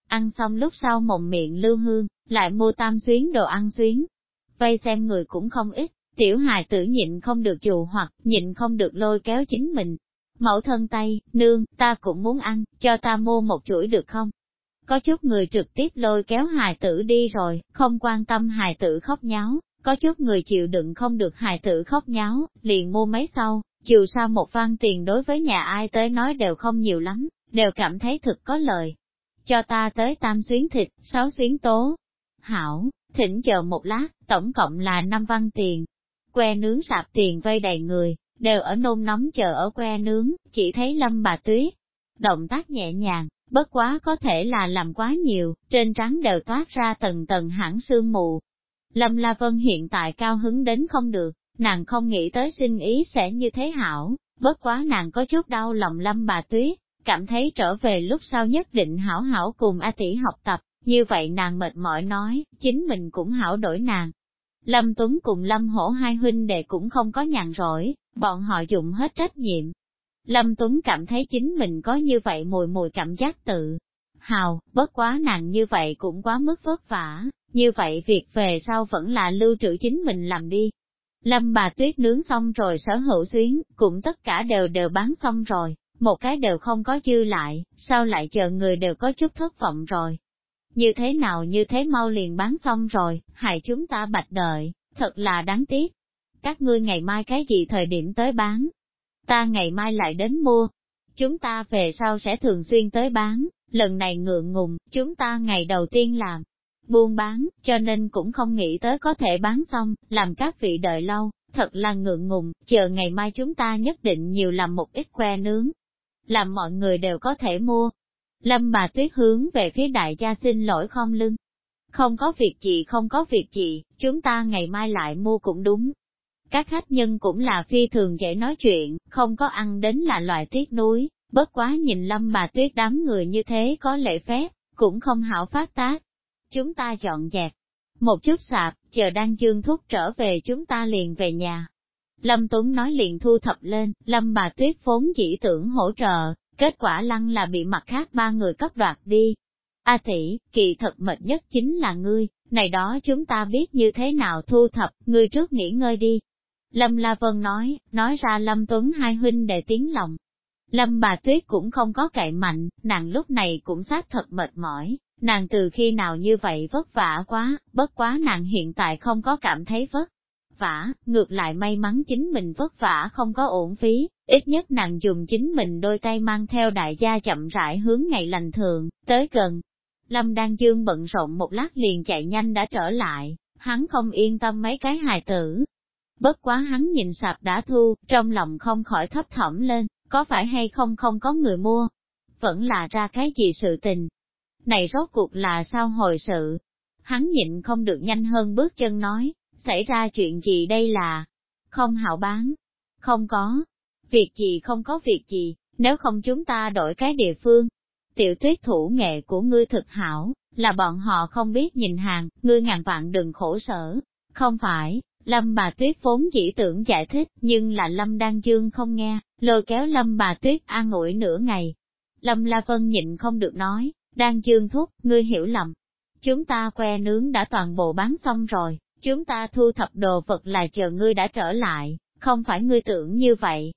Ăn xong lúc sau mồm miệng lưu hương, lại mua tam xuyến đồ ăn xuyến. Vây xem người cũng không ít, tiểu hài tử nhịn không được dụ hoặc nhịn không được lôi kéo chính mình. Mẫu thân tay, nương, ta cũng muốn ăn, cho ta mua một chuỗi được không? Có chút người trực tiếp lôi kéo hài tử đi rồi, không quan tâm hài tử khóc nháo, có chút người chịu đựng không được hài tử khóc nháo, liền mua mấy sau, dù sao một văn tiền đối với nhà ai tới nói đều không nhiều lắm, đều cảm thấy thực có lời. Cho ta tới tam xuyến thịt, 6 xuyến tố. Hảo, thỉnh chờ một lát, tổng cộng là 5 văn tiền. Que nướng sạp tiền vây đầy người, đều ở nôn nóng chờ ở que nướng, chỉ thấy Lâm bà Tuyết. Động tác nhẹ nhàng, bất quá có thể là làm quá nhiều, trên trán đều toát ra tầng tầng hãng sương mù. Lâm La Vân hiện tại cao hứng đến không được, nàng không nghĩ tới sinh ý sẽ như thế hảo, bất quá nàng có chút đau lòng Lâm bà Tuyết, cảm thấy trở về lúc sau nhất định hảo hảo cùng A tỷ học tập, như vậy nàng mệt mỏi nói, chính mình cũng hảo đổi nàng. Lâm Tuấn cùng Lâm Hổ hai huynh đệ cũng không có nhàn rỗi, bọn họ dùng hết trách nhiệm. Lâm Tuấn cảm thấy chính mình có như vậy mùi cảm giác tự hào, bất quá nàng như vậy cũng quá mức vất vả, như vậy việc về sau vẫn là lưu trữ chính mình làm đi. Lâm bà Tuyết nướng xong rồi sở hữu xuyến, cũng tất cả đều bán xong rồi, một cái đều không có dư lại, sao lại chờ người đều có chút thất vọng rồi. Như thế nào như thế mau liền bán xong rồi, hại chúng ta bạch đợi, thật là đáng tiếc. Các ngươi ngày mai cái gì thời điểm tới bán? Ta ngày mai lại đến mua. Chúng ta về sau sẽ thường xuyên tới bán, lần này ngượng ngùng, chúng ta ngày đầu tiên làm buôn bán, cho nên cũng không nghĩ tới có thể bán xong, làm các vị đợi lâu, thật là ngượng ngùng, chờ ngày mai chúng ta nhất định nhiều làm một ít que nướng, làm mọi người đều có thể mua. Lâm bà Tuyết hướng về phía đại gia xin lỗi khom lưng. Không có việc gì không có việc gì, chúng ta ngày mai lại mua cũng đúng. Các khách nhân cũng là phi thường dễ nói chuyện, không có ăn đến là loại tiếc nuối, bất quá nhìn Lâm bà Tuyết đám người như thế có lễ phép, cũng không hảo phát tác. Chúng ta dọn dẹp một chút sạp, chờ đang chương thúc trở về chúng ta liền về nhà. Lâm Tuấn nói liền thu thập lên, Lâm bà Tuyết vốn chỉ tưởng hỗ trợ, kết quả lăng là bị mặt khác 3 người cấp đoạt đi. A tỷ, kỳ thật mệt nhất chính là ngươi, này đó chúng ta biết như thế nào thu thập, ngươi trước nghỉ ngơi đi. Lâm La Vân nói ra Lâm Tuấn hai huynh đệ tiếng lòng. Lâm bà Tuyết cũng không có cậy mạnh, nàng lúc này cũng xác thật mệt mỏi, nàng từ khi nào như vậy vất vả quá, bất quá nàng hiện tại không có cảm thấy vất vả, ngược lại may mắn chính mình vất vả không có uổng phí, ít nhất nàng dùng chính mình đôi tay mang theo đại gia chậm rãi hướng ngày lành thường, tới gần. Lâm Đan Dương bận rộn một lát liền chạy nhanh đã trở lại, hắn không yên tâm mấy cái hài tử. Bất quá hắn nhìn sạp đã thu, trong lòng không khỏi thấp thỏm lên, có phải hay không có người mua? Vẫn là ra cái gì sự tình? Này rốt cuộc là sao hồi sự? Hắn nhịn không được nhanh hơn bước chân nói, xảy ra chuyện gì đây là? Không hảo bán? Không có. Việc gì không có việc gì, nếu không chúng ta đổi cái địa phương. Tiểu Tuyết thủ nghệ của ngươi thực hảo, là bọn họ không biết nhìn hàng, ngươi ngàn vạn đừng khổ sở. Không phải, Lâm bà Tuyết vốn chỉ tưởng giải thích, nhưng là Lâm Đan Dương không nghe, lôi kéo Lâm bà Tuyết an ủi nửa ngày. Lâm La Vân nhịn không được nói, Đan Dương thúc, ngươi hiểu lầm. Chúng ta que nướng đã toàn bộ bán xong rồi, chúng ta thu thập đồ vật là chờ ngươi đã trở lại, không phải ngươi tưởng như vậy.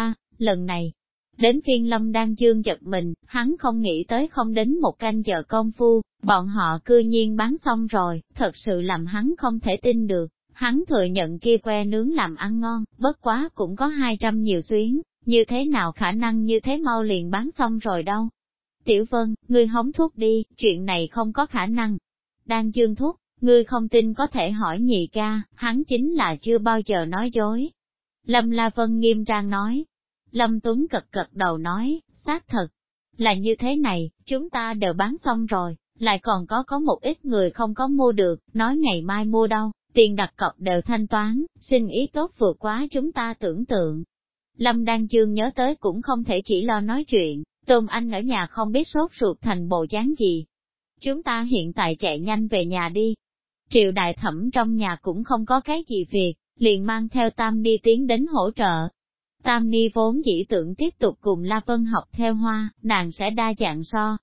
Lần này, đến phiên Lâm Đan Dương giật mình, hắn không nghĩ tới không đến một canh giờ công phu, bọn họ cư nhiên bán xong rồi, thật sự làm hắn không thể tin được. Hắn thừa nhận kia que nướng làm ăn ngon, bất quá cũng có 200 nhiều xuyến, như thế nào khả năng như thế mau liền bán xong rồi đâu. Tiểu Vân, ngươi hống thuốc đi, chuyện này không có khả năng. Đan Dương thuốc, ngươi không tin có thể hỏi nhị ca, hắn chính là chưa bao giờ nói dối. Lâm La Vân nghiêm trang nói. Lâm Tuấn cật đầu nói, xác thật, là như thế này, chúng ta đều bán xong rồi, lại còn có một ít người không có mua được, nói ngày mai mua đâu. Tiền đặt cọc đều thanh toán, sinh ý tốt vượt quá chúng ta tưởng tượng. Lâm Đan Dương nhớ tới cũng không thể chỉ lo nói chuyện, Tôn Anh ở nhà không biết sốt ruột thành bộ dáng gì. Chúng ta hiện tại chạy nhanh về nhà đi. Triệu đại thẩm trong nhà cũng không có cái gì việc, liền mang theo Tam Ni tiến đến hỗ trợ. Tam Ni vốn dĩ tưởng tiếp tục cùng La Vân học theo hoa, nàng sẽ đa dạng so.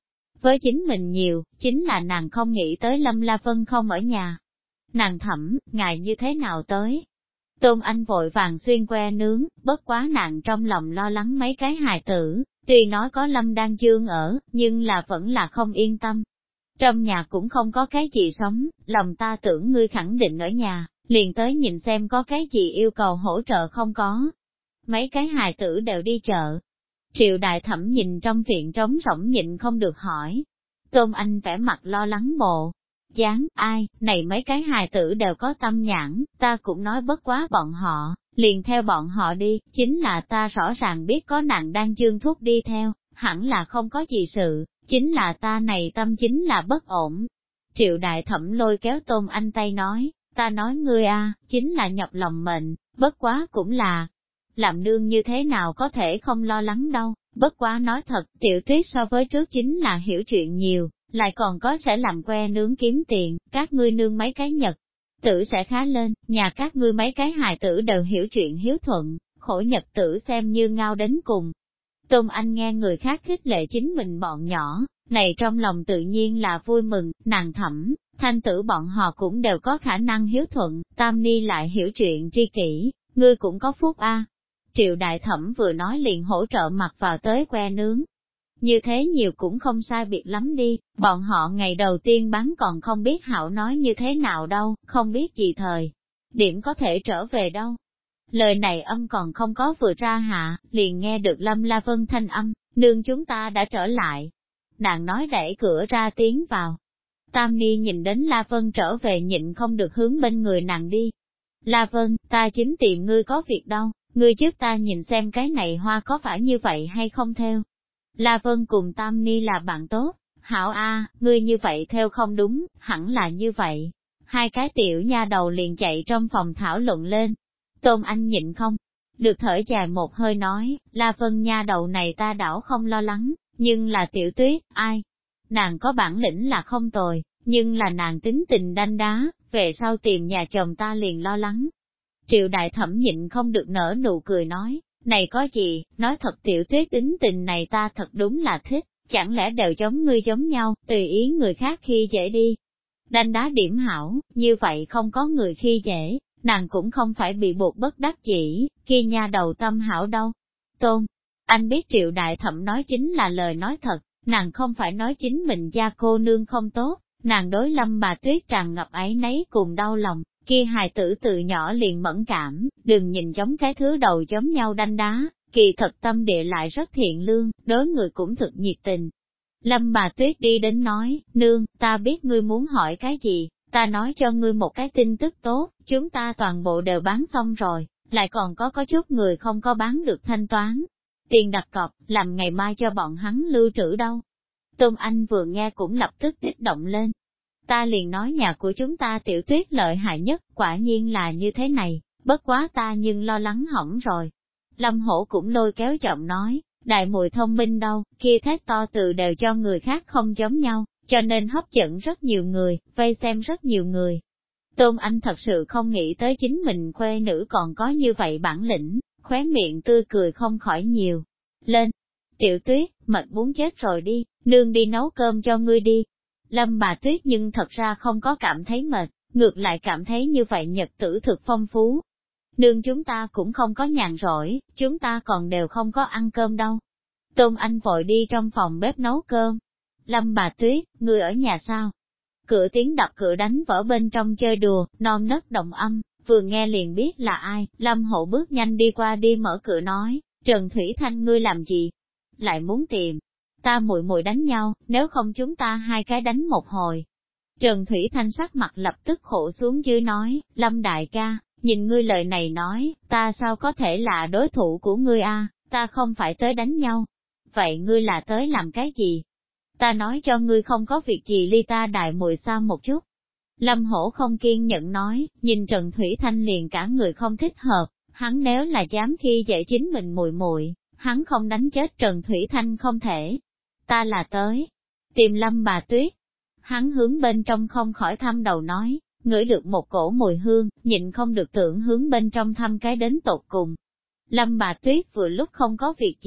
với chính mình nhiều, chính là nàng không nghĩ tới Lâm La Vân không ở nhà. Nàng Thẩm, ngài như thế nào tới? Tôn Anh vội vàng xuyên que nướng, bất quá nàng trong lòng lo lắng mấy cái hài tử, tuy nói có Lâm Đan Dương ở, nhưng là vẫn là không yên tâm. Trong nhà cũng không có cái gì sống, lòng ta tưởng ngươi khẳng định ở nhà, liền tới nhìn xem có cái gì yêu cầu hỗ trợ không có. Mấy cái hài tử đều đi chợ. Triệu Đại Thẩm nhìn trong viện trống rỗng nhịn không được hỏi. Tôn Anh vẻ mặt lo lắng bộ. Dáng, ai, này mấy cái hài tử đều có tâm nhãn, ta cũng nói bất quá bọn họ, liền theo bọn họ đi, chính là ta rõ ràng biết có nàng đang chương thuốc đi theo, hẳn là không có gì sự, chính là ta này tâm chính là bất ổn. Triệu Đại Thẩm lôi kéo Tôn Anh tay nói, ta nói ngươi chính là nhọc lòng mệnh, bất quá cũng là, làm nương như thế nào có thể không lo lắng đâu, bất quá nói thật, Tiểu Tuyết so với trước chính là hiểu chuyện nhiều, lại còn có sẽ làm que nướng kiếm tiền, các ngươi nương mấy cái nhật tử sẽ khá lên, nhà các ngươi mấy cái hài tử đều hiểu chuyện hiếu thuận, khổ nhật tử xem như ngao đến cùng. Tôn Anh nghe người khác khích lệ chính mình bọn nhỏ, này trong lòng tự nhiên là vui mừng, nàng Thẩm, Thanh tử bọn họ cũng đều có khả năng hiếu thuận, Tam Ni lại hiểu chuyện tri kỷ, ngươi cũng có phúc Triệu Đại Thẩm vừa nói liền hỗ trợ mặc vào tới que nướng. Như thế nhiều cũng không sai biệt lắm đi, bọn họ ngày đầu tiên bán còn không biết Hảo nói như thế nào đâu, không biết gì thời. Điểm có thể trở về đâu. Lời này âm còn không có vừa ra hạ, liền nghe được Lâm La Vân thanh âm, nương chúng ta đã trở lại. Nàng nói đẩy cửa ra tiến vào. Tam Ni nhìn đến La Vân trở về nhịn không được hướng bên người nàng đi. La Vân, ta chính tìm ngươi có việc đâu, ngươi giúp ta nhìn xem cái này hoa có phải như vậy hay không theo. La Vân cùng Tam Ni là bạn tốt, hảo ngươi như vậy theo không đúng, hẳn là như vậy. Hai cái tiểu nha đầu liền chạy trong phòng thảo luận lên. Tôn Anh nhịn không, được thở dài một hơi nói, La Vân nha đầu này ta đảo không lo lắng, nhưng là Tiểu Tuyết, ai? Nàng có bản lĩnh là không tồi, nhưng là nàng tính tình đanh đá, về sau tìm nhà chồng ta liền lo lắng. Triệu Đại Thẩm nhịn không được nở nụ cười nói, này có gì, nói thật Tiểu Tuyết tính tình này ta thật đúng là thích, chẳng lẽ đều giống ngươi giống nhau, tùy ý người khác khi dễ đi. Đanh đá điểm hảo, như vậy không có người khi dễ, nàng cũng không phải bị buộc bất đắc chỉ, kia nha đầu tâm hảo đâu. Tôn, anh biết Triệu Đại Thẩm nói chính là lời nói thật, nàng không phải nói chính mình gia cô nương không tốt, nàng đối Lâm bà Tuyết tràn ngập áy nấy cùng đau lòng, kia hài tử từ nhỏ liền mẫn cảm, đừng nhìn giống cái thứ đầu giống nhau đanh đá, kỳ thật tâm địa lại rất thiện lương, đối người cũng thực nhiệt tình. Lâm bà Tuyết đi đến nói, nương, ta biết ngươi muốn hỏi cái gì, ta nói cho ngươi một cái tin tức tốt, chúng ta toàn bộ đều bán xong rồi, lại còn có chút người không có bán được thanh toán. Tiền đặt cọc, làm ngày mai cho bọn hắn lưu trữ đâu. Tôn Anh vừa nghe cũng lập tức kích động lên. Ta liền nói nhà của chúng ta Tiểu Tuyết lợi hại nhất, quả nhiên là như thế này, bất quá ta nhưng lo lắng hỏng rồi. Lâm Hổ cũng lôi kéo giọng nói, đại muội thông minh đâu, kia thét to từ đều cho người khác không giống nhau, cho nên hấp dẫn rất nhiều người, vây xem rất nhiều người. Tôn Anh thật sự không nghĩ tới chính mình khuê nữ còn có như vậy bản lĩnh, khóe miệng tươi cười không khỏi nhiều. Lên, Tiểu Tuyết, mệt muốn chết rồi đi, nương đi nấu cơm cho ngươi đi. Lâm bà Tuyết nhưng thật ra không có cảm thấy mệt, ngược lại cảm thấy như vậy nhật tử thực phong phú. Nương chúng ta cũng không có nhàn rỗi, chúng ta còn đều không có ăn cơm đâu. Tôn Anh vội đi trong phòng bếp nấu cơm. Lâm bà Tuyết, ngươi ở nhà sao? Cửa tiếng đập cửa đánh vỡ bên trong chơi đùa, non nớt động âm, vừa nghe liền biết là ai. Lâm Hộ bước nhanh đi qua đi mở cửa nói, Trần Thủy Thanh ngươi làm gì? Lại muốn tìm ta muội muội đánh nhau, nếu không chúng ta hai cái đánh một hồi. Trần Thủy Thanh sắc mặt lập tức khổ xuống dưới nói, Lâm đại ca, nhìn ngươi lời này nói, ta sao có thể là đối thủ của ngươi ta không phải tới đánh nhau. Vậy ngươi là tới làm cái gì? Ta nói cho ngươi không có việc gì ly ta đại muội xa một chút. Lâm Hổ không kiên nhẫn nói, nhìn Trần Thủy Thanh liền cả người không thích hợp, hắn nếu là dám khi dễ chính mình muội muội, hắn không đánh chết Trần Thủy Thanh không thể. Ta là tới tìm Lâm bà Tuyết. Hắn hướng bên trong không khỏi thăm đầu nói, ngửi được một cổ mùi hương, nhịn không được tưởng hướng bên trong thăm cái đến tột cùng. Lâm bà Tuyết vừa lúc không có việc gì,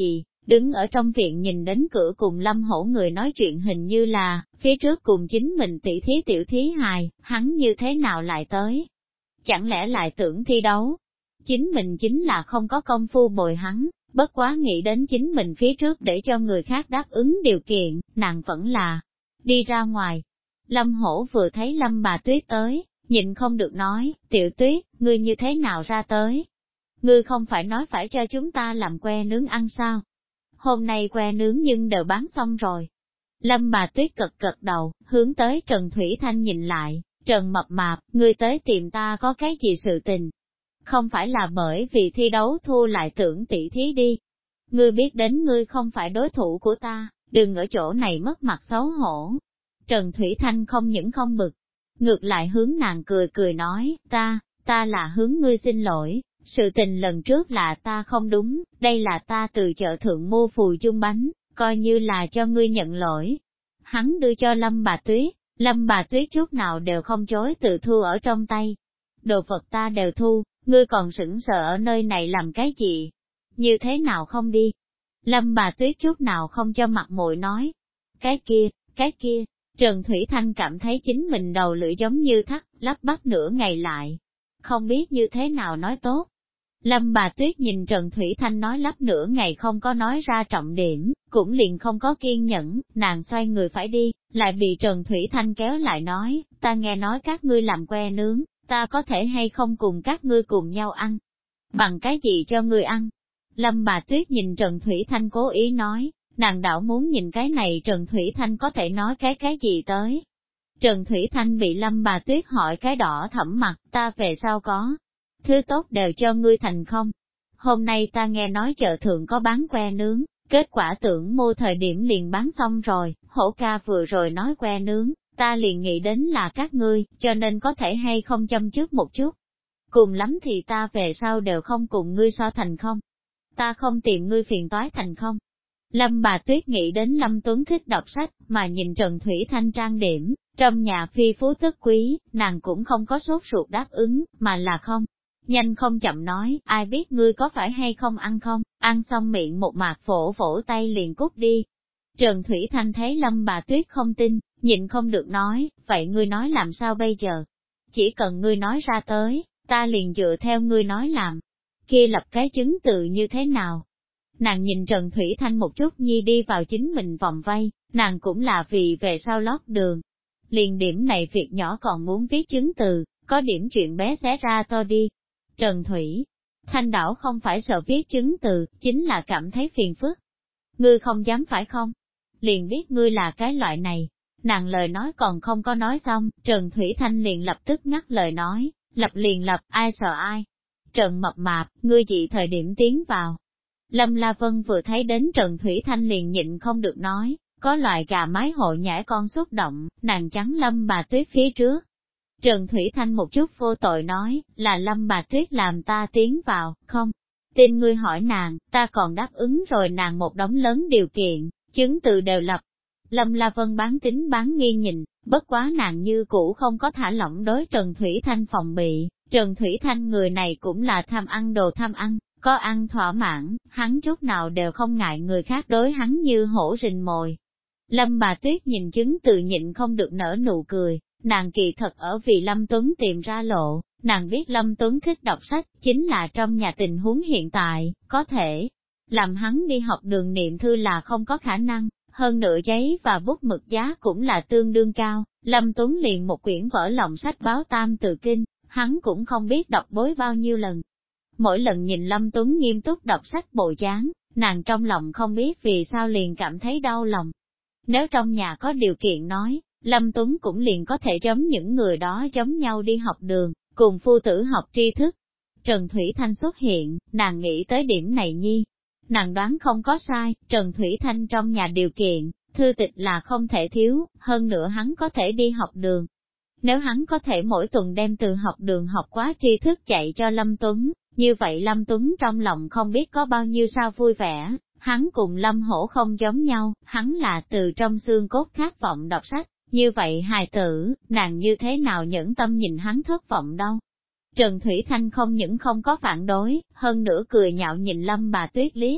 đứng ở trong viện nhìn đến cửa cùng Lâm Hổ người nói chuyện hình như là, phía trước cùng chính mình tỷ thí tiểu thí hài, hắn như thế nào lại tới? Chẳng lẽ lại tưởng thi đấu? Chính mình chính là không có công phu bồi hắn, bất quá nghĩ đến chính mình phía trước để cho người khác đáp ứng điều kiện, nàng vẫn là đi ra ngoài. Lâm Hổ vừa thấy Lâm bà Tuyết tới, nhịn không được nói, Tiểu Tuyết, ngươi như thế nào ra tới? Ngươi không phải nói phải cho chúng ta làm que nướng ăn sao? Hôm nay que nướng nhưng đều bán xong rồi. Lâm bà Tuyết cật cật đầu, hướng tới Trần Thủy Thanh nhìn lại, Trần Mập Mạp, ngươi tới tìm ta có cái gì sự tình? Không phải là bởi vì thi đấu thua lại tưởng tỷ thí đi. Ngươi biết đến ngươi không phải đối thủ của ta, đừng ở chỗ này mất mặt xấu hổ. Trần Thủy Thanh không những không bực, ngược lại hướng nàng cười cười nói, ta là hướng ngươi xin lỗi, sự tình lần trước là ta không đúng, đây là ta từ chợ thượng mua phù dung bánh, coi như là cho ngươi nhận lỗi. Hắn đưa cho Lâm bà Tuyết, Lâm bà Tuyết chút nào đều không chối từ thu ở trong tay. Đồ vật ta đều thu, ngươi còn sững sờ ở nơi này làm cái gì? Như thế nào không đi? Lâm bà Tuyết chút nào không cho mặt mũi nói. Cái kia, Trần Thủy Thanh cảm thấy chính mình đầu lưỡi giống như thắt, lắp bắp nửa ngày lại. Không biết như thế nào nói tốt. Lâm bà Tuyết nhìn Trần Thủy Thanh nói lắp nửa ngày không có nói ra trọng điểm, cũng liền không có kiên nhẫn, nàng xoay người phải đi, lại bị Trần Thủy Thanh kéo lại nói, ta nghe nói các ngươi làm que nướng, ta có thể hay không cùng các ngươi cùng nhau ăn? Bằng cái gì cho ngươi ăn? Lâm bà Tuyết nhìn Trần Thủy Thanh cố ý nói, nàng đảo muốn nhìn cái này Trần Thủy Thanh có thể nói cái gì tới. Trần Thủy Thanh bị Lâm bà Tuyết hỏi cái đỏ thẫm mặt, ta về sau có thứ tốt đều cho ngươi thành không? Hôm nay ta nghe nói chợ thượng có bán que nướng, kết quả tưởng mua thời điểm liền bán xong rồi, Hổ ca vừa rồi nói que nướng, ta liền nghĩ đến là các ngươi, cho nên có thể hay không châm trước một chút. Cùng lắm thì ta về sau đều không cùng ngươi so thành không? Ta không tìm ngươi phiền toái thành không? Lâm bà Tuyết nghĩ đến Lâm Tuấn thích đọc sách, mà nhìn Trần Thủy Thanh trang điểm, trong nhà phi phú tức quý, nàng cũng không có sốt ruột đáp ứng, mà là không. Nhanh không chậm nói, ai biết ngươi có phải hay không ăn không, ăn xong miệng một mạt vỗ vỗ tay liền cút đi. Trần Thủy Thanh thấy Lâm bà Tuyết không tin, nhịn không được nói, vậy ngươi nói làm sao bây giờ? Chỉ cần ngươi nói ra tới, ta liền dựa theo ngươi nói làm. Kia lập cái chứng tự như thế nào? Nàng nhìn Trần Thủy Thanh một chút nhi đi vào chính mình vòng vây, nàng cũng là vì về sau lót đường. Liền điểm này việc nhỏ còn muốn viết chứng từ, có điểm chuyện bé xé ra to đi. Trần Thủy Thanh đảo không phải sợ viết chứng từ, chính là cảm thấy phiền phức. Ngươi không dám phải không? Liền biết ngươi là cái loại này. Nàng lời nói còn không có nói xong, Trần Thủy Thanh liền lập tức ngắt lời nói, lập liền lập, ai sợ ai. Trần Mập Mạp, ngươi dị thời điểm tiến vào. Lâm La Vân vừa thấy đến Trần Thủy Thanh liền nhịn không được nói, có loại gà mái hội nhảy con xúc động, nàng chắn Lâm bà Tuyết phía trước. Trần Thủy Thanh một chút vô tội nói, là Lâm bà Tuyết làm ta tiến vào, không? Tin ngươi hỏi nàng, ta còn đáp ứng rồi nàng một đống lớn điều kiện, chứng từ đều lập. Lâm La Vân bán tín bán nghi nhìn, bất quá nàng như cũ không có thả lỏng đối Trần Thủy Thanh phòng bị. Trần Thủy Thanh người này cũng là tham ăn đồ tham ăn, có ăn thỏa mãn, hắn chút nào đều không ngại người khác đối hắn như hổ rình mồi. Lâm bà Tuyết nhìn chứng từ nhịn không được nở nụ cười, nàng kỳ thật ở vì Lâm Tuấn tìm ra lộ, nàng biết Lâm Tuấn thích đọc sách, chính là trong nhà tình huống hiện tại, có thể làm hắn đi học đường niệm thư là không có khả năng, hơn nữa giấy và bút mực giá cũng là tương đương cao, Lâm Tuấn liền một quyển vở lòng sách báo tam từ kinh, hắn cũng không biết đọc bối bao nhiêu lần. Mỗi lần nhìn Lâm Tuấn nghiêm túc đọc sách bộ dáng, nàng trong lòng không biết vì sao liền cảm thấy đau lòng. Nếu trong nhà có điều kiện nói, Lâm Tuấn cũng liền có thể giống những người đó giống nhau đi học đường, cùng phu tử học tri thức. Trần Thủy Thanh xuất hiện, nàng nghĩ tới điểm này nhi. Nàng đoán không có sai, Trần Thủy Thanh trong nhà điều kiện, thư tịch là không thể thiếu, hơn nữa hắn có thể đi học đường. Nếu hắn có thể mỗi tuần đem từ học đường học quá tri thức chạy cho Lâm Tuấn, như vậy Lâm Tuấn trong lòng không biết có bao nhiêu sao vui vẻ, hắn cùng Lâm Hổ không giống nhau, hắn là từ trong xương cốt khát vọng đọc sách, như vậy hài tử, nàng như thế nào nhẫn tâm nhìn hắn thất vọng đâu. Trần Thủy Thanh không những không có phản đối, hơn nữa cười nhạo nhìn Lâm bà Tuyết liếc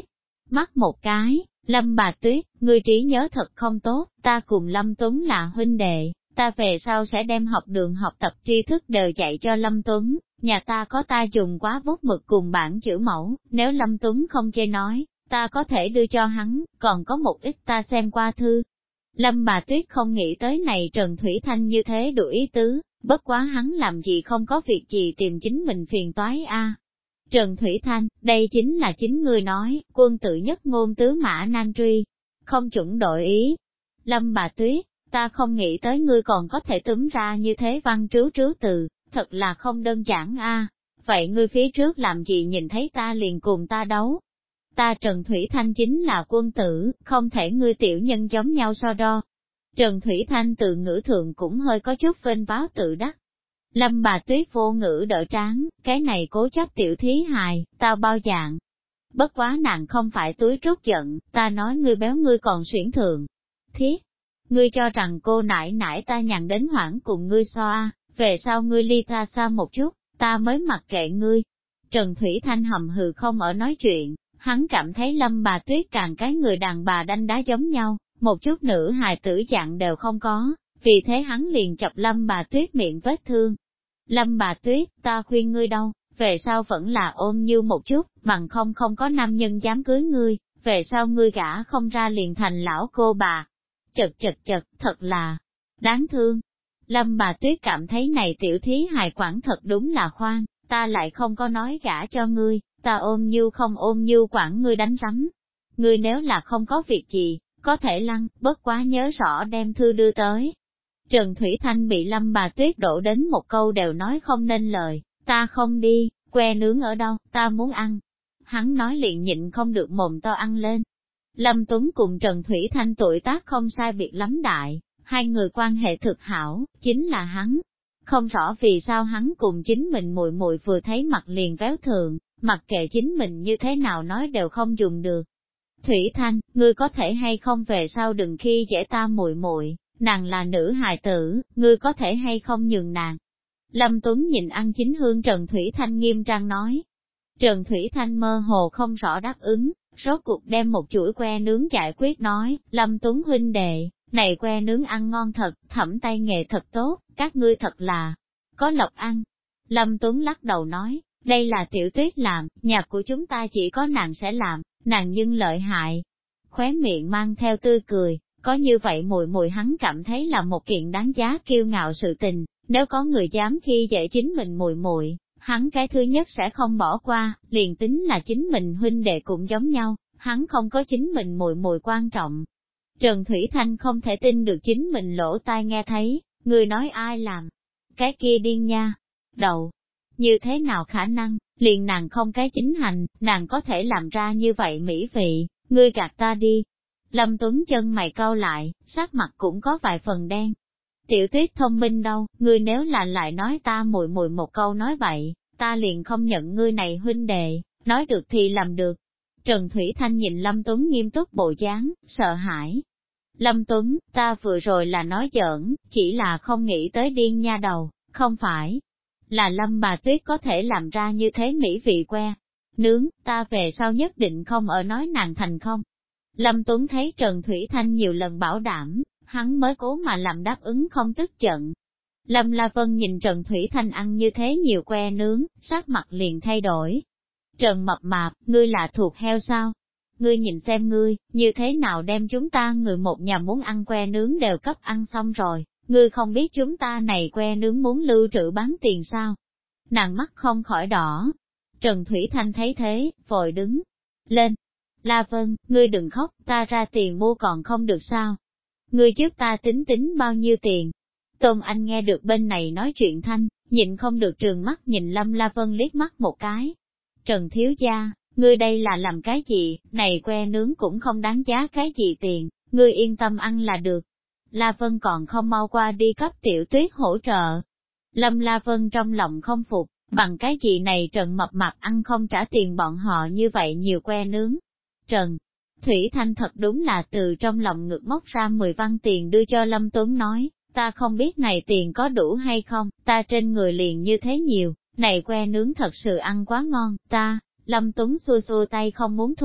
mắt một cái, Lâm Bà Tuyết, ngươi trí nhớ thật không tốt, ta cùng Lâm Tuấn là huynh đệ, ta về sau sẽ đem học đường học tập tri thức đều dạy cho Lâm Tuấn, nhà ta có ta dùng quá bút mực cùng bản chữ mẫu, nếu Lâm Tuấn không chê nói, ta có thể đưa cho hắn, còn có một ít ta xem qua thư. Lâm Bà Tuyết không nghĩ tới này Trần Thủy Thanh như thế đủ ý tứ, bất quá hắn làm gì không có việc gì tìm chính mình phiền toái a. Trần Thủy Thanh, đây chính là chính ngươi nói, quân tự nhất ngôn tứ mã nan truy, không chuẩn đổi ý. Lâm Bà Tuyết, ta không nghĩ tới ngươi còn có thể túm ra như thế văn trứ trứ từ, thật là không đơn giản a. Vậy ngươi phía trước làm gì nhìn thấy ta liền cùng ta đấu? Ta Trần Thủy Thanh chính là quân tử, không thể ngươi tiểu nhân giống nhau so đo. Trần Thủy Thanh từ ngữ thượng cũng hơi có chút vênh váo tự đắc. Lâm Bà Tuyết vô ngữ đỡ tráng, cái này cố chấp tiểu thí hài, tao bao dạng. Bất quá nàng không phải túi trút giận, ta nói ngươi béo ngươi còn xuyển thường. Thiết, ngươi cho rằng cô nãi nãi ta nhằn đến hoảng cùng ngươi so về sau ngươi ly ta xa một chút, ta mới mặc kệ ngươi. Trần Thủy Thanh hầm hừ không ở nói chuyện, hắn cảm thấy Lâm Bà Tuyết càng cái người đàn bà đanh đá giống nhau, một chút nữ hài tử dạng đều không có, vì thế hắn liền chọc Lâm Bà Tuyết miệng vết thương. Lâm Bà Tuyết, ta khuyên ngươi đâu, về sau vẫn là ôm như một chút, bằng không có nam nhân dám cưới ngươi, về sau ngươi gả không ra liền thành lão cô bà. Chật, thật là đáng thương. Lâm Bà Tuyết cảm thấy này tiểu thí hài quản thật đúng là khoan, ta lại không có nói gả cho ngươi, ta ôm như không ôm như quản ngươi đánh rắm. Ngươi nếu là không có việc gì, có thể lăn, bất quá nhớ rõ đem thư đưa tới. Trần Thủy Thanh bị Lâm Bà Tuyết đổ đến một câu đều nói không nên lời, ta không đi, que nướng ở đâu, ta muốn ăn. Hắn nói liền nhịn không được mồm to ăn lên. Lâm Tuấn cùng Trần Thủy Thanh tuổi tác không sai biệt lắm đại, hai người quan hệ thực hảo, chính là hắn. Không rõ vì sao hắn cùng chính mình muội muội vừa thấy mặt liền véo thường, mặc kệ chính mình như thế nào nói đều không dùng được. Thủy Thanh, ngươi có thể hay không về sau đừng khi dễ ta muội muội, nàng là nữ hài tử, ngươi có thể hay không nhường nàng. Lâm Tuấn nhìn ăn chính hương Trần Thủy Thanh nghiêm trang nói. Trần Thủy Thanh mơ hồ không rõ đáp ứng, rốt cuộc đem một chuỗi que nướng giải quyết nói, Lâm Tuấn huynh đệ, này que nướng ăn ngon thật, thẩm tay nghề thật tốt, các ngươi thật là có lộc ăn. Lâm Tuấn lắc đầu nói, đây là Tiểu Tuyết làm, nhà của chúng ta chỉ có nàng sẽ làm, nàng nhưng lợi hại. Khóe miệng mang theo tươi cười, có như vậy muội muội hắn cảm thấy là một kiện đáng giá kiêu ngạo sự tình, nếu có người dám khi dễ chính mình muội muội, hắn cái thứ nhất sẽ không bỏ qua, liền tính là chính mình huynh đệ cũng giống nhau, hắn không có chính mình muội muội quan trọng. Trần Thủy Thanh không thể tin được chính mình lỗ tai nghe thấy, người nói ai làm? Cái kia điên nha, đầu, như thế nào khả năng, liền nàng không cái chính hành, nàng có thể làm ra như vậy mỹ vị, ngươi gạt ta đi. Lâm Tuấn chân mày cau lại, sắc mặt cũng có vài phần đen. Tiểu Tuyết thông minh đâu, ngươi nếu là lại nói ta muội muội một câu nói vậy, ta liền không nhận ngươi này huynh đệ, nói được thì làm được. Trần Thủy Thanh nhìn Lâm Tuấn nghiêm túc bộ dáng, sợ hãi. Lâm Tuấn, ta vừa rồi là nói giỡn, chỉ là không nghĩ tới điên nha đầu, không phải. Là Lâm Bà Tuyết có thể làm ra như thế mỹ vị que. Nướng, ta về sau nhất định không ở nói nàng thành không. Lâm Tuấn thấy Trần Thủy Thanh nhiều lần bảo đảm, hắn mới cố mà làm đáp ứng không tức giận. Lâm La Vân nhìn Trần Thủy Thanh ăn như thế nhiều que nướng, sắc mặt liền thay đổi. Trần Mập Mạp, ngươi là thuộc heo sao? Ngươi nhìn xem ngươi, như thế nào đem chúng ta người một nhà muốn ăn que nướng đều cấp ăn xong rồi, ngươi không biết chúng ta này que nướng muốn lưu trữ bán tiền sao? Nàng mắt không khỏi đỏ. Trần Thủy Thanh thấy thế, vội đứng lên. La Vân, ngươi đừng khóc, ta ra tiền mua còn không được sao? Ngươi giúp ta tính tính bao nhiêu tiền? Tôn Anh nghe được bên này nói chuyện thanh, nhịn không được trừng mắt nhìn Lâm La Vân liếc mắt một cái. Trần thiếu gia, ngươi đây là làm cái gì, này que nướng cũng không đáng giá cái gì tiền, ngươi yên tâm ăn là được. La Vân còn không mau qua đi cấp Tiểu Tuyết hỗ trợ. Lâm La Vân trong lòng không phục, bằng cái gì này Trần Mập Mạp ăn không trả tiền bọn họ như vậy nhiều que nướng. Trần Thủy Thanh thật đúng là từ trong lòng ngực móc ra 10 văn tiền đưa cho Lâm Tuấn nói, ta không biết này tiền có đủ hay không, ta trên người liền như thế nhiều, này que nướng thật sự ăn quá ngon, ta. Lâm Tuấn xua xua tay không muốn thu,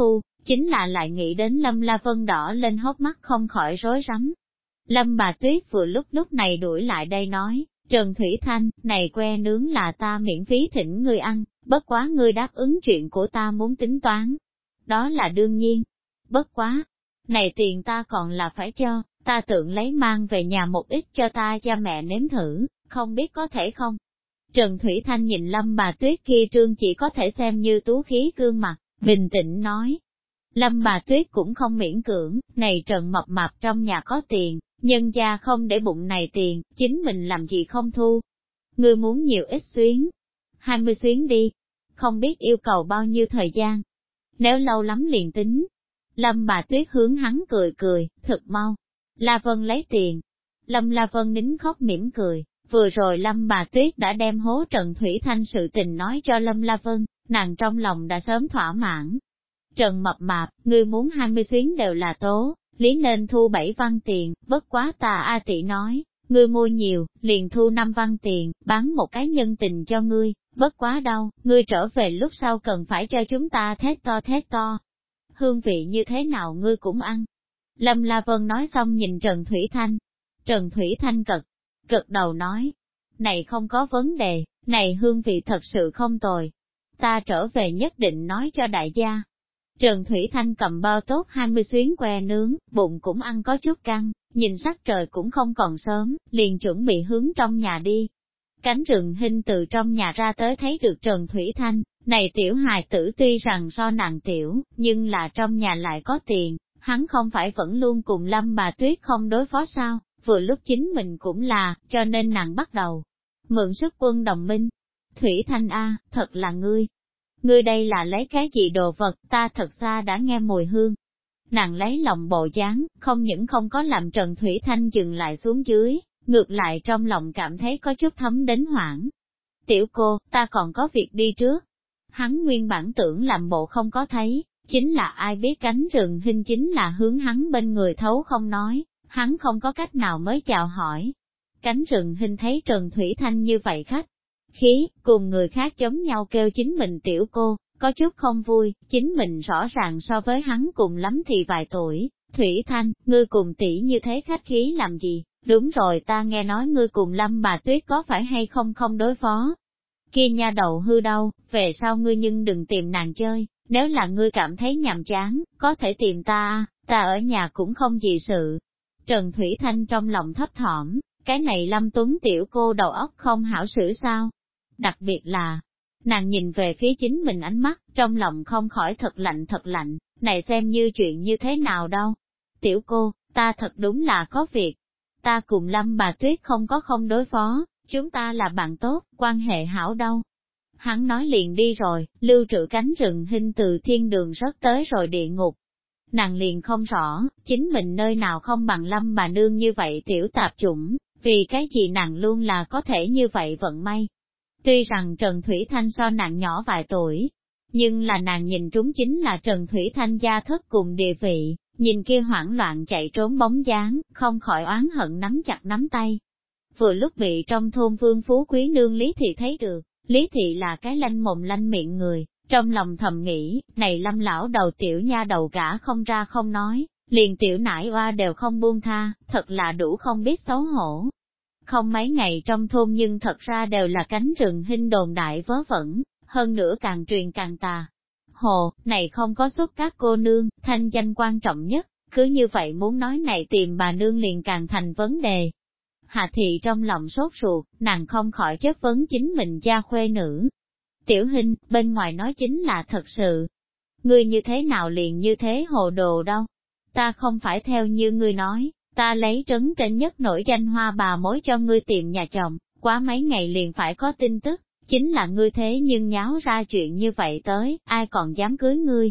chính là lại nghĩ đến Lâm La Vân đỏ lên hốc mắt không khỏi rối rắm. Lâm bà Tuyết vừa lúc này đuổi lại đây nói, Trần Thủy Thanh, này que nướng là ta miễn phí thỉnh ngươi ăn, bất quá ngươi đáp ứng chuyện của ta muốn tính toán. Đó là đương nhiên. Bất quá, này tiền ta còn là phải cho, ta tưởng lấy mang về nhà một ít cho ta cha mẹ nếm thử, không biết có thể không? Trần Thủy Thanh nhìn Lâm bà Tuyết kia trương chỉ có thể xem như tú khí gương mặt, bình tĩnh nói. Lâm bà Tuyết cũng không miễn cưỡng, này Trần mập mạp trong nhà có tiền, nhân gia không để bụng này tiền, chính mình làm gì không thu. Ngươi muốn nhiều ít xuyến, 20 xuyến đi, không biết yêu cầu bao nhiêu thời gian. Nếu lâu lắm liền tính. Lâm bà Tuyết hướng hắn cười, thật mau. La Vân lấy tiền. Lâm La Vân nín khóc mỉm cười, vừa rồi Lâm bà Tuyết đã đem hố Trần Thủy Thanh sự tình nói cho Lâm La Vân, nàng trong lòng đã sớm thỏa mãn. Trần mập mạp, ngươi muốn 20 xuyến đều là tố, lý nên thu 7 văn tiền, bất quá ta A tỷ nói, ngươi mua nhiều, liền thu 5 văn tiền, bán một cái nhân tình cho ngươi, bất quá đâu, ngươi trở về lúc sau cần phải cho chúng ta thét to. Hương vị như thế nào ngươi cũng ăn. Lâm La Vân nói xong nhìn Trần Thủy Thanh. Trần Thủy Thanh cực đầu nói, này không có vấn đề, này hương vị thật sự không tồi. Ta trở về nhất định nói cho đại gia. Trần Thủy Thanh cầm bao tốt 20 xuyến que nướng, bụng cũng ăn có chút căng, nhìn sắc trời cũng không còn sớm, liền chuẩn bị hướng trong nhà đi. Cánh rừng hình từ trong nhà ra tới thấy được Trần Thủy Thanh, này tiểu hài tử tuy rằng so nàng tiểu, nhưng là trong nhà lại có tiền, hắn không phải vẫn luôn cùng Lâm bà Tuyết không đối phó sao, vừa lúc chính mình cũng là, cho nên nàng bắt đầu mượn sức quân đồng minh. Thủy Thanh A, thật là ngươi. Ngươi đây là lấy cái gì đồ vật, ta thật ra đã nghe mùi hương. Nàng lấy lòng bộ dáng, không những không có làm Trần Thủy Thanh dừng lại xuống dưới, ngược lại trong lòng cảm thấy có chút thấm đến hoảng. Tiểu cô, ta còn có việc đi trước. Hắn nguyên bản tưởng làm bộ không có thấy, chính là ai biết cánh rừng hình chính là hướng hắn bên người thấu không nói, hắn không có cách nào mới chào hỏi. Cánh rừng hình thấy Trần Thủy Thanh như vậy khách khí, cùng người khác giống nhau kêu chính mình tiểu cô, có chút không vui, chính mình rõ ràng so với hắn cùng lắm thì vài tuổi. Thủy Thanh, ngươi cùng tỷ như thế khách khí làm gì? Đúng rồi, ta nghe nói ngươi cùng Lâm bà Tuyết có phải hay không không đối phó. Kia nha đầu hư đâu, về sau ngươi nhưng đừng tìm nàng chơi, nếu là ngươi cảm thấy nhàm chán, có thể tìm ta ở nhà cũng không gì sự. Trần Thủy Thanh trong lòng thấp thỏm, cái này Lâm Tuấn tiểu cô đầu óc không hảo xử sao? Đặc biệt là, nàng nhìn về phía chính mình ánh mắt, trong lòng không khỏi thật lạnh, này xem như chuyện như thế nào đâu. Tiểu cô, ta thật đúng là có việc. Ta cùng Lâm bà Tuyết không có không đối phó, chúng ta là bạn tốt, quan hệ hảo đâu. Hắn nói liền đi rồi, lưu trữ cánh rừng hình từ thiên đường rớt tới rồi địa ngục. Nàng liền không rõ, chính mình nơi nào không bằng Lâm bà nương như vậy tiểu tạp chủng, vì cái gì nàng luôn là có thể như vậy vận may. Tuy rằng Trần Thủy Thanh so nàng nhỏ vài tuổi, nhưng là nàng nhìn trúng chính là Trần Thủy Thanh gia thất cùng địa vị, nhìn kia hoảng loạn chạy trốn bóng dáng, không khỏi oán hận nắm chặt nắm tay. Vừa lúc bị trong thôn Vương Phú Quý nương Lý Thị thấy được, Lý Thị là cái lanh mồm lanh miệng người, trong lòng thầm nghĩ, này Lâm lão đầu tiểu nha đầu cả không ra không nói, liền tiểu nải oa đều không buông tha, thật là đủ không biết xấu hổ. Không mấy ngày trong thôn nhưng thật ra đều là cánh rừng hình đồn đại vớ vẩn, hơn nữa càng truyền càng tà. Hồ, này không có xuất các cô nương, thanh danh quan trọng nhất, cứ như vậy muốn nói này tìm bà nương liền càng thành vấn đề. Hạ thị trong lòng sốt ruột, nàng không khỏi chất vấn chính mình gia khuê nữ. Tiểu Hinh, bên ngoài nói chính là thật sự. Ngươi như thế nào liền như thế hồ đồ đâu? Ta không phải theo như ngươi nói, ta lấy trấn trên nhất nổi danh hoa bà mối cho ngươi tìm nhà chồng, quá mấy ngày liền phải có tin tức, chính là ngươi thế nhưng nháo ra chuyện như vậy tới, ai còn dám cưới ngươi?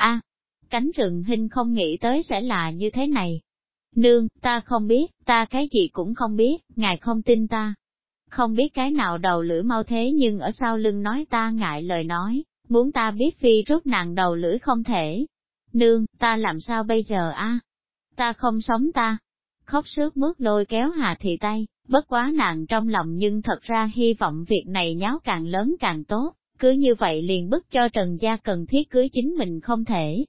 Cánh rừng hình không nghĩ tới sẽ là như thế này. Nương, ta không biết, ta cái gì cũng không biết, ngài không tin ta. Không biết cái nào đầu lưỡi mau thế nhưng ở sau lưng nói ta ngại lời nói, muốn ta biết phi rút nàng đầu lưỡi không thể. Nương, ta làm sao bây giờ Ta không sống ta. Khóc sướt mướt lôi kéo Hà Thị tay, bất quá nàng trong lòng nhưng thật ra hy vọng việc này nháo càng lớn càng tốt, cứ như vậy liền bức cho Trần gia cần thiết cưới chính mình không thể.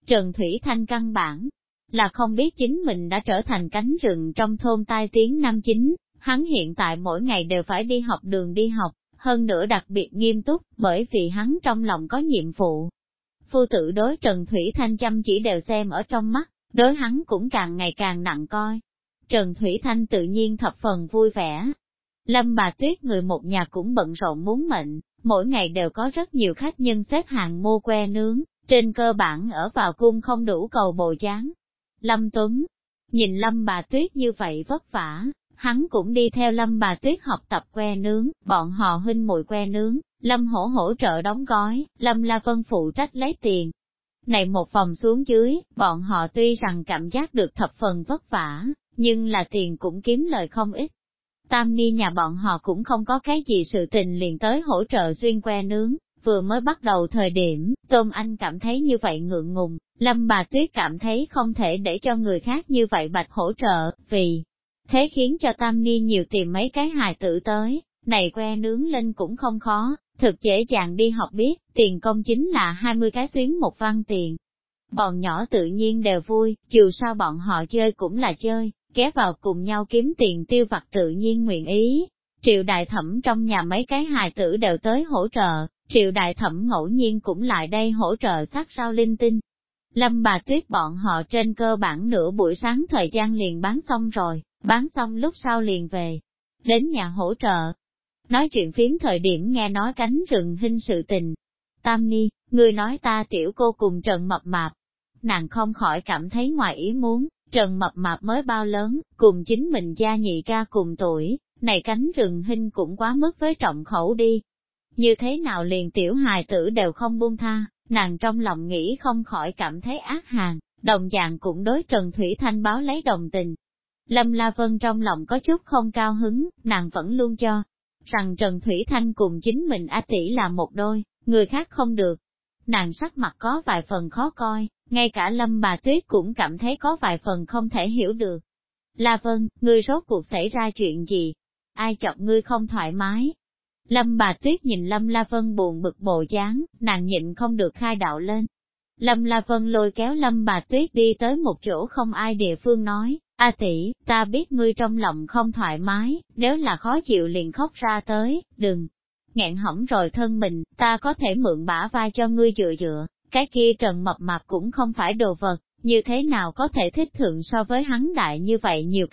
Trần Thủy Thanh căn bản là không biết chính mình đã trở thành cánh rừng trong thôn tai tiếng năm chính, hắn hiện tại mỗi ngày đều phải đi học đường đi học, hơn nữa đặc biệt nghiêm túc, bởi vì hắn trong lòng có nhiệm vụ. Phu tử đối Trần Thủy Thanh chăm chỉ đều xem ở trong mắt, đối hắn cũng càng ngày càng nặng coi. Trần Thủy Thanh tự nhiên thập phần vui vẻ. Lâm bà Tuyết người một nhà cũng bận rộn muốn mệnh, mỗi ngày đều có rất nhiều khách nhân xếp hàng mua que nướng, trên cơ bản ở vào cung không đủ cầu bồ dáng. Lâm Tuấn, nhìn Lâm bà Tuyết như vậy vất vả, hắn cũng đi theo Lâm bà Tuyết học tập que nướng, bọn họ huynh muội que nướng, Lâm Hổ hỗ trợ đóng gói, Lâm La Vân phụ trách lấy tiền. Này một vòng xuống dưới, bọn họ tuy rằng cảm giác được thập phần vất vả, nhưng là tiền cũng kiếm lời không ít. Tam Ni nhà bọn họ cũng không có cái gì sự tình liền tới hỗ trợ xuyên que nướng, vừa mới bắt đầu thời điểm, Tôn Anh cảm thấy như vậy ngượng ngùng, Lâm bà Tuyết cảm thấy không thể để cho người khác như vậy bạch hỗ trợ, vì thế khiến cho Tam Ni nhiều tìm mấy cái hài tử tới, này que nướng lên cũng không khó, thực dễ dàng đi học biết, tiền công chính là 20 cái xuyến một văn tiền. Bọn nhỏ tự nhiên đều vui, dù sao bọn họ chơi cũng là chơi, ghé vào cùng nhau kiếm tiền tiêu vặt tự nhiên nguyện ý. Triệu đại thẩm trong nhà mấy cái hài tử đều tới hỗ trợ, Triệu đại thẩm ngẫu nhiên cũng lại đây hỗ trợ sát sao linh tinh. Lâm bà Tuyết bọn họ trên cơ bản nửa buổi sáng thời gian liền bán xong rồi, bán xong lúc sau liền về, đến nhà hỗ trợ. Nói chuyện phím thời điểm nghe nói cánh rừng hinh sự tình. Tam Ni, người nói ta tiểu cô cùng Trần Mập Mạp. Nàng không khỏi cảm thấy ngoài ý muốn, Trần Mập Mạp mới bao lớn, cùng chính mình gia nhị ca cùng tuổi, này cánh rừng hinh cũng quá mức với trọng khẩu đi. Như thế nào liền tiểu hài tử đều không buông tha, nàng trong lòng nghĩ không khỏi cảm thấy ác hàn, đồng dạng cũng đối Trần Thủy Thanh báo lấy đồng tình. Lâm La Vân trong lòng có chút không cao hứng, nàng vẫn luôn cho rằng Trần Thủy Thanh cùng chính mình A tỷ là một đôi, người khác không được. Nàng sắc mặt có vài phần khó coi, ngay cả Lâm bà Tuyết cũng cảm thấy có vài phần không thể hiểu được. La Vân, ngươi rốt cuộc xảy ra chuyện gì? Ai chọc ngươi không thoải mái? Lâm bà Tuyết nhìn Lâm La Vân buồn bực bộ dáng, nàng nhịn không được khai đạo lên. Lâm La Vân lôi kéo Lâm bà Tuyết đi tới một chỗ không ai địa phương nói, A tỷ, ta biết ngươi trong lòng không thoải mái, nếu là khó chịu liền khóc ra tới, đừng nghẹn hỏng rồi thân mình, ta có thể mượn bả vai cho ngươi dựa dựa, cái kia Trần Mập Mạp cũng không phải đồ vật, như thế nào có thể thích thượng so với hắn đại như vậy nhiều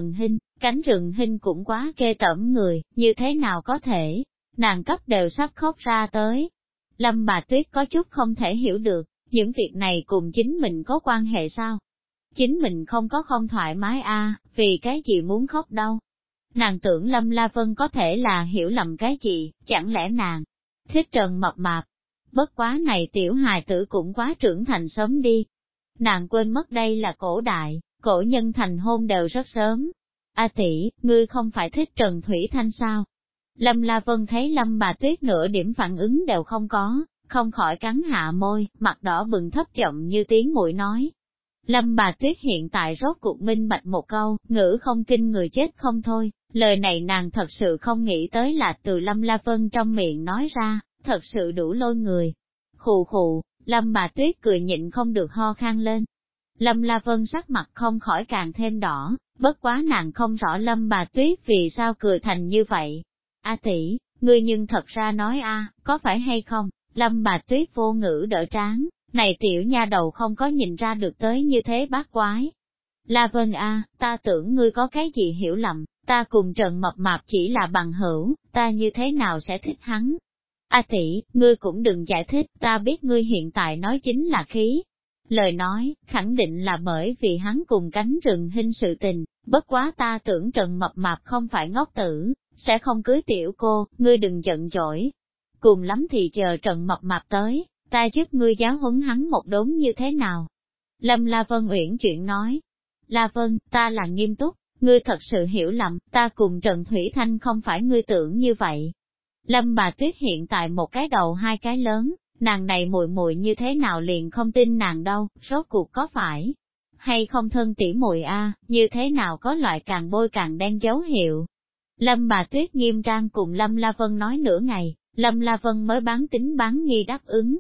cánh rừng hinh cũng quá ghê tởm người, như thế nào có thể, nàng cấp đều sắp khóc ra tới. Lâm bà Tuyết có chút không thể hiểu được, những việc này cùng chính mình có quan hệ sao? Chính mình không có không thoải mái vì cái gì muốn khóc đâu? Nàng tưởng Lâm La Vân có thể là hiểu lầm cái gì, chẳng lẽ nàng thích Trần Mập Mạp? Bất quá này tiểu hài tử cũng quá trưởng thành sớm đi. Nàng quên mất đây là cổ đại, cổ nhân thành hôn đều rất sớm. A tỷ, ngươi không phải thích Trần Thủy Thanh sao? Lâm La Vân thấy Lâm bà Tuyết nửa điểm phản ứng đều không có, không khỏi cắn hạ môi, mặt đỏ bừng thấp giọng như tiếng muội nói. Lâm bà Tuyết hiện tại rốt cuộc minh bạch một câu, ngữ không kinh người chết không thôi, lời này nàng thật sự không nghĩ tới là từ Lâm La Vân trong miệng nói ra, thật sự đủ lôi người. Khụ khụ, Lâm bà Tuyết cười nhịn không được ho khan lên. Lâm La Vân sắc mặt không khỏi càng thêm đỏ, bất quá nàng không rõ Lâm bà Tuyết vì sao cười thành như vậy. A tỷ, ngươi nhưng thật ra nói có phải hay không? Lâm bà Tuyết vô ngữ đỡ trán, này tiểu nha đầu không có nhìn ra được tới như thế bát quái. La Vân ta tưởng ngươi có cái gì hiểu lầm, ta cùng Trần Mập Mạp chỉ là bằng hữu, ta như thế nào sẽ thích hắn? A tỷ, ngươi cũng đừng giải thích, ta biết ngươi hiện tại nói chính là khí. Lời nói, khẳng định là bởi vì hắn cùng cánh rừng hinh sự tình, bất quá ta tưởng Trần Mập Mạp không phải ngốc tử, sẽ không cưới tiểu cô, ngươi đừng giận dỗi. Cùng lắm thì chờ Trần Mập Mạp tới, ta giúp ngươi giáo huấn hắn một đốn như thế nào. Lâm La Vân uyển chuyện nói, La Vân, ta là nghiêm túc, ngươi thật sự hiểu lầm, ta cùng Trần Thủy Thanh không phải ngươi tưởng như vậy. Lâm bà Tuyết hiện tại một cái đầu hai cái lớn, nàng này muội muội như thế nào liền không tin nàng đâu, rốt cuộc có phải hay không thân tỉ muội như thế nào có loại càng bôi càng đen dấu hiệu. Lâm bà Tuyết nghiêm trang cùng Lâm La Vân nói nửa ngày, Lâm La Vân mới bán tính bán nghi đáp ứng.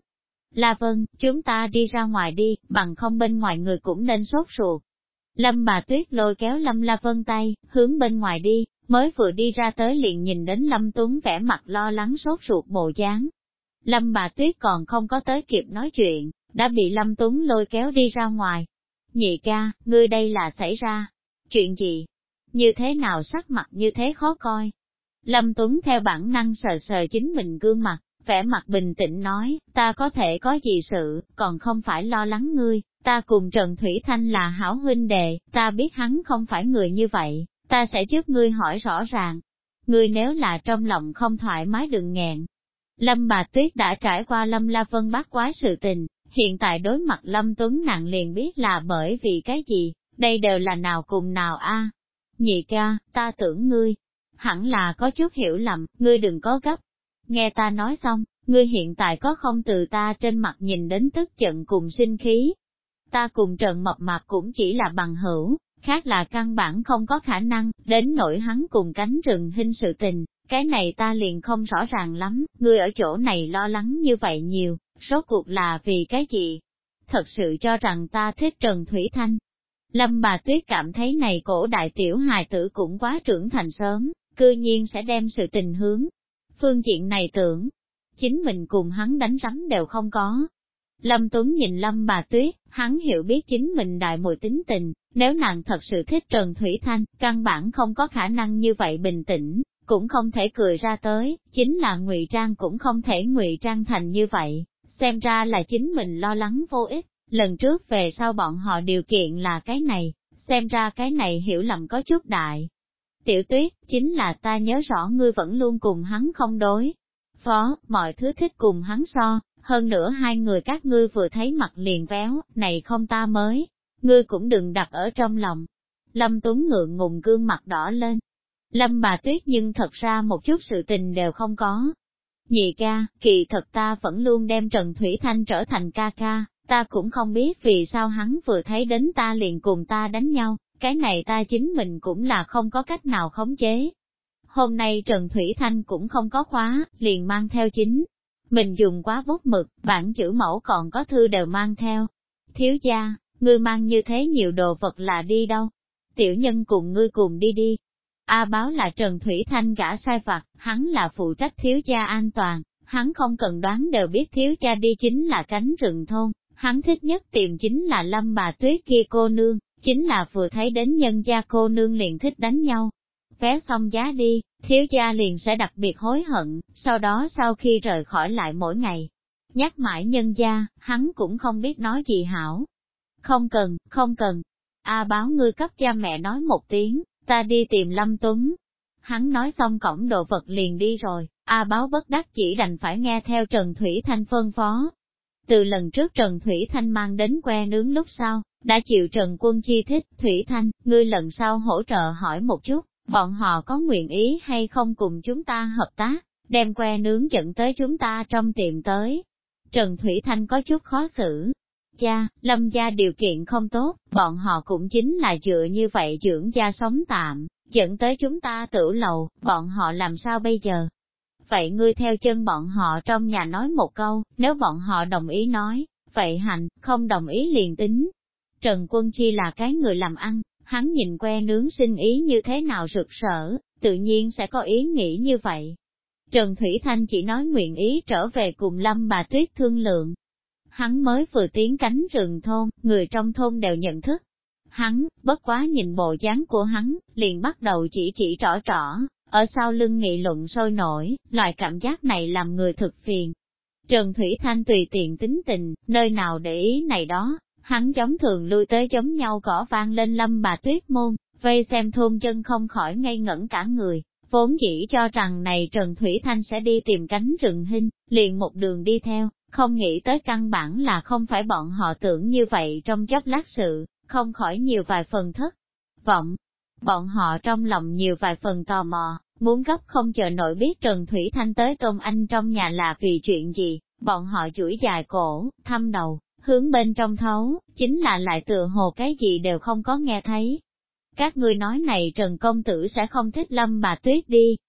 La Vân, chúng ta đi ra ngoài đi, bằng không bên ngoài người cũng nên sốt ruột. Lâm bà Tuyết lôi kéo Lâm La Vân tay, hướng bên ngoài đi, mới vừa đi ra tới liền nhìn đến Lâm Tuấn vẻ mặt lo lắng sốt ruột bộ dáng. Lâm bà Tuyết còn không có tới kịp nói chuyện, đã bị Lâm Tuấn lôi kéo đi ra ngoài. Nhị ca, ngươi đây là xảy ra chuyện gì? Như thế nào sắc mặt như thế khó coi? Lâm Tuấn theo bản năng sờ sờ chính mình gương mặt, vẻ mặt bình tĩnh nói, ta có thể có gì sự, còn không phải lo lắng ngươi, ta cùng Trần Thủy Thanh là hảo huynh đệ, ta biết hắn không phải người như vậy, ta sẽ giúp ngươi hỏi rõ ràng. Ngươi nếu là trong lòng không thoải mái đừng nghẹn. Lâm bà Tuyết đã trải qua Lâm La Vân bắt quái sự tình, hiện tại đối mặt Lâm Tuấn nàng liền biết là bởi vì cái gì, đây đều là nào cùng nào a. Nhị ca, ta tưởng ngươi, hẳn là có chút hiểu lầm, ngươi đừng có gấp. Nghe ta nói xong, ngươi hiện tại có không từ ta trên mặt nhìn đến tức giận cùng sinh khí. Ta cùng Trần Mập Mạp cũng chỉ là bằng hữu, khác là căn bản không có khả năng, đến nỗi hắn cùng cánh rừng hình sự tình, cái này ta liền không rõ ràng lắm, ngươi ở chỗ này lo lắng như vậy nhiều, rốt cuộc là vì cái gì? Thật sự cho rằng ta thích Trần Thủy Thanh. Lâm bà Tuyết cảm thấy này cổ đại tiểu hài tử cũng quá trưởng thành sớm, cư nhiên sẽ đem sự tình hướng. Phương diện này tưởng, chính mình cùng hắn đánh rắm đều không có. Lâm Tuấn nhìn Lâm bà Tuyết, hắn hiểu biết chính mình đại muội tính tình, nếu nàng thật sự thích Trần Thủy Thanh, căn bản không có khả năng như vậy bình tĩnh, cũng không thể cười ra tới, chính là ngụy trang cũng không thể ngụy trang thành như vậy, xem ra là chính mình lo lắng vô ích, lần trước về sau bọn họ điều kiện là cái này, xem ra cái này hiểu lầm có chút đại. Tiểu Tuyết, chính là ta nhớ rõ ngươi vẫn luôn cùng hắn không đối phó, mọi thứ thích cùng hắn so, hơn nữa hai người các ngươi vừa thấy mặt liền véo, này không ta mới, ngươi cũng đừng đặt ở trong lòng. Lâm Tuấn ngượng ngùng gương mặt đỏ lên. Lâm bà Tuyết nhưng thật ra một chút sự tình đều không có. Nhị ca, kỳ thật ta vẫn luôn đem Trần Thủy Thanh trở thành ca ca, ta cũng không biết vì sao hắn vừa thấy đến ta liền cùng ta đánh nhau, cái này ta chính mình cũng là không có cách nào khống chế. Hôm nay Trần Thủy Thanh cũng không có khóa, liền mang theo chính. Mình dùng quá bút mực, bản chữ mẫu còn có thư đều mang theo. Thiếu gia, ngươi mang như thế nhiều đồ vật là đi đâu? Tiểu nhân cùng ngươi cùng đi đi. A Báo là Trần Thủy Thanh gã sai vặt, hắn là phụ trách thiếu gia an toàn, hắn không cần đoán đều biết thiếu gia đi chính là cánh rừng thôn, hắn thích nhất tìm chính là Lâm bà Tuyết kia cô nương, chính là vừa thấy đến nhân gia cô nương liền thích đánh nhau. Vé xong giá đi, thiếu gia liền sẽ đặc biệt hối hận, sau đó sau khi rời khỏi lại mỗi ngày. Nhắc mãi nhân gia, hắn cũng không biết nói gì hảo. Không cần, không cần. A Báo ngươi cấp cha mẹ nói một tiếng, ta đi tìm Lâm Tuấn. Hắn nói xong cổng đồ vật liền đi rồi, A Báo bất đắc chỉ đành phải nghe theo Trần Thủy Thanh phân phó. Từ lần trước Trần Thủy Thanh mang đến que nướng lúc sau, đã chịu Trần Quân Chi thích, Thủy Thanh, ngươi lần sau hỗ trợ hỏi một chút, bọn họ có nguyện ý hay không cùng chúng ta hợp tác, đem que nướng dẫn tới chúng ta trong tiệm tới. Trần Thủy Thanh có chút khó xử. Cha, Lâm gia điều kiện không tốt, bọn họ cũng chính là dựa như vậy dưỡng gia sống tạm, dẫn tới chúng ta tử lầu, bọn họ làm sao bây giờ? Vậy ngươi theo chân bọn họ trong nhà nói một câu, nếu bọn họ đồng ý nói, vậy hành, không đồng ý liền tính. Trần Quân Chi là cái người làm ăn, hắn nhìn que nướng sinh ý như thế nào rực rỡ, tự nhiên sẽ có ý nghĩ như vậy. Trần Thủy Thanh chỉ nói nguyện ý trở về cùng Lâm bà Tuyết thương lượng. Hắn mới vừa tiến cánh rừng thôn, người trong thôn đều nhận thức. Hắn, bất quá nhìn bộ dáng của hắn, liền bắt đầu chỉ trỏ trỏ, ở sau lưng nghị luận sôi nổi, loại cảm giác này làm người thực phiền. Trần Thủy Thanh tùy tiện tính tình, nơi nào để ý này đó, hắn giống thường lui tới giống nhau gõ vang lên Lâm bà Tuyết môn, vây xem thôn dân không khỏi ngây ngẩn cả người, vốn dĩ cho rằng này Trần Thủy Thanh sẽ đi tìm cánh rừng hình, liền một đường đi theo, không nghĩ tới căn bản là không phải bọn họ tưởng như vậy trong chốc lát sự, không khỏi nhiều vài phần thất vọng. Bọn họ trong lòng nhiều vài phần tò mò, muốn gấp không chờ nổi biết Trần Thủy Thanh tới Tôn Anh trong nhà là vì chuyện gì, bọn họ chuỗi dài cổ, thăm đầu, hướng bên trong thấu, chính là lại tựa hồ cái gì đều không có nghe thấy. Các ngươi nói này Trần Công Tử sẽ không thích Lâm bà Tuyết đi.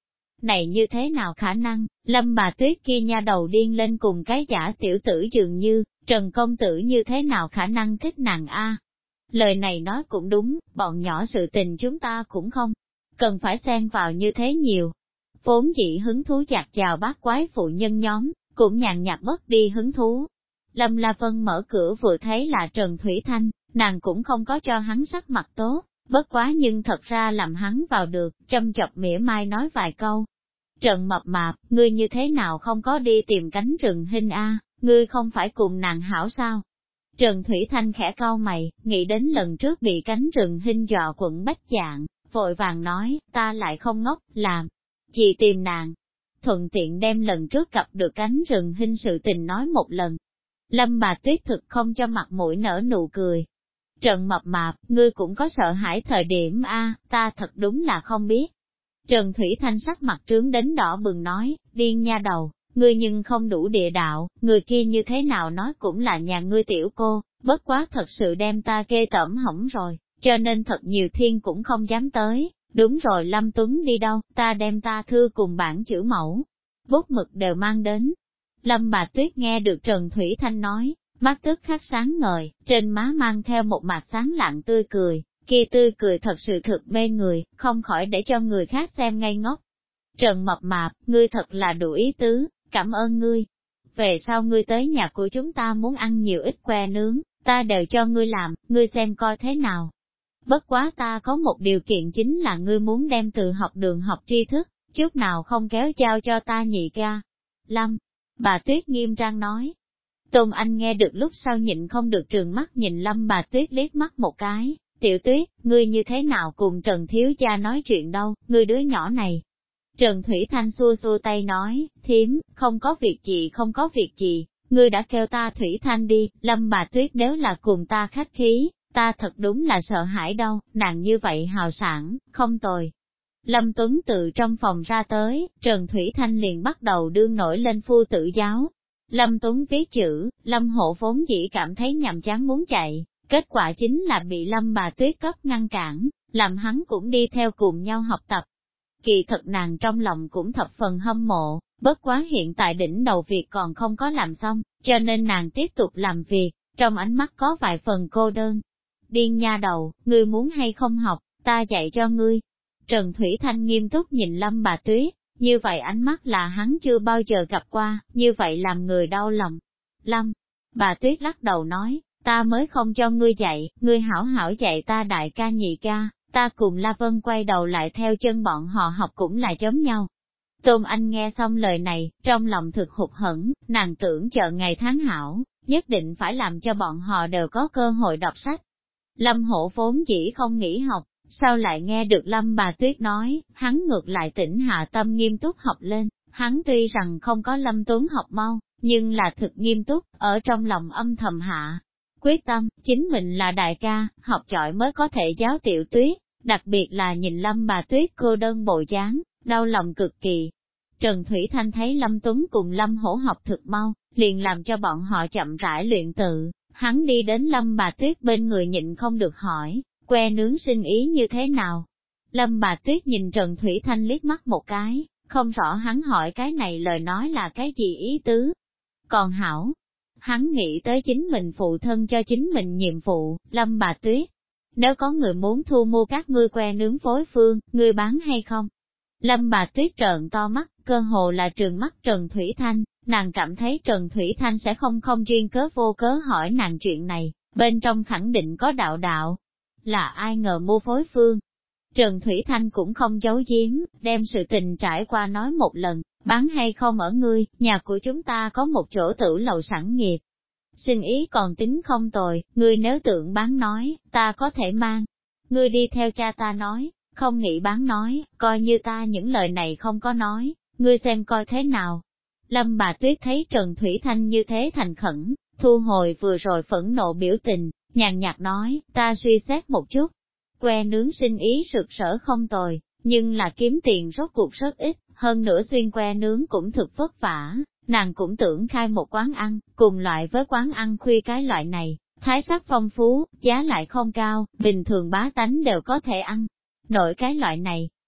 Này như thế nào khả năng, Lâm bà Tuyết kia nha đầu điên lên cùng cái giả tiểu tử dường như, Trần công tử như thế nào khả năng thích nàng a? Lời này nói cũng đúng, bọn nhỏ sự tình chúng ta cũng không cần phải xen vào như thế nhiều. Vốn dĩ hứng thú dạt dào bát quái phụ nhân nhóm, cũng nhàn nhạt mất đi hứng thú. Lâm La Vân mở cửa vừa thấy là Trần Thủy Thanh, nàng cũng không có cho hắn sắc mặt tốt, bất quá nhưng thật ra làm hắn vào được, châm chọc mỉa mai nói vài câu. Trần Mập Mạp, ngươi như thế nào không có đi tìm cánh rừng hình a? Ngươi không phải cùng nàng hảo sao? Trần Thủy Thanh khẽ cau mày, nghĩ đến lần trước bị cánh rừng hình dọa quận bách dạng, vội vàng nói, ta lại không ngốc, làm gì tìm nàng. Thuận tiện đem lần trước gặp được cánh rừng hình sự tình nói một lần. Lâm bà Tuyết thực không cho mặt mũi nở nụ cười. Trần Mập Mạp, ngươi cũng có sợ hãi thời điểm a, ta thật đúng là không biết. Trần Thủy Thanh sắc mặt trướng đến đỏ bừng nói, điên nha đầu, ngươi nhưng không đủ địa đạo, người kia như thế nào nói cũng là nhà ngươi tiểu cô, bất quá thật sự đem ta ghê tởm hỏng rồi, cho nên thật nhiều thiên cũng không dám tới. Đúng rồi, Lâm Tuấn đi đâu, ta đem ta thư cùng bản chữ mẫu, bút mực đều mang đến. Lâm bà Tuyết nghe được Trần Thủy Thanh nói, mắt tức khắc sáng ngời, trên má mang theo một mặt sáng lạng tươi cười, kia tươi cười thật sự thực mê người, không khỏi để cho người khác xem ngây ngốc. Trần Mập Mạp, ngươi thật là đủ ý tứ, cảm ơn ngươi. Về sau ngươi tới nhà của chúng ta muốn ăn nhiều ít que nướng, ta đều cho ngươi làm, ngươi xem coi thế nào. Bất quá ta có một điều kiện chính là ngươi muốn đem từ học đường học tri thức, chút nào không kéo giao cho ta nhị ca. Lâm, bà Tuyết nghiêm trang nói. Tôn Anh nghe được lúc sau nhịn không được trừng mắt nhìn Lâm bà Tuyết liếc mắt một cái, Tiểu Tuyết, ngươi như thế nào cùng Trần Thiếu Gia nói chuyện đâu, ngươi đứa nhỏ này. Trần Thủy Thanh xua xua tay nói, thím, không có việc gì không có việc gì, ngươi đã kêu ta Thủy Thanh đi, Lâm bà Tuyết nếu là cùng ta khách khí, ta thật đúng là sợ hãi đâu, nàng như vậy hào sảng, không tồi. Lâm Tuấn từ trong phòng ra tới, Trần Thủy Thanh liền bắt đầu đương nổi lên phu tử giáo. Lâm Tuấn viết chữ, Lâm Hộ vốn dĩ cảm thấy nhàm chán muốn chạy, kết quả chính là bị Lâm bà Tuyết cấp ngăn cản, làm hắn cũng đi theo cùng nhau học tập. Kỳ thật nàng trong lòng cũng thập phần hâm mộ, bất quá hiện tại đỉnh đầu việc còn không có làm xong, cho nên nàng tiếp tục làm việc, trong ánh mắt có vài phần cô đơn. Điên nha đầu, ngươi muốn hay không học, ta dạy cho ngươi. Trần Thủy Thanh nghiêm túc nhìn Lâm bà Tuyết, như vậy ánh mắt là hắn chưa bao giờ gặp qua, như vậy làm người đau lòng. Lâm, bà Tuyết lắc đầu nói, ta mới không cho ngươi dạy, ngươi hảo hảo dạy ta đại ca nhị ca, ta cùng La Vân quay đầu lại theo chân bọn họ học cũng là giống nhau. Tôn Anh nghe xong lời này, trong lòng thực hụt hẫng, nàng tưởng chờ ngày tháng hảo, nhất định phải làm cho bọn họ đều có cơ hội đọc sách. Lâm Hổ vốn dĩ không nghĩ học, sao lại nghe được Lâm bà Tuyết nói, hắn ngược lại tỉnh hạ tâm nghiêm túc học lên, hắn tuy rằng không có Lâm Tuấn học mau, nhưng là thực nghiêm túc, ở trong lòng âm thầm hạ. Quyết tâm, chính mình là đại ca, học giỏi mới có thể giáo Tiểu Tuyết, đặc biệt là nhìn Lâm bà Tuyết cô đơn bộ dáng, đau lòng cực kỳ. Trần Thủy Thanh thấy Lâm Tuấn cùng Lâm Hổ học thực mau, liền làm cho bọn họ chậm rãi luyện tự, hắn đi đến Lâm bà Tuyết bên người nhịn không được hỏi, que nướng sinh ý như thế nào? Lâm bà Tuyết nhìn Trần Thủy Thanh liếc mắt một cái, không rõ hắn hỏi cái này lời nói là cái gì ý tứ. Còn hảo, hắn nghĩ tới chính mình phụ thân cho chính mình nhiệm vụ, Lâm bà Tuyết. Nếu có người muốn thu mua các ngươi que nướng phối phương, ngươi bán hay không? Lâm bà Tuyết trợn to mắt, cơ hồ là trừng mắt Trần Thủy Thanh, nàng cảm thấy Trần Thủy Thanh sẽ không duyên cớ vô cớ hỏi nàng chuyện này, bên trong khẳng định có đạo đạo. Là ai ngờ mua phối phương? Trần Thủy Thanh cũng không giấu giếm, đem sự tình trải qua nói một lần, bán hay không ở ngươi, nhà của chúng ta có một chỗ tử lầu sẵn nghiệp. Sinh ý còn tính không tồi, ngươi nếu tưởng bán nói, ta có thể mang. Ngươi đi theo cha ta nói, không nghĩ bán nói, coi như ta những lời này không có nói, ngươi xem coi thế nào. Lâm bà Tuyết thấy Trần Thủy Thanh như thế thành khẩn, thu hồi vừa rồi phẫn nộ biểu tình, nhàn nhạt nói, ta suy xét một chút. Que nướng sinh ý rực rỡ không tồi, nhưng là kiếm tiền rốt cuộc rất ít, hơn nữa xuyên que nướng cũng thực vất vả, nàng cũng tưởng khai một quán ăn, cùng loại với quán ăn khuya cái loại này, thái sắc phong phú, giá lại không cao, bình thường bá tánh đều có thể ăn. Nội cái loại này,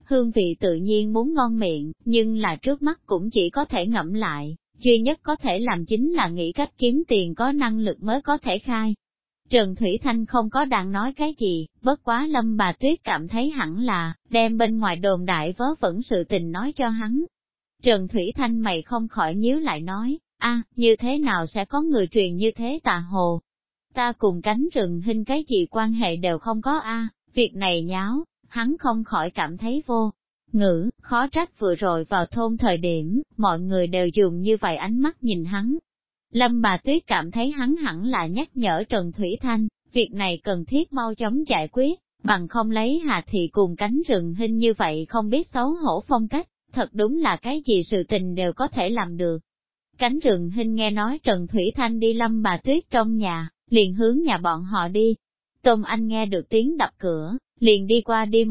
hương vị tự nhiên muốn ngon miệng, nhưng là trước mắt cũng chỉ có thể ngẫm lại, duy nhất có thể làm chính là nghĩ cách kiếm tiền có năng lực mới có thể khai. Trần Thủy Thanh không có đang nói cái gì, bất quá Lâm Bà Tuyết cảm thấy hẳn là, đem bên ngoài đồn đại vớ vẩn sự tình nói cho hắn. Trần Thủy Thanh mày không khỏi nhíu lại nói, như thế nào sẽ có người truyền như thế tà hồ? Ta cùng cánh rừng hình cái gì quan hệ đều không có việc này nháo, hắn không khỏi cảm thấy vô ngữ, khó trách vừa rồi vào thôn thời điểm, mọi người đều dùng như vậy ánh mắt nhìn hắn. Lâm Bà Tuyết cảm thấy hắn hẳn là nhắc nhở Trần Thủy Thanh, việc này cần thiết mau chóng giải quyết, bằng không lấy Hà Thị cùng cánh rừng hình như vậy không biết xấu hổ phong cách, thật đúng là cái gì sự tình đều có thể làm được. Cánh rừng hình nghe nói Trần Thủy Thanh đi Lâm Bà Tuyết trong nhà, liền hướng nhà bọn họ đi. Tôn Anh nghe được tiếng đập cửa, liền đi qua đi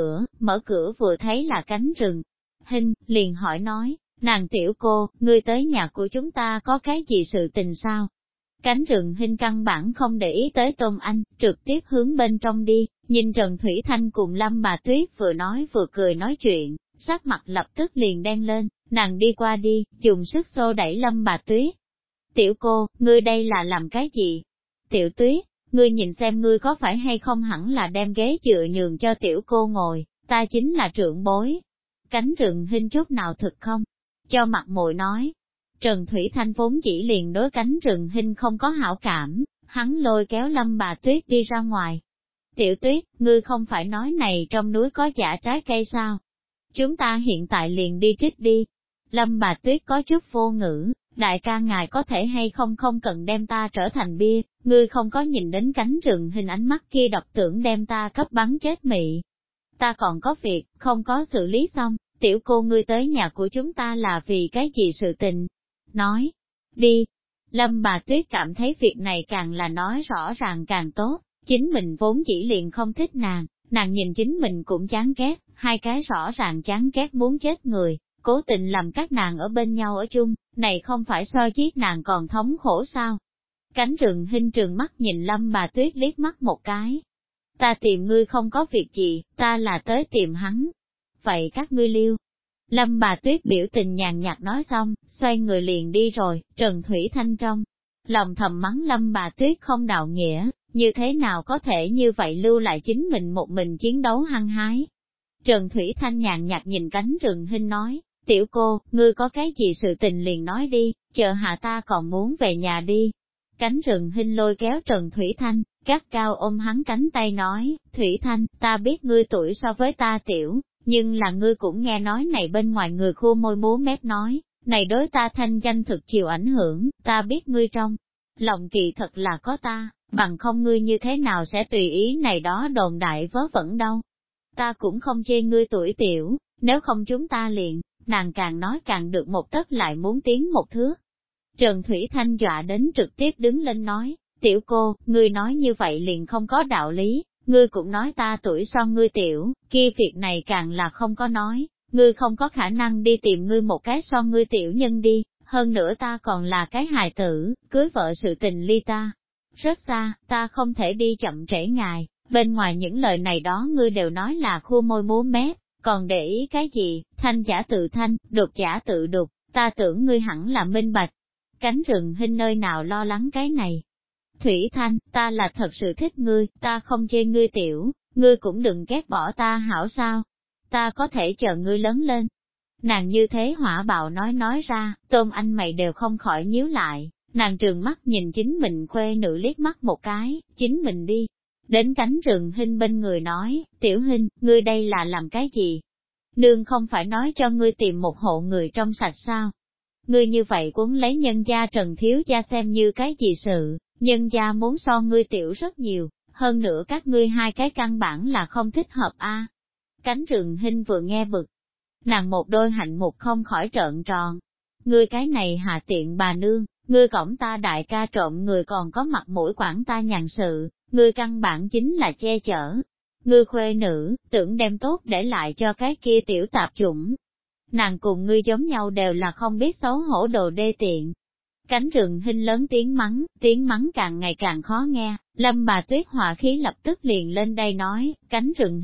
mở cửa vừa thấy là cánh rừng hình, liền hỏi nói, nàng tiểu cô, ngươi tới nhà của chúng ta có cái gì sự tình sao? Cánh rừng hình căn bản không để ý tới Tôn Anh, trực tiếp hướng bên trong đi, nhìn Trần Thủy Thanh cùng Lâm Bà Tuyết vừa nói vừa cười nói chuyện, sắc mặt lập tức liền đen lên, nàng đi qua đi, dùng sức xô đẩy Lâm Bà Tuyết. Tiểu cô, ngươi đây là làm cái gì? Tiểu Tuyết, ngươi nhìn xem ngươi có phải hay không hẳn là đem ghế dựa nhường cho tiểu cô ngồi, ta chính là trưởng bối. Cánh rừng hình chút nào thực không? Cho mặt muội nói. Trần Thủy Thanh vốn chỉ liền đối cánh rừng hình không có hảo cảm, hắn lôi kéo Lâm Bà Tuyết đi ra ngoài. Tiểu Tuyết, ngươi không phải nói này trong núi có giả trái cây sao? Chúng ta hiện tại liền đi trích đi. Lâm Bà Tuyết có chút vô ngữ, đại ca ngài có thể hay không cần đem ta trở thành bia, ngươi không có nhìn đến cánh rừng hình ánh mắt kia độc tưởng đem ta cấp bắn chết mị. Ta còn có việc, không có xử lý xong, tiểu cô ngươi tới nhà của chúng ta là vì cái gì sự tình? Nói, đi. Lâm Bà Tuyết cảm thấy việc này càng là nói rõ ràng càng tốt, chính mình vốn chỉ liền không thích nàng nhìn chính mình cũng chán ghét, hai cái rõ ràng chán ghét muốn chết người, cố tình làm các nàng ở bên nhau ở chung, này không phải so giết nàng còn thống khổ sao? Cánh rừng hình trường mắt nhìn Lâm Bà Tuyết liếc mắt một cái. Ta tìm ngươi không có việc gì, ta là tới tìm hắn. Vậy các ngươi liêu. Lâm Bà Tuyết biểu tình nhàn nhạt nói xong, xoay người liền đi rồi, Trần Thủy Thanh trong lòng thầm mắng Lâm Bà Tuyết không đạo nghĩa, như thế nào có thể như vậy lưu lại chính mình một mình chiến đấu hăng hái. Trần Thủy Thanh nhàn nhạt nhìn cánh rừng hình nói, tiểu cô, ngươi có cái gì sự tình liền nói đi, chờ hạ ta còn muốn về nhà đi. Cánh rừng hình lôi kéo Trần Thủy Thanh, gắt cao ôm hắn cánh tay nói, Thủy Thanh, ta biết ngươi tuổi so với ta tiểu, nhưng là ngươi cũng nghe nói này bên ngoài người khua môi múa mép nói, này đối ta thanh danh thực chịu ảnh hưởng, ta biết ngươi trong lòng kỳ thật là có ta, bằng không ngươi như thế nào sẽ tùy ý này đó đồn đại vớ vẩn đâu. Ta cũng không chê ngươi tuổi tiểu, nếu không chúng ta liền, nàng càng nói càng được một tấc lại muốn tiến một thước. Trần Thủy Thanh dọa đến trực tiếp đứng lên nói, tiểu cô, ngươi nói như vậy liền không có đạo lý, ngươi cũng nói ta tuổi so ngươi tiểu, kia việc này càng là không có nói, ngươi không có khả năng đi tìm ngươi một cái so ngươi tiểu nhân đi, hơn nữa ta còn là cái hài tử, cưới vợ sự tình ly ta. Rất xa, ta không thể đi chậm trễ ngài, bên ngoài những lời này đó ngươi đều nói là khua môi múa mép, còn để ý cái gì, thanh giả tự thanh, đục giả tự đục, ta tưởng ngươi hẳn là minh bạch. Cánh rừng hình nơi nào lo lắng cái này. Thủy Thanh, ta là thật sự thích ngươi, ta không chê ngươi tiểu, ngươi cũng đừng ghét bỏ ta hảo sao. Ta có thể chờ ngươi lớn lên. Nàng như thế hỏa bạo nói ra, Tôn Anh mày đều không khỏi nhíu lại, nàng trừng mắt nhìn chính mình khuê nữ liếc mắt một cái, chính mình đi. Đến cánh rừng hình bên người nói, tiểu hình, ngươi đây là làm cái gì? Nương không phải nói cho ngươi tìm một hộ người trong sạch sao? Ngươi như vậy cuốn lấy nhân gia Trần thiếu gia xem như cái gì sự, nhân gia muốn so ngươi tiểu rất nhiều, hơn nữa các ngươi hai cái căn bản là không thích hợp a. Cánh rừng hình vừa nghe bực, nàng một đôi hạnh mục không khỏi trợn tròn. Ngươi cái này hạ tiện bà nương, ngươi cổng ta đại ca trộm người còn có mặt mũi quản ta nhàn sự, ngươi căn bản chính là che chở. Ngươi khuê nữ, tưởng đem tốt để lại cho cái kia tiểu tạp chủng. Nàng cùng ngươi giống nhau đều là không biết xấu hổ đồ đê tiện. Cánh rừng hình lớn tiếng mắng càng ngày càng khó nghe, Lâm Bà Tuyết hỏa khí lập tức liền lên đây nói, cánh rừng hình,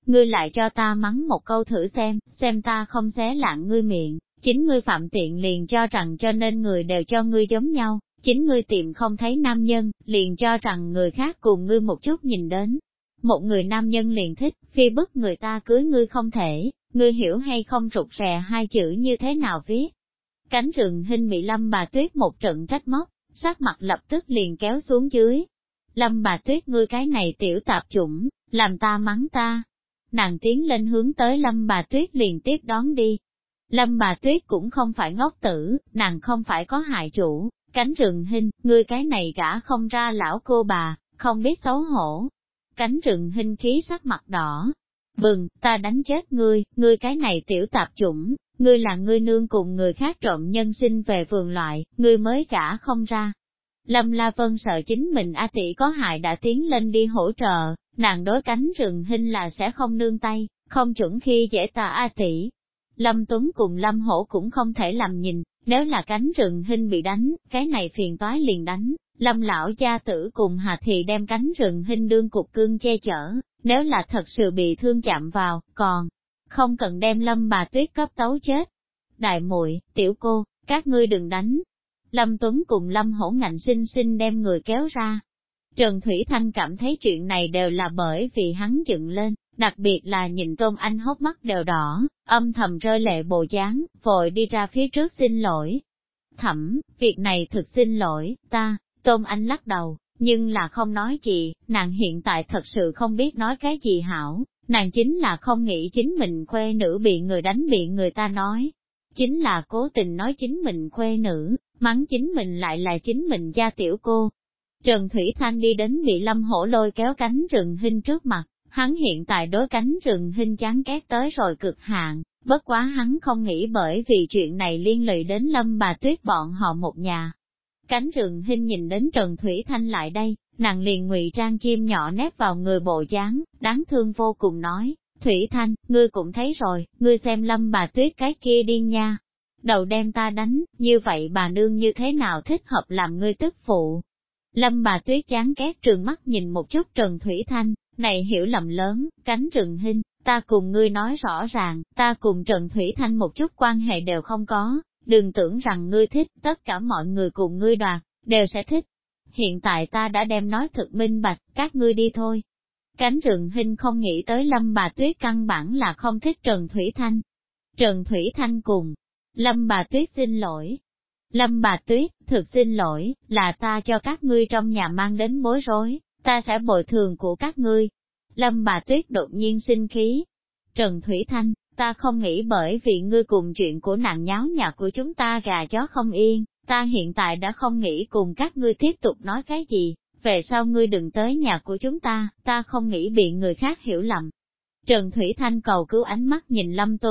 ngươi lại cho ta mắng một câu thử xem ta không xé lạng ngươi miệng, chính ngươi phạm tiện liền cho rằng cho nên người đều cho ngươi giống nhau, chính ngươi tìm không thấy nam nhân, liền cho rằng người khác cùng ngươi một chút nhìn đến. Một người nam nhân liền thích, phi bức người ta cưới ngươi không thể, ngươi hiểu hay không rụt rè hai chữ như thế nào viết. Cánh rừng hình bị Lâm Bà Tuyết một trận trách móc, sắc mặt lập tức liền kéo xuống dưới. Lâm Bà Tuyết ngươi cái này tiểu tạp chủng, làm ta mắng ta. Nàng tiến lên hướng tới Lâm Bà Tuyết liền tiếp đón đi. Lâm Bà Tuyết cũng không phải ngốc tử, nàng không phải có hại chủ, cánh rừng hình, ngươi cái này gả không ra lão cô bà, không biết xấu hổ. Cánh rừng hình khí sắc mặt đỏ. Bừng, ta đánh chết ngươi cái này tiểu tạp chủng, ngươi là ngươi nương cùng người khác trộm nhân sinh về vườn loại, ngươi mới gả không ra. Lâm La Vân sợ chính mình A tỷ có hại đã tiến lên đi hỗ trợ, nàng đối cánh rừng hình là sẽ không nương tay, không chuẩn khi dễ ta A tỷ. Lâm Tuấn cùng Lâm Hổ cũng không thể làm nhìn, nếu là cánh rừng hình bị đánh, cái này phiền toái liền đánh. Lâm lão gia tử cùng Hà Thị đem cánh rừng hình đương cục cưng che chở, nếu là thật sự bị thương chạm vào, còn không cần đem Lâm Bà Tuyết cấp tấu chết. Đại muội, tiểu cô, các ngươi đừng đánh. Lâm Tuấn cùng Lâm Hổ ngạnh sinh sinh đem người kéo ra. Trần Thủy Thanh cảm thấy chuyện này đều là bởi vì hắn dựng lên, đặc biệt là nhìn Tôn Anh hốc mắt đều đỏ, âm thầm rơi lệ bộ dáng, vội đi ra phía trước xin lỗi. Thẩm, việc này thực xin lỗi, Tôn Anh lắc đầu, nhưng là không nói gì, nàng hiện tại thật sự không biết nói cái gì hảo, nàng chính là không nghĩ chính mình khuê nữ bị người đánh bị người ta nói. Chính là cố tình nói chính mình khuê nữ, mắng chính mình lại là chính mình gia tiểu cô. Trần Thủy Thanh đi đến bị Lâm Hổ lôi kéo cánh rừng hình trước mặt, hắn hiện tại đối cánh rừng hình chán ghét tới rồi cực hạn, bất quá hắn không nghĩ bởi vì chuyện này liên lụy đến Lâm Bà Tuyết bọn họ một nhà. Cánh rừng hình nhìn đến Trần Thủy Thanh lại đây, nàng liền ngụy trang chim nhỏ nép vào người bộ dáng, đáng thương vô cùng nói, Thủy Thanh, ngươi cũng thấy rồi, ngươi xem Lâm Bà Tuyết cái kia điên nha. Đầu đem ta đánh, như vậy bà nương như thế nào thích hợp làm ngươi tức phụ. Lâm Bà Tuyết chán ghét trừng mắt nhìn một chút Trần Thủy Thanh, này hiểu lầm lớn, cánh rừng hình, ta cùng ngươi nói rõ ràng, ta cùng Trần Thủy Thanh một chút quan hệ đều không có, đừng tưởng rằng ngươi thích, tất cả mọi người cùng ngươi đoạt, đều sẽ thích. Hiện tại ta đã đem nói thực minh bạch, các ngươi đi thôi. Cánh rừng hình không nghĩ tới Lâm Bà Tuyết căn bản là không thích Trần Thủy Thanh. Trần Thủy Thanh cùng Lâm Bà Tuyết xin lỗi. Lâm Bà Tuyết, thực xin lỗi, là ta cho các ngươi trong nhà mang đến bối rối, ta sẽ bồi thường của các ngươi. Lâm Bà Tuyết đột nhiên sinh khí. Trần Thủy Thanh, ta không nghĩ bởi vì ngươi cùng chuyện của nàng nháo nhạc của chúng ta gà chó không yên, ta hiện tại đã không nghĩ cùng các ngươi tiếp tục nói cái gì, về sau ngươi đừng tới nhà của chúng ta không nghĩ bị người khác hiểu lầm. Trần Thủy Thanh cầu cứu ánh mắt nhìn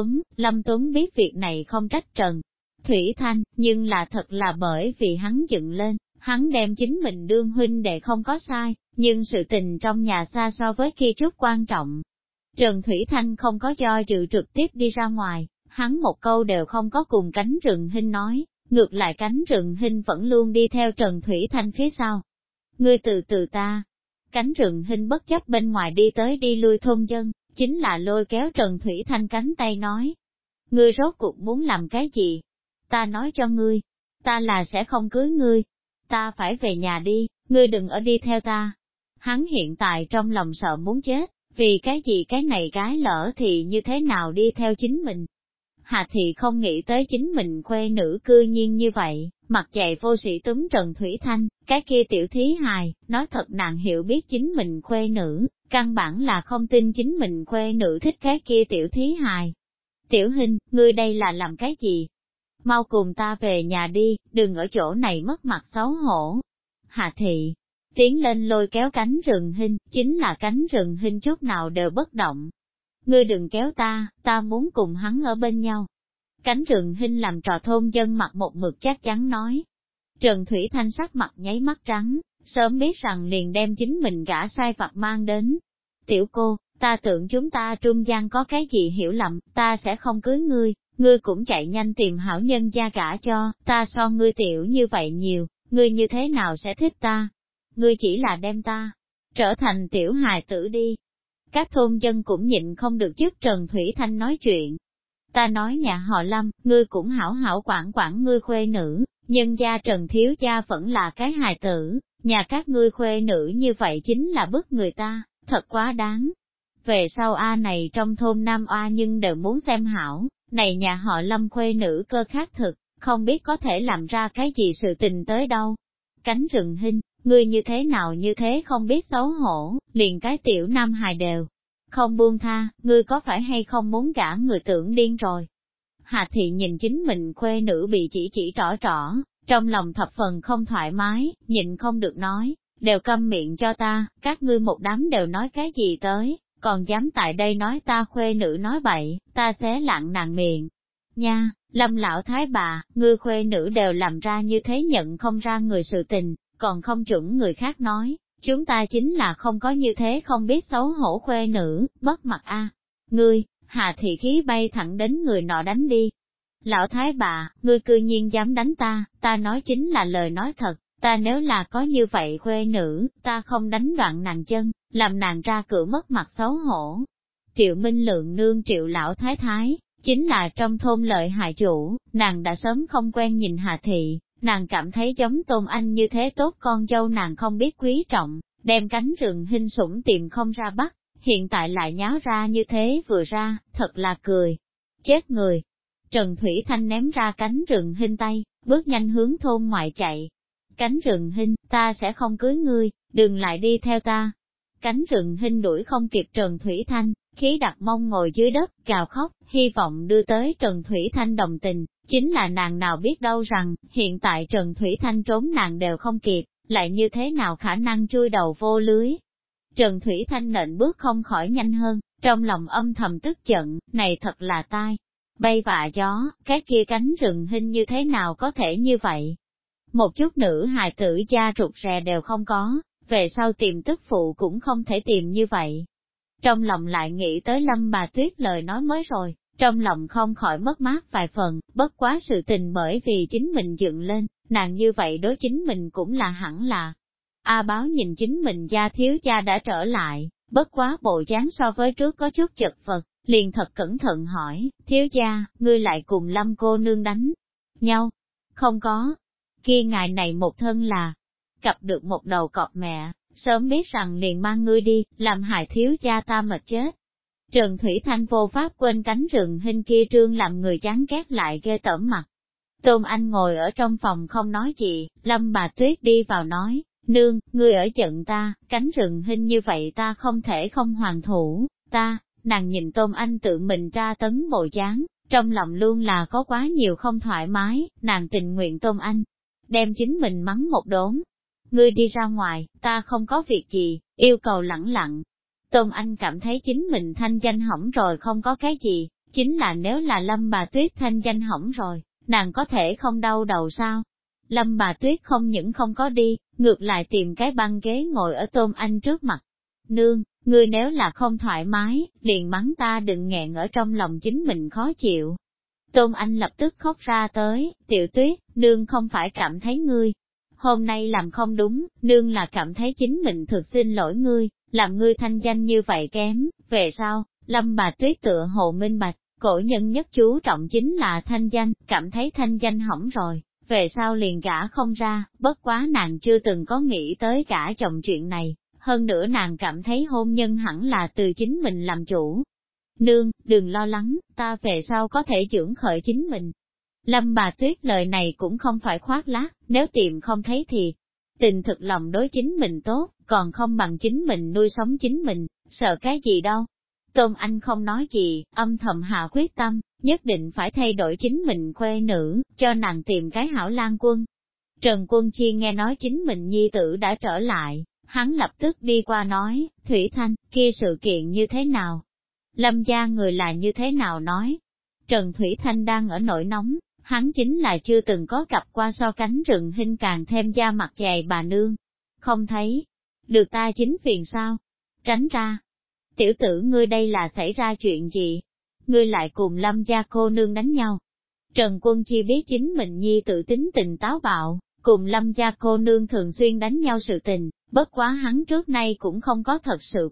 Lâm Tuấn biết việc này không trách Trần Thủy Thanh, nhưng là thật là bởi vì hắn dựng lên, hắn đem chính mình đương huynh đệ không có sai, nhưng sự tình trong nhà xa so với kia chút quan trọng. Trần Thủy Thanh không có do dự trực tiếp đi ra ngoài, hắn một câu đều không có cùng cánh rừng hình nói, ngược lại cánh rừng hình vẫn luôn đi theo Trần Thủy Thanh phía sau. Ngươi từ từ ta, cánh rừng hình bất chấp bên ngoài đi tới đi lui thôn dân, chính là lôi kéo Trần Thủy Thanh cánh tay nói. Ngươi rốt cuộc muốn làm cái gì? Ta nói cho ngươi, ta là sẽ không cưới ngươi, ta phải về nhà đi, ngươi đừng ở đi theo ta. Hắn hiện tại trong lòng sợ muốn chết, vì cái gì cái này gái lỡ thì như thế nào đi theo chính mình. Hà Thị không nghĩ tới chính mình khuê nữ cư nhiên như vậy, mặt dày vô sĩ túm Trần Thủy Thanh, cái kia tiểu thí hài, nói thật nàng hiểu biết chính mình khuê nữ, căn bản là không tin chính mình khuê nữ thích cái kia tiểu thí hài. Tiểu Hình, ngươi đây là làm cái gì? Mau cùng ta về nhà đi, đừng ở chỗ này mất mặt xấu hổ. Hà Thị tiến lên lôi kéo cánh rừng hình, chính là cánh rừng hình chút nào đều bất động. Ngươi đừng kéo ta muốn cùng hắn ở bên nhau. Cánh rừng hình làm trò thôn dân mặt một mực chắc chắn nói. Trần Thủy Thanh sắc mặt nháy mắt trắng, sớm biết rằng liền đem chính mình gã sai vặt mang đến. Tiểu cô, ta tưởng chúng ta trung gian có cái gì hiểu lầm, ta sẽ không cưới ngươi, ngươi cũng chạy nhanh tìm hảo nhân gia gả cho, ta so ngươi tiểu như vậy nhiều, ngươi như thế nào sẽ thích ta? Ngươi chỉ là đem ta trở thành tiểu hài tử đi. các thôn dân cũng nhịn không được trước Trần Thủy Thanh nói chuyện. Ta nói nhà họ Lâm, ngươi cũng hảo hảo quản quản ngươi khuê nữ, nhân gia Trần thiếu gia vẫn là cái hài tử, nhà các ngươi khuê nữ như vậy chính là bức người ta, thật quá đáng. Về sau A này trong thôn Nam Oa nhưng đều muốn xem hảo, này nhà họ Lâm khuê nữ cơ khác thực, không biết có thể làm ra cái gì sự tình tới đâu. Cánh rừng hinh, ngươi như thế nào như thế không biết xấu hổ, liền cái tiểu nam hài đều. Không buông tha, ngươi có phải hay không muốn gả người tưởng điên rồi. Hà Thị nhìn chính mình khuê nữ bị chỉ trỏ, trong lòng thập phần không thoải mái, nhịn không được nói, đều câm miệng cho ta, các ngươi một đám đều nói cái gì tới, còn dám tại đây nói ta khuê nữ nói bậy, ta xé lặng nàng miệng. Nha, Lâm lão thái bà, ngươi khuê nữ đều làm ra như thế nhận không ra người sự tình, còn không chuẩn người khác nói, chúng ta chính là không có như thế không biết xấu hổ khuê nữ, bất mặt a. Ngươi, Hà Thị khí bay thẳng đến người nọ đánh đi. Lão thái bà, ngươi cư nhiên dám đánh ta nói chính là lời nói thật, ta nếu là có như vậy khuê nữ, ta không đánh đoạn nàng chân, làm nàng ra cửa mất mặt xấu hổ. Triệu Minh Lượng nương Triệu lão thái thái, chính là trong thôn lợi hại chủ, nàng đã sớm không quen nhìn Hà Thị, nàng cảm thấy giống Tôn Anh như thế tốt con dâu nàng không biết quý trọng, đem cánh rừng hinh sủng tìm không ra bắt, hiện tại lại nháo ra như thế vừa ra, thật là cười. Chết người! Trần Thủy Thanh ném ra cánh rừng hinh tay, bước nhanh hướng thôn ngoại chạy. Cánh rừng hinh, ta sẽ không cưới ngươi, đừng lại đi theo ta. Cánh rừng hinh đuổi không kịp Trần Thủy Thanh, khí đặt mông ngồi dưới đất, gào khóc, hy vọng đưa tới Trần Thủy Thanh đồng tình, chính là nàng nào biết đâu rằng, hiện tại Trần Thủy Thanh trốn nàng đều không kịp, lại như thế nào khả năng chui đầu vô lưới. Trần Thủy Thanh nện bước không khỏi nhanh hơn, trong lòng âm thầm tức giận, này thật là tai. Bay vạ gió, cái kia cánh rừng hinh như thế nào có thể như vậy? Một chút nữ hài tử da rụt rè đều không có, về sau tìm tức phụ cũng không thể tìm như vậy. Trong lòng lại nghĩ tới Lâm bà Tuyết lời nói mới rồi, trong lòng không khỏi mất mát vài phần, bất quá sự tình bởi vì chính mình dựng lên, nàng như vậy đối chính mình cũng là hẳn là. A Báo nhìn chính mình gia thiếu gia đã trở lại, bất quá bộ dáng so với trước có chút chật vật, liền thật cẩn thận hỏi, thiếu gia, ngươi lại cùng Lâm cô nương đánh nhau? Không có, kia ngài này một thân là, cặp được một đầu cọp mẹ, sớm biết rằng liền mang ngươi đi, làm hại thiếu gia ta mệt chết. Trần Thủy Thanh vô pháp quên cánh rừng hinh kia trương làm người chán ghét lại ghê tởm mặt. Tôn Anh ngồi ở trong phòng không nói gì, Lâm bà Tuyết đi vào nói, nương, ngươi ở giận ta, cánh rừng hinh như vậy ta không thể không hoàn thủ, nàng nhìn Tôn Anh tự mình tra tấn bộ dáng, trong lòng luôn là có quá nhiều không thoải mái, nàng tình nguyện Tôn Anh, đem chính mình mắng một đốn. Ngươi đi ra ngoài, ta không có việc gì, yêu cầu lẳng lặng. Tôn Anh cảm thấy chính mình thanh danh hỏng rồi không có cái gì, chính là nếu là Lâm bà Tuyết thanh danh hỏng rồi, nàng có thể không đau đầu sao? Lâm bà Tuyết không những không có đi, ngược lại tìm cái băng ghế ngồi ở Tôn Anh trước mặt. Nương, ngươi nếu là không thoải mái, liền mắng ta đừng nghẹn ở trong lòng chính mình khó chịu. Tôn Anh lập tức khóc ra tới, Tiểu Tuyết, nương không phải cảm thấy ngươi hôm nay làm không đúng, nương là cảm thấy chính mình thực xin lỗi ngươi, làm ngươi thanh danh như vậy kém, về sau, Lâm bà Tuyết tựa hồ minh bạch, cổ nhân nhất chú trọng chính là thanh danh, cảm thấy thanh danh hỏng rồi, về sau liền gả không ra, bất quá nàng chưa từng có nghĩ tới gả chồng chuyện này, hơn nữa nàng cảm thấy hôn nhân hẳn là từ chính mình làm chủ. Nương, đừng lo lắng, ta về sau có thể dưỡng khởi chính mình. Lâm bà Tuyết lời này cũng không phải khoác lác, nếu tìm không thấy thì tình thực lòng đối chính mình tốt, còn không bằng chính mình nuôi sống chính mình, sợ cái gì đâu. Tôn Anh không nói gì, âm thầm hạ quyết tâm, nhất định phải thay đổi chính mình khuê nữ, cho nàng tìm cái hảo lang quân. Trần Quân Chi nghe nói chính mình nhi tử đã trở lại, hắn lập tức đi qua nói, Thủy Thanh, kia sự kiện như thế nào? Lâm gia người là như thế nào nói? Trần Thủy Thanh đang ở nỗi nóng, hắn chính là chưa từng có gặp qua so cánh rừng hinh càng thêm da mặt dày bà nương. Không thấy, được ta chính phiền sao? Tránh ra. Tiểu tử ngươi đây là xảy ra chuyện gì? Ngươi lại cùng Lâm gia cô nương đánh nhau. Trần Quân Chi biết chính mình nhi tự tính tình táo bạo, cùng Lâm gia cô nương thường xuyên đánh nhau sự tình, bất quá hắn trước nay cũng không có thật sự quá,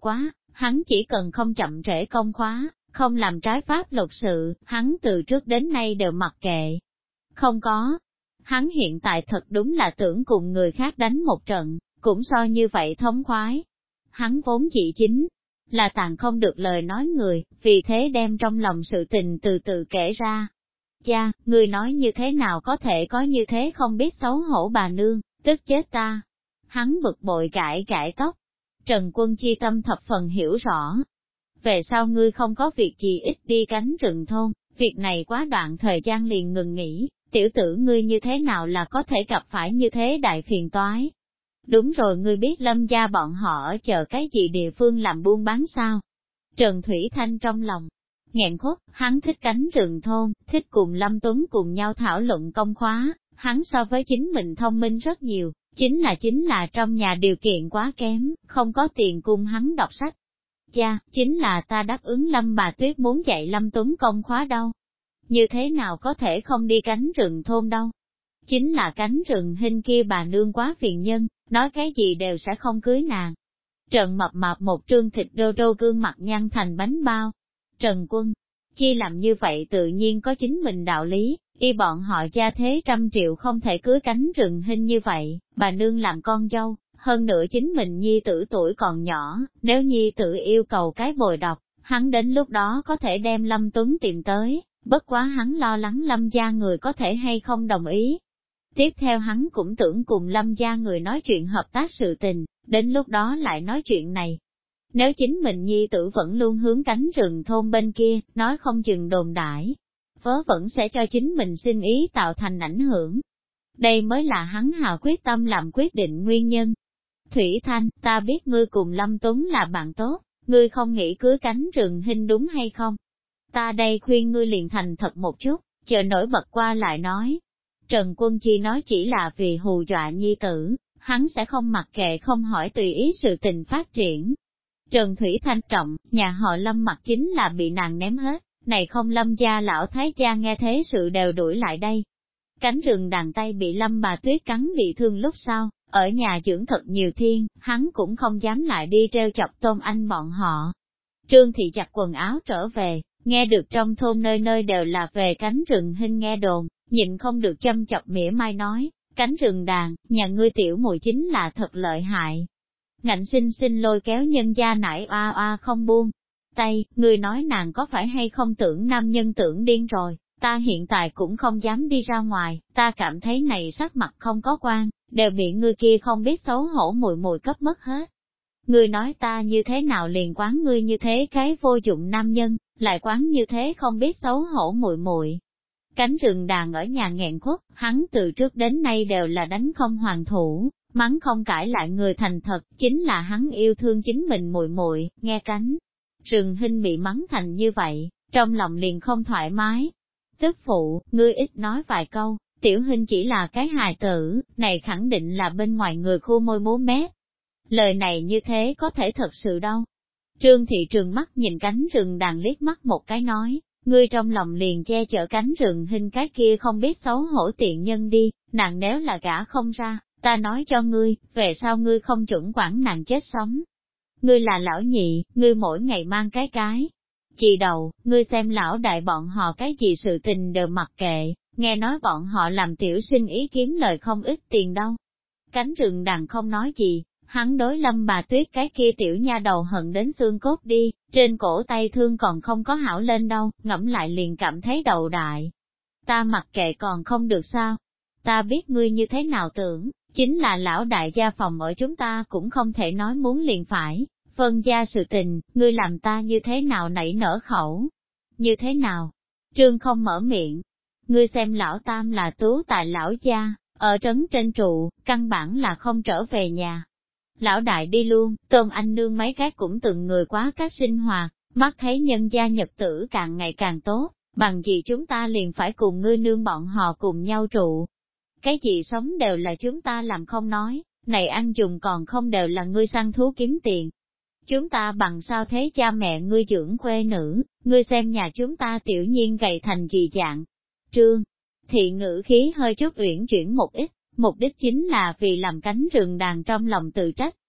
Hắn chỉ cần không chậm trễ công khóa, không làm trái pháp luật sự, hắn từ trước đến nay đều mặc kệ. Không có. Hắn hiện tại thật đúng là tưởng cùng người khác đánh một trận, cũng so như vậy thống khoái. Hắn vốn chỉ chính là tàn không được lời nói người, vì thế đem trong lòng sự tình từ từ kể ra. Cha, người nói như thế nào có thể có như thế không biết xấu hổ bà nương, tức chết ta. Hắn bực bội gãi gãi tóc. Trần Quân Chi tâm thập phần hiểu rõ. Về sau ngươi không có việc gì ít đi cánh rừng thôn, việc này quá đoạn thời gian liền ngừng nghỉ, tiểu tử ngươi như thế nào là có thể gặp phải như thế đại phiền toái. Đúng rồi, ngươi biết Lâm gia bọn họ ở chờ cái gì địa phương làm buôn bán sao? Trần Thủy Thanh trong lòng nghẹn khuất, hắn thích cánh rừng thôn, thích cùng Lâm Tuấn cùng nhau thảo luận công khóa, hắn so với chính mình thông minh rất nhiều, chính là trong nhà điều kiện quá kém, không có tiền cung hắn đọc sách. Cha, chính là ta đáp ứng Lâm bà Tuyết muốn dạy Lâm Tuấn công khóa đâu. Như thế nào có thể không đi cánh rừng thôn đâu? Chính là cánh rừng hình kia bà nương quá phiền nhân, nói cái gì đều sẽ không cưới nàng. Trần Mập Mạp một trương thịt đô đô gương mặt nhăn thành bánh bao. Trần Quân Chi làm như vậy tự nhiên có chính mình đạo lý, y bọn họ gia thế 100 triệu không thể cưới cánh rừng hình như vậy, bà nương làm con dâu, hơn nữa chính mình nhi tử tuổi còn nhỏ, nếu nhi tử yêu cầu cái bồi đọc, hắn đến lúc đó có thể đem Lâm Tuấn tìm tới, bất quá hắn lo lắng Lâm gia người có thể hay không đồng ý. Tiếp theo hắn cũng tưởng cùng Lâm gia người nói chuyện hợp tác sự tình, đến lúc đó lại nói chuyện này. Nếu chính mình nhi tử vẫn luôn hướng cánh rừng thôn bên kia, nói không chừng đồn đãi, vớ vẫn sẽ cho chính mình xin ý tạo thành ảnh hưởng. Đây mới là hắn hào quyết tâm làm quyết định nguyên nhân. Thủy Thanh, ta biết ngươi cùng Lâm Tuấn là bạn tốt, ngươi không nghĩ cưới cánh rừng hình đúng hay không? Ta đây khuyên ngươi liền thành thật một chút, chờ nổi bật qua lại nói. Trần Quân Chi nói chỉ là vì hù dọa nhi tử, hắn sẽ không mặc kệ không hỏi tùy ý sự tình phát triển. Trần Thủy Thanh trọng, nhà họ Lâm mặt chính là bị nàng ném hết, này không Lâm gia lão thái gia nghe thế sự đều đuổi lại đây. Cánh rừng đàn tay bị Lâm bà Tuyết cắn bị thương lúc sau, ở nhà dưỡng thật nhiều thiên, hắn cũng không dám lại đi treo chọc Tôn Anh bọn họ. Trương Thị giặt quần áo trở về, nghe được trong thôn nơi nơi đều là về cánh rừng hình nghe đồn, nhịn không được châm chọc mỉa mai nói, cánh rừng đàn, nhà ngươi tiểu mùi chính là thật lợi hại. Ngạnh sinh sinh lôi kéo nhân gia nải oa oa không buông tay, ngươi nói nàng có phải hay không tưởng nam nhân tưởng điên rồi, ta hiện tại cũng không dám đi ra ngoài, ta cảm thấy này sắc mặt không có quan, đều bị ngươi kia không biết xấu hổ mùi mùi cấp mất hết. Ngươi nói ta như thế nào liền quán ngươi như thế cái vô dụng nam nhân, lại quán như thế không biết xấu hổ mùi mùi. Cánh rừng đàn ở nhà nghẹn khuất, hắn từ trước đến nay đều là đánh không hoàn thủ, mắng không cãi lại người thành thật, chính là hắn yêu thương chính mình muội muội, nghe cánh rừng hình bị mắng thành như vậy, trong lòng liền không thoải mái. Tức phụ, ngươi ít nói vài câu, tiểu hình chỉ là cái hài tử, này khẳng định là bên ngoài người khu môi múa mép. Lời này như thế có thể thật sự đâu. Trương Thị Trường mắt nhìn cánh rừng đàn liếc mắt một cái nói, ngươi trong lòng liền che chở cánh rừng hình cái kia không biết xấu hổ tiện nhân đi, nàng nếu là gả không ra, ta nói cho ngươi, về sau ngươi không chuẩn quản nàng chết sống. Ngươi là lão nhị, ngươi mỗi ngày mang cái. Chị đầu, ngươi xem lão đại bọn họ cái gì sự tình đều mặc kệ, nghe nói bọn họ làm tiểu sinh ý kiếm lời không ít tiền đâu. Cánh rừng đàn không nói gì, hắn đối Lâm bà Tuyết cái kia tiểu nha đầu hận đến xương cốt đi, trên cổ tay thương còn không có hảo lên đâu, ngẫm lại liền cảm thấy đầu đại. Ta mặc kệ còn không được sao? Ta biết ngươi như thế nào tưởng, chính là lão đại gia phòng ở chúng ta cũng không thể nói muốn liền phải, phân gia sự tình, ngươi làm ta như thế nào nảy nở khẩu? Như thế nào? Trương không mở miệng. Ngươi xem lão tam là tú tại lão gia, ở trấn trên trụ, căn bản là không trở về nhà. Lão đại đi luôn, Tôn Anh nương mấy cái cũng từng người quá các sinh hoạt, mắt thấy nhân gia nhật tử càng ngày càng tốt, bằng gì chúng ta liền phải cùng ngươi nương bọn họ cùng nhau trụ. Cái gì sống đều là chúng ta làm không nói, này ăn dùng còn không đều là ngươi săn thú kiếm tiền. Chúng ta bằng sao thế cha mẹ ngươi dưỡng khuê nữ, ngươi xem nhà chúng ta tiểu nhiên gầy thành gì dạng. Trương Thị ngữ khí hơi chút uyển chuyển một ít, mục đích chính là vì làm cánh rừng đàn trong lòng tự trách.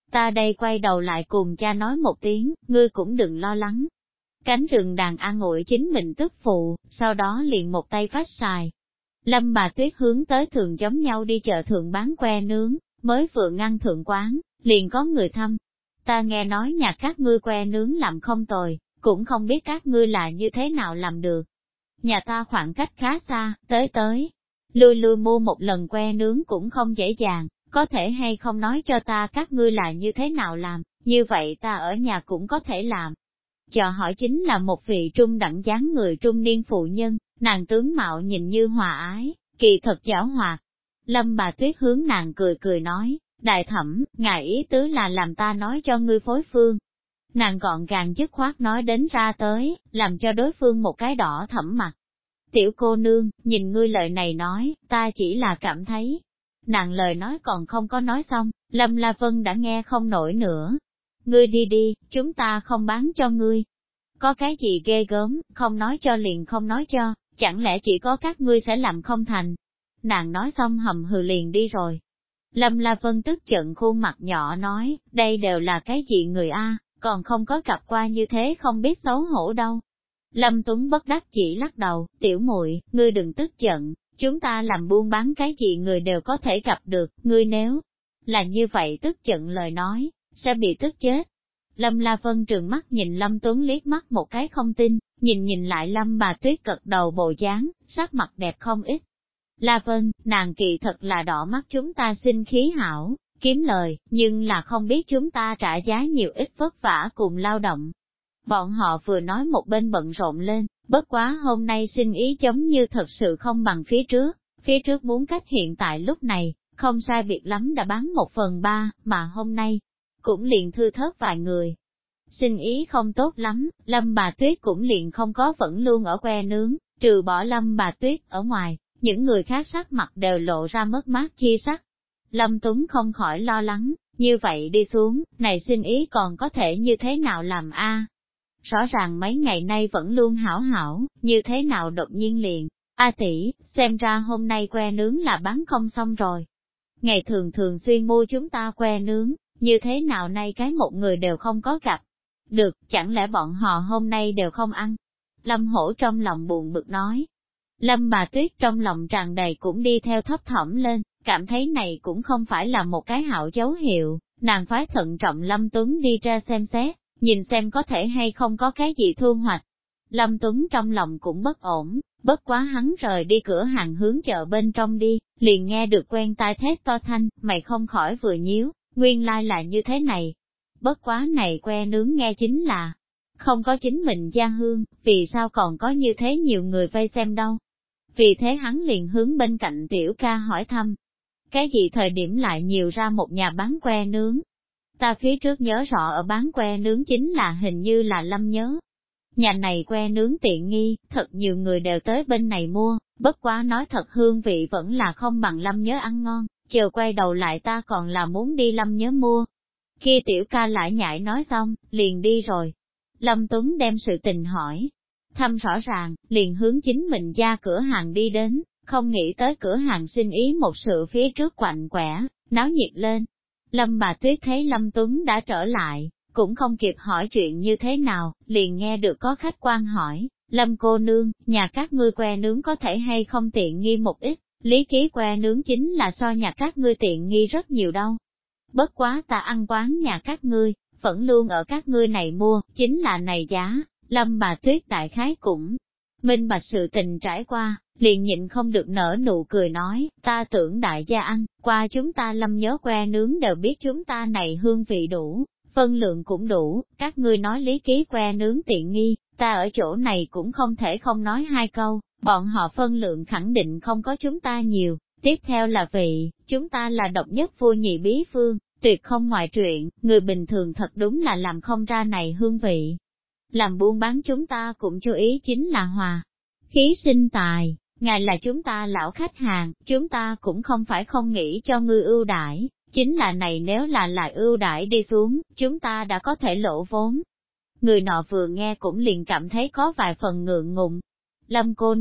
ta đây quay đầu lại cùng cha nói một tiếng, ngươi cũng đừng lo lắng. Cánh rừng đàn an ủi chính mình tức phụ, sau đó liền một tay phát xài. Lâm bà Tuyết hướng tới thường giống nhau đi chợ thượng bán que nướng, mới vừa ngăn thượng quán, liền có người thăm. Ta nghe nói nhà các ngươi que nướng làm không tồi, cũng không biết các ngươi là như thế nào làm được. Nhà ta khoảng cách khá xa, tới, lui mua một lần que nướng cũng không dễ dàng, có thể hay không nói cho ta các ngươi là như thế nào làm, như vậy ta ở nhà cũng có thể làm. Chợ hỏi chính là một vị trung đẳng dáng người trung niên phụ nhân, nàng tướng mạo nhìn như hòa ái, kỳ thật giảo hoạt. Lâm bà Tuyết hướng nàng cười nói, đại thẩm, ngài ý tứ là làm ta nói cho ngươi phối phương. Nàng gọn gàng dứt khoát nói đến ra tới, làm cho đối phương một cái đỏ thẫm mặt. Tiểu cô nương, nhìn ngươi lời này nói, ta chỉ là cảm thấy. Nàng lời nói còn không có nói xong, Lâm La Vân đã nghe không nổi nữa. Ngươi đi, chúng ta không bán cho ngươi. Có cái gì ghê gớm, không nói cho liền không nói cho, chẳng lẽ chỉ có các ngươi sẽ làm không thành. Nàng nói xong hầm hừ liền đi rồi. Lâm La Vân tức giận khuôn mặt nhỏ nói, đây đều là cái gì người a, còn không có gặp qua như thế không biết xấu hổ đâu. Lâm Tuấn bất đắc chỉ lắc đầu, tiểu muội, ngươi đừng tức giận, chúng ta làm buôn bán cái gì người đều có thể gặp được, ngươi nếu là như vậy tức giận lời nói, sẽ bị tức chết. Lâm La Vân trừng mắt nhìn Lâm Tuấn liếc mắt một cái không tin, nhìn lại Lâm bà Tuyết cật đầu bộ dáng, sắc mặt đẹp không ít. La Vân, nàng kỳ thật là đỏ mắt chúng ta sinh khí hảo, kiếm lời, nhưng là không biết chúng ta trả giá nhiều ít vất vả cùng lao động. Bọn họ vừa nói một bên bận rộn lên, bất quá hôm nay sinh ý giống như thật sự không bằng phía trước muốn cách hiện tại lúc này, không sai biệt lắm đã bán 1/3, mà hôm nay, cũng liền thư thớt vài người. Sinh ý không tốt lắm, Lâm bà Tuyết cũng liền không có vẫn luôn ở que nướng, trừ bỏ Lâm bà Tuyết ở ngoài, những người khác sắc mặt đều lộ ra mất mát chi sắc. Lâm Tuấn không khỏi lo lắng, như vậy đi xuống, này sinh ý còn có thể như thế nào làm a? Rõ ràng mấy ngày nay vẫn luôn hảo, như thế nào đột nhiên liền, a tỷ, xem ra hôm nay que nướng là bán không xong rồi. Ngày thường xuyên mua chúng ta que nướng, như thế nào nay cái một người đều không có gặp. Được, chẳng lẽ bọn họ hôm nay đều không ăn? Lâm Hổ trong lòng buồn bực nói. Lâm bà Tuyết trong lòng tràn đầy cũng đi theo thấp thỏm lên, cảm thấy này cũng không phải là một cái hảo dấu hiệu, nàng phái thận trọng Lâm Tuấn đi ra xem xét, nhìn xem có thể hay không có cái gì thu hoạch. Lâm Tuấn trong lòng cũng bất ổn, bất quá hắn rời đi cửa hàng hướng chợ bên trong đi, liền nghe được quen tai thét to thanh, mày không khỏi vừa nhíu, nguyên lai là như thế này. Bất quá này que nướng nghe chính là, không có chính mình gia hương, vì sao còn có như thế nhiều người vây xem đâu. Vì thế hắn liền hướng bên cạnh tiểu ca hỏi thăm, cái gì thời điểm lại nhiều ra một nhà bán que nướng. Ta phía trước nhớ rõ ở bán que nướng chính là hình như là Lâm nhớ. Nhà này que nướng tiện nghi, thật nhiều người đều tới bên này mua, bất quá nói thật hương vị vẫn là không bằng Lâm nhớ ăn ngon, chờ quay đầu lại ta còn là muốn đi Lâm nhớ mua. Khi tiểu ca lại nhảy nói xong, liền đi rồi. Lâm Tuấn đem sự tình hỏi, thăm rõ ràng, liền hướng chính mình ra cửa hàng đi đến, không nghĩ tới cửa hàng sinh ý một sự phía trước quạnh quẻ, náo nhiệt lên. Lâm bà Tuyết thấy Lâm Tuấn đã trở lại, cũng không kịp hỏi chuyện như thế nào, liền nghe được có khách quan hỏi, Lâm cô nương, nhà các ngươi que nướng có thể hay không tiện nghi một ít, lý ký que nướng chính là so nhà các ngươi tiện nghi rất nhiều đâu. Bất quá ta ăn quán nhà các ngươi, vẫn luôn ở các ngươi này mua, chính là này giá. Lâm bà Tuyết đại khái cũng minh bạch sự tình trải qua, liền nhịn không được nở nụ cười nói, ta tưởng đại gia ăn, qua chúng ta Lâm nhớ que nướng đều biết chúng ta này hương vị đủ, phân lượng cũng đủ, các ngươi nói lý ký que nướng tiện nghi, ta ở chỗ này cũng không thể không nói hai câu, bọn họ phân lượng khẳng định không có chúng ta nhiều, tiếp theo là vị, chúng ta là độc nhất vô nhị bí phương, tuyệt không ngoại truyện, người bình thường thật đúng là làm không ra này hương vị. Làm buôn bán chúng ta cũng chú ý chính là hòa, khí sinh tài, ngài là chúng ta lão khách hàng, chúng ta cũng không phải không nghĩ cho ngươi ưu đãi, chính là này nếu là lại ưu đãi đi xuống, chúng ta đã có thể lỗ vốn. Người nọ vừa nghe cũng liền cảm thấy có vài phần ngượng ngùng. Lâm cô nương,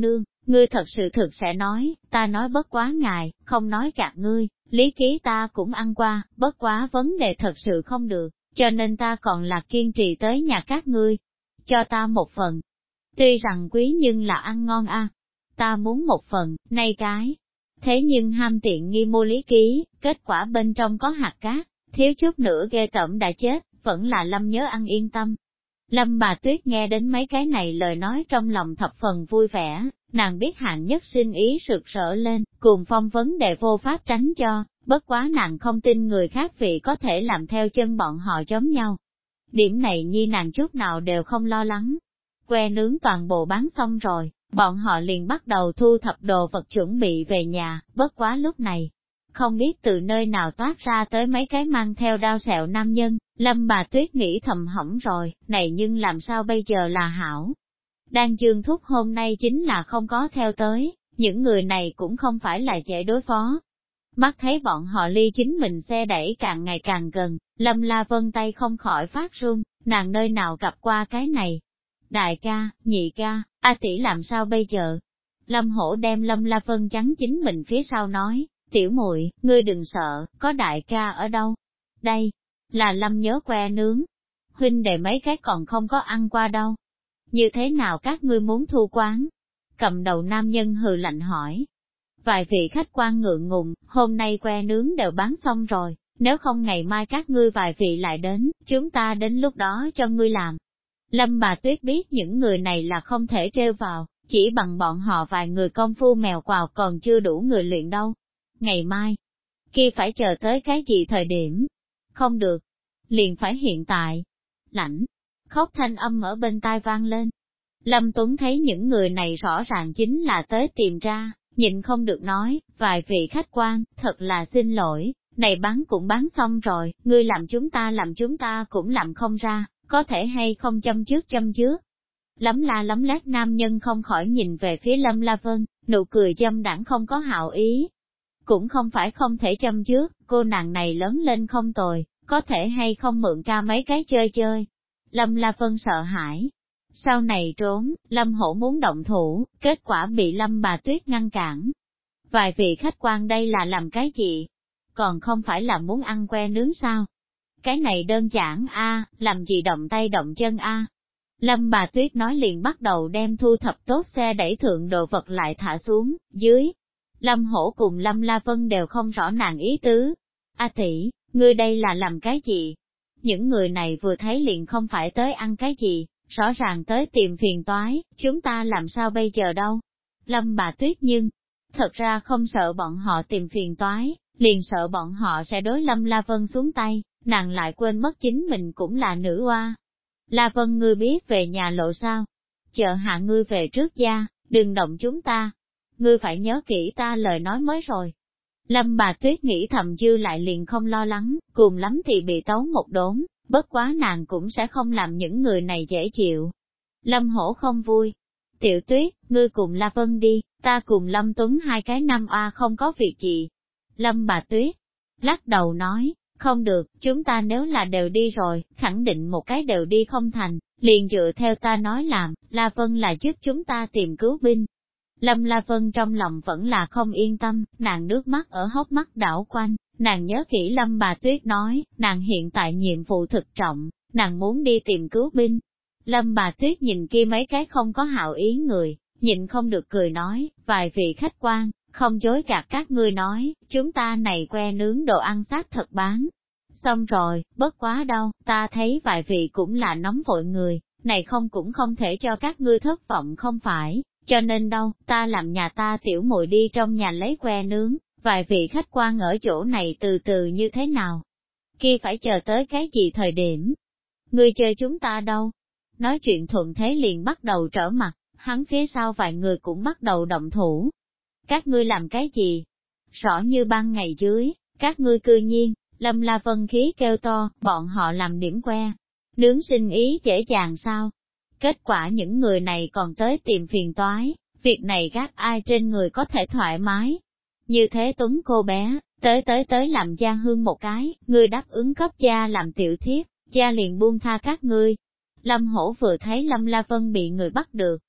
Ngươi thật sự thực sẽ nói, ta nói bất quá ngài, không nói gạt ngươi, lý ký ta cũng ăn qua, bất quá vấn đề thật sự không được, cho nên ta còn là kiên trì tới nhà các ngươi. Cho ta một phần. Tuy rằng quý nhưng là ăn ngon a, ta muốn một phần, nay cái. Thế nhưng ham tiện nghi mua lý ký, kết quả bên trong có hạt cát, thiếu chút nữa ghê tởm đã chết, vẫn là Lâm nhớ ăn yên tâm. Lâm bà Tuyết nghe đến mấy cái này lời nói trong lòng thập phần vui vẻ, nàng biết Hạng Nhất Sinh ý sực sỡ lên, cùng phong vấn đề vô pháp tránh cho, bất quá nàng không tin người khác vị có thể làm theo chân bọn họ giống nhau. Điểm này nhi nàng chút nào đều không lo lắng. Que nướng toàn bộ bán xong rồi, bọn họ liền bắt đầu thu thập đồ vật chuẩn bị về nhà, bất quá lúc này. Không biết từ nơi nào toát ra tới mấy cái mang theo đao sẹo nam nhân, Lâm bà Tuyết nghĩ thầm hỏng rồi, này nhưng làm sao bây giờ là hảo. Đan Dương Thúc hôm nay chính là không có theo tới, những người này cũng không phải là dễ đối phó. Mắt thấy bọn họ ly chính mình xe đẩy càng ngày càng gần, Lâm La Vân tay không khỏi phát run, nàng nơi nào gặp qua cái này. Đại ca, nhị ca, A tỷ làm sao bây giờ? Lâm Hổ đem Lâm La Vân chắn chính mình phía sau nói, tiểu muội, ngươi đừng sợ, có đại ca ở đâu? Đây, là Lâm nhớ que nướng. Huynh đệ mấy cái còn không có ăn qua đâu. Như thế nào các ngươi muốn thu quán? Cầm đầu nam nhân hừ lạnh hỏi. Vài vị khách quan ngượng ngùng, hôm nay que nướng đều bán xong rồi, nếu không ngày mai các ngươi vài vị lại đến, chúng ta đến lúc đó cho ngươi làm. Lâm bà Tuyết biết những người này là không thể trêu vào, chỉ bằng bọn họ vài người công phu mèo quào còn chưa đủ người luyện đâu. Ngày mai, kia phải chờ tới cái gì thời điểm? Không được, liền phải hiện tại. Lãnh, khóc thanh âm ở bên tai vang lên. Lâm Tuấn thấy những người này rõ ràng chính là tới tìm ra, nhịn không được nói, vài vị khách quan, thật là xin lỗi, này bán cũng bán xong rồi, ngươi làm chúng ta cũng làm không ra, có thể hay không châm trước. Lắm la lắm lát nam nhân không khỏi nhìn về phía Lâm La Vân, nụ cười dâm đãng không có hảo ý. Cũng không phải không thể châm trước, cô nàng này lớn lên không tồi, có thể hay không mượn ca mấy cái chơi. Lâm La Vân sợ hãi. Sau này trốn, Lâm Hổ muốn động thủ, kết quả bị Lâm bà Tuyết ngăn cản. Vài vị khách quan đây là làm cái gì? Còn không phải là muốn ăn que nướng sao? Cái này đơn giản a, làm gì động tay động chân a? Lâm bà Tuyết nói liền bắt đầu đem thu thập tốt xe đẩy thượng đồ vật lại thả xuống, dưới. Lâm Hổ cùng Lâm La Vân đều không rõ nàng ý tứ. A tỷ, ngươi đây là làm cái gì? Những người này vừa thấy liền không phải tới ăn cái gì, rõ ràng tới tìm phiền toái, chúng ta làm sao bây giờ đâu? Lâm bà Tuyết nhưng, thật ra không sợ bọn họ tìm phiền toái, liền sợ bọn họ sẽ đối Lâm La Vân xuống tay, nàng lại quên mất chính mình cũng là nữ oa. La Vân ngươi biết về nhà lộ sao? Chờ hạ ngươi về trước gia, đừng động chúng ta. Ngươi phải nhớ kỹ ta lời nói mới rồi. Lâm bà Tuyết nghĩ thầm dư lại liền không lo lắng, cùng lắm thì bị tấu một đốn, bất quá nàng cũng sẽ không làm những người này dễ chịu. Lâm Hổ không vui. Tiểu Tuyết, ngươi cùng La Vân đi, ta cùng Lâm Tuấn hai cái năm oa không có việc gì. Lâm bà Tuyết lắc đầu nói, không được, chúng ta nếu là đều đi rồi, khẳng định một cái đều đi không thành, liền dựa theo ta nói làm, La Vân là giúp chúng ta tìm cứu binh. Lâm La Vân trong lòng vẫn là không yên tâm, nàng nước mắt ở hốc mắt đảo quanh, nàng nhớ kỹ Lâm bà Tuyết nói, nàng hiện tại nhiệm vụ thực trọng, nàng muốn đi tìm cứu binh. Lâm bà Tuyết nhìn kia mấy cái không có hảo ý người, nhịn không được cười nói, vài vị khách quan, không dối gạt các ngươi nói, chúng ta này que nướng đồ ăn xác thật bán. Xong rồi, bất quá đâu, ta thấy vài vị cũng là nóng vội người, này không cũng không thể cho các ngươi thất vọng không phải, cho nên đâu, ta làm nhà ta tiểu muội đi trong nhà lấy que nướng, vài vị khách quan ở chỗ này từ từ như thế nào? Kia phải chờ tới cái gì thời điểm? Ngươi chơi chúng ta đâu? Nói chuyện thuận thế liền bắt đầu trở mặt, hắn phía sau vài người cũng bắt đầu động thủ. Các ngươi làm cái gì? Rõ như ban ngày dưới, các ngươi cư nhiên, Lâm La Vân khí kêu to, bọn họ làm điểm que. Nướng sinh ý dễ dàng sao? Kết quả những người này còn tới tìm phiền toái, việc này gác ai trên người có thể thoải mái. Như thế Tuấn cô bé, tới làm gia hương một cái, ngươi đáp ứng cấp gia làm tiểu thiếp, gia liền buông tha các ngươi. Lâm Hổ vừa thấy Lâm La Vân bị người bắt được,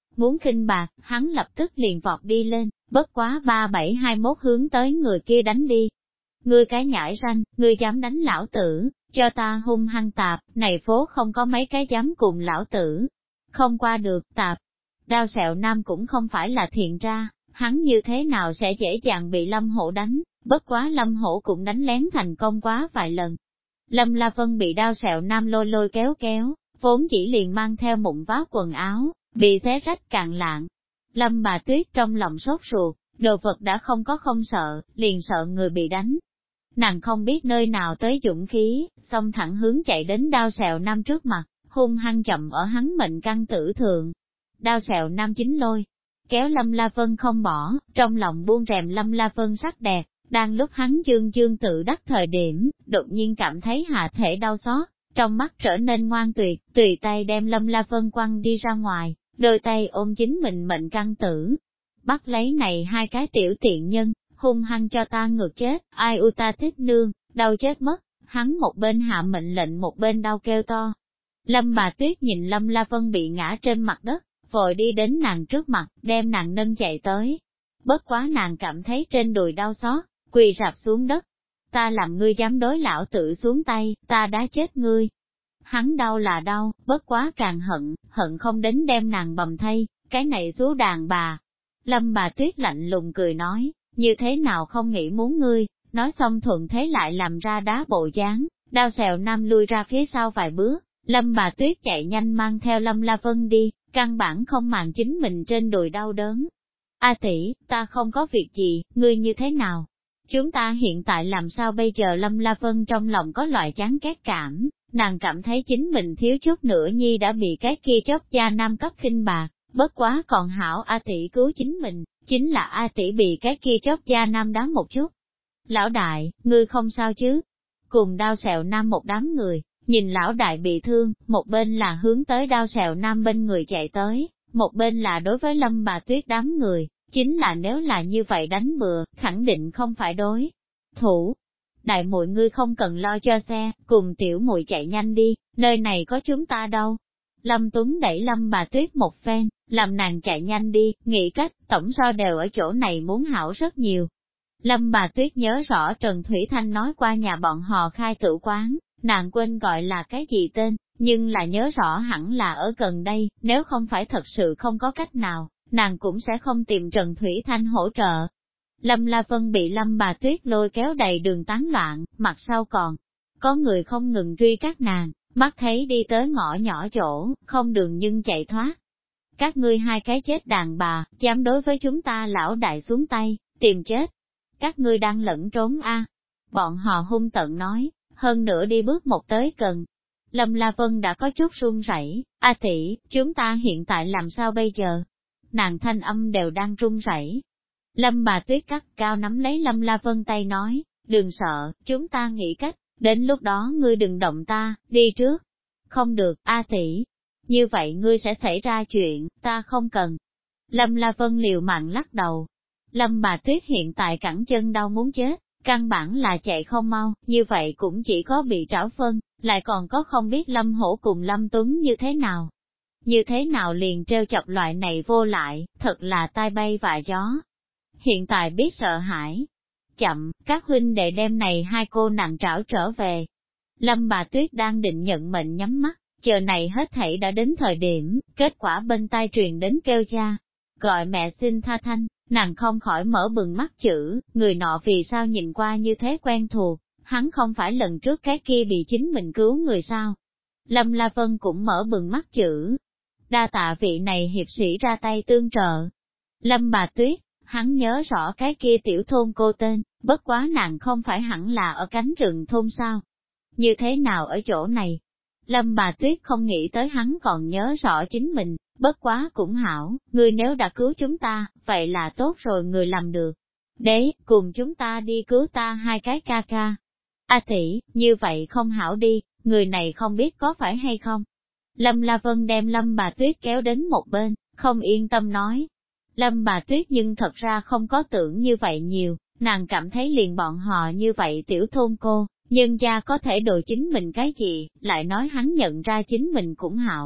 muốn khinh bạc, hắn lập tức liền vọt đi lên, bất quá 3721 hướng tới người kia đánh đi. Ngươi cái nhãi ranh, ngươi dám đánh lão tử, cho ta hung hăng tạp, này phố không có mấy cái dám cùng lão tử. Không qua được, tạp. Đao Sẹo Nam cũng không phải là thiện ra, hắn như thế nào sẽ dễ dàng bị Lâm Hổ đánh, bất quá Lâm Hổ cũng đánh lén thành công quá vài lần. Lâm La Vân bị Đao Sẹo Nam lôi kéo kéo, vốn chỉ liền mang theo mụn vá quần áo, bị xé rách cạn lạng. Lâm Bà Tuyết trong lòng sốt ruột, đồ vật đã không sợ, liền sợ người bị đánh. Nàng không biết nơi nào tới dũng khí, xông thẳng hướng chạy đến Đao Sẹo Nam trước mặt, hung hăng chậm ở hắn mệnh căn tử thượng. Đao Sẹo Nam chính lôi, kéo Lâm La Vân không bỏ, trong lòng buông rèm Lâm La Vân sắc đẹp, đang lúc hắn dương tự đắc thời điểm, đột nhiên cảm thấy hạ thể đau xót, trong mắt trở nên ngoan tuyệt, tùy tay đem Lâm La Vân quăng đi ra ngoài, đôi tay ôm chính mình mệnh căn tử. Bắt lấy này hai cái tiểu tiện nhân, hung hăng cho ta ngược chết, ai u ta thích nương, đau chết mất, hắn một bên hạ mệnh lệnh một bên đau kêu to. Lâm Bà Tuyết nhìn Lâm La Vân bị ngã trên mặt đất, vội đi đến nàng trước mặt, đem nàng nâng chạy tới. Bất quá nàng cảm thấy trên đùi đau xót, quỳ rạp xuống đất. Ta làm ngươi dám đối lão tự xuống tay, ta đã chết ngươi. Hắn đau là đau, bất quá càng hận không đến đem nàng bầm thây, cái này xú đàn bà. Lâm Bà Tuyết lạnh lùng cười nói, như thế nào không nghĩ muốn ngươi, nói xong thuận thế lại làm ra đá bộ dáng, Đao Sẹo Nam lui ra phía sau vài bước, Lâm Bà Tuyết chạy nhanh mang theo Lâm La Vân đi, căn bản không màng chính mình trên đùi đau đớn. A tỷ, ta không có việc gì, ngươi như thế nào? Chúng ta hiện tại làm sao bây giờ? Lâm La Vân trong lòng có loại chán ghét cảm, nàng cảm thấy chính mình thiếu chút nữa nhi đã bị cái kia chóp da nam cấp khinh bạc, bất quá còn hảo A tỷ cứu chính mình, chính là A tỷ bị cái kia chóp da nam đá một chút. Lão đại, ngươi không sao chứ? Cùng Đao Sẹo Nam một đám người, nhìn lão đại bị thương, một bên là hướng tới Đao Sẹo Nam bên người chạy tới, một bên là đối với Lâm Bà Tuyết đám người, chính là nếu là như vậy đánh bừa, khẳng định không phải đối thủ. Đại muội ngươi không cần lo cho xe, cùng tiểu muội chạy nhanh đi, nơi này có chúng ta đâu. Lâm Tuấn đẩy Lâm Bà Tuyết một phen, làm nàng chạy nhanh đi, nghĩ cách, tổng so đều ở chỗ này muốn hảo rất nhiều. Lâm Bà Tuyết nhớ rõ Trần Thủy Thanh nói qua nhà bọn họ khai tử quán, nàng quên gọi là cái gì tên, nhưng là nhớ rõ hẳn là ở gần đây, nếu không phải thật sự không có cách nào, nàng cũng sẽ không tìm Trần Thủy Thanh hỗ trợ. Lâm La Vân bị Lâm Bà Tuyết lôi kéo đầy đường tán loạn, mặt sau còn có người không ngừng truy các nàng, mắt thấy đi tới ngõ nhỏ chỗ, không đường nhưng chạy thoát. Các ngươi hai cái chết đàn bà, dám đối với chúng ta lão đại xuống tay, tìm chết. Các ngươi đang lẫn trốn a. Bọn họ hung tợn nói, hơn nữa đi bước một tới gần. Lâm La Vân đã có chút run rẩy, a tỷ, chúng ta hiện tại làm sao bây giờ? Nàng thanh âm đều đang run rẩy. Lâm Bà Tuyết cắt cao nắm lấy Lâm La Vân tay nói, đừng sợ, chúng ta nghĩ cách, đến lúc đó ngươi đừng động ta, đi trước. Không được, a tỷ, như vậy ngươi sẽ xảy ra chuyện, ta không cần. Lâm La Vân liều mạng lắc đầu. Lâm Bà Tuyết hiện tại cẳng chân đau muốn chết, căn bản là chạy không mau, như vậy cũng chỉ có bị trảo phân, lại còn có không biết Lâm Hổ cùng Lâm Tuấn như thế nào. Như thế nào liền trêu chọc loại này vô lại, thật là tai bay vạ gió. Hiện tại biết sợ hãi. Chậm, các huynh đệ đem này hai cô nàng trảo trở về. Lâm Bà Tuyết đang định nhận mệnh nhắm mắt, chờ này hết thảy đã đến thời điểm, kết quả bên tai truyền đến kêu cha. Gọi mẹ xin tha thanh, nàng không khỏi mở bừng mắt chữ, người nọ vì sao nhìn qua như thế quen thuộc, hắn không phải lần trước cái kia bị chính mình cứu người sao. Lâm La Vân cũng mở bừng mắt chữ. Đa tạ vị này hiệp sĩ ra tay tương trợ. Lâm Bà Tuyết, hắn nhớ rõ cái kia tiểu thôn cô tên, bất quá nàng không phải hẳn là ở cánh rừng thôn sao. Như thế nào ở chỗ này? Lâm Bà Tuyết không nghĩ tới hắn còn nhớ rõ chính mình, bất quá cũng hảo, người nếu đã cứu chúng ta, vậy là tốt rồi, người làm được. Đấy, cùng chúng ta đi cứu ta hai cái ca ca. A tỷ, như vậy không hảo đi, người này không biết có phải hay không. Lâm La Vân đem Lâm Bà Tuyết kéo đến một bên, không yên tâm nói. Lâm Bà Tuyết nhưng thật ra không có tưởng như vậy nhiều, nàng cảm thấy liền bọn họ như vậy tiểu thôn cô, nhân gia có thể đồ chính mình cái gì, lại nói hắn nhận ra chính mình cũng hảo,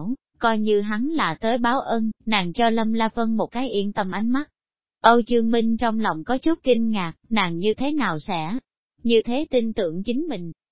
coi như hắn là tới báo ân, nàng cho Lâm La Vân một cái yên tâm ánh mắt. Âu Dương Minh trong lòng có chút kinh ngạc, nàng như thế nào sẽ như thế tin tưởng chính mình.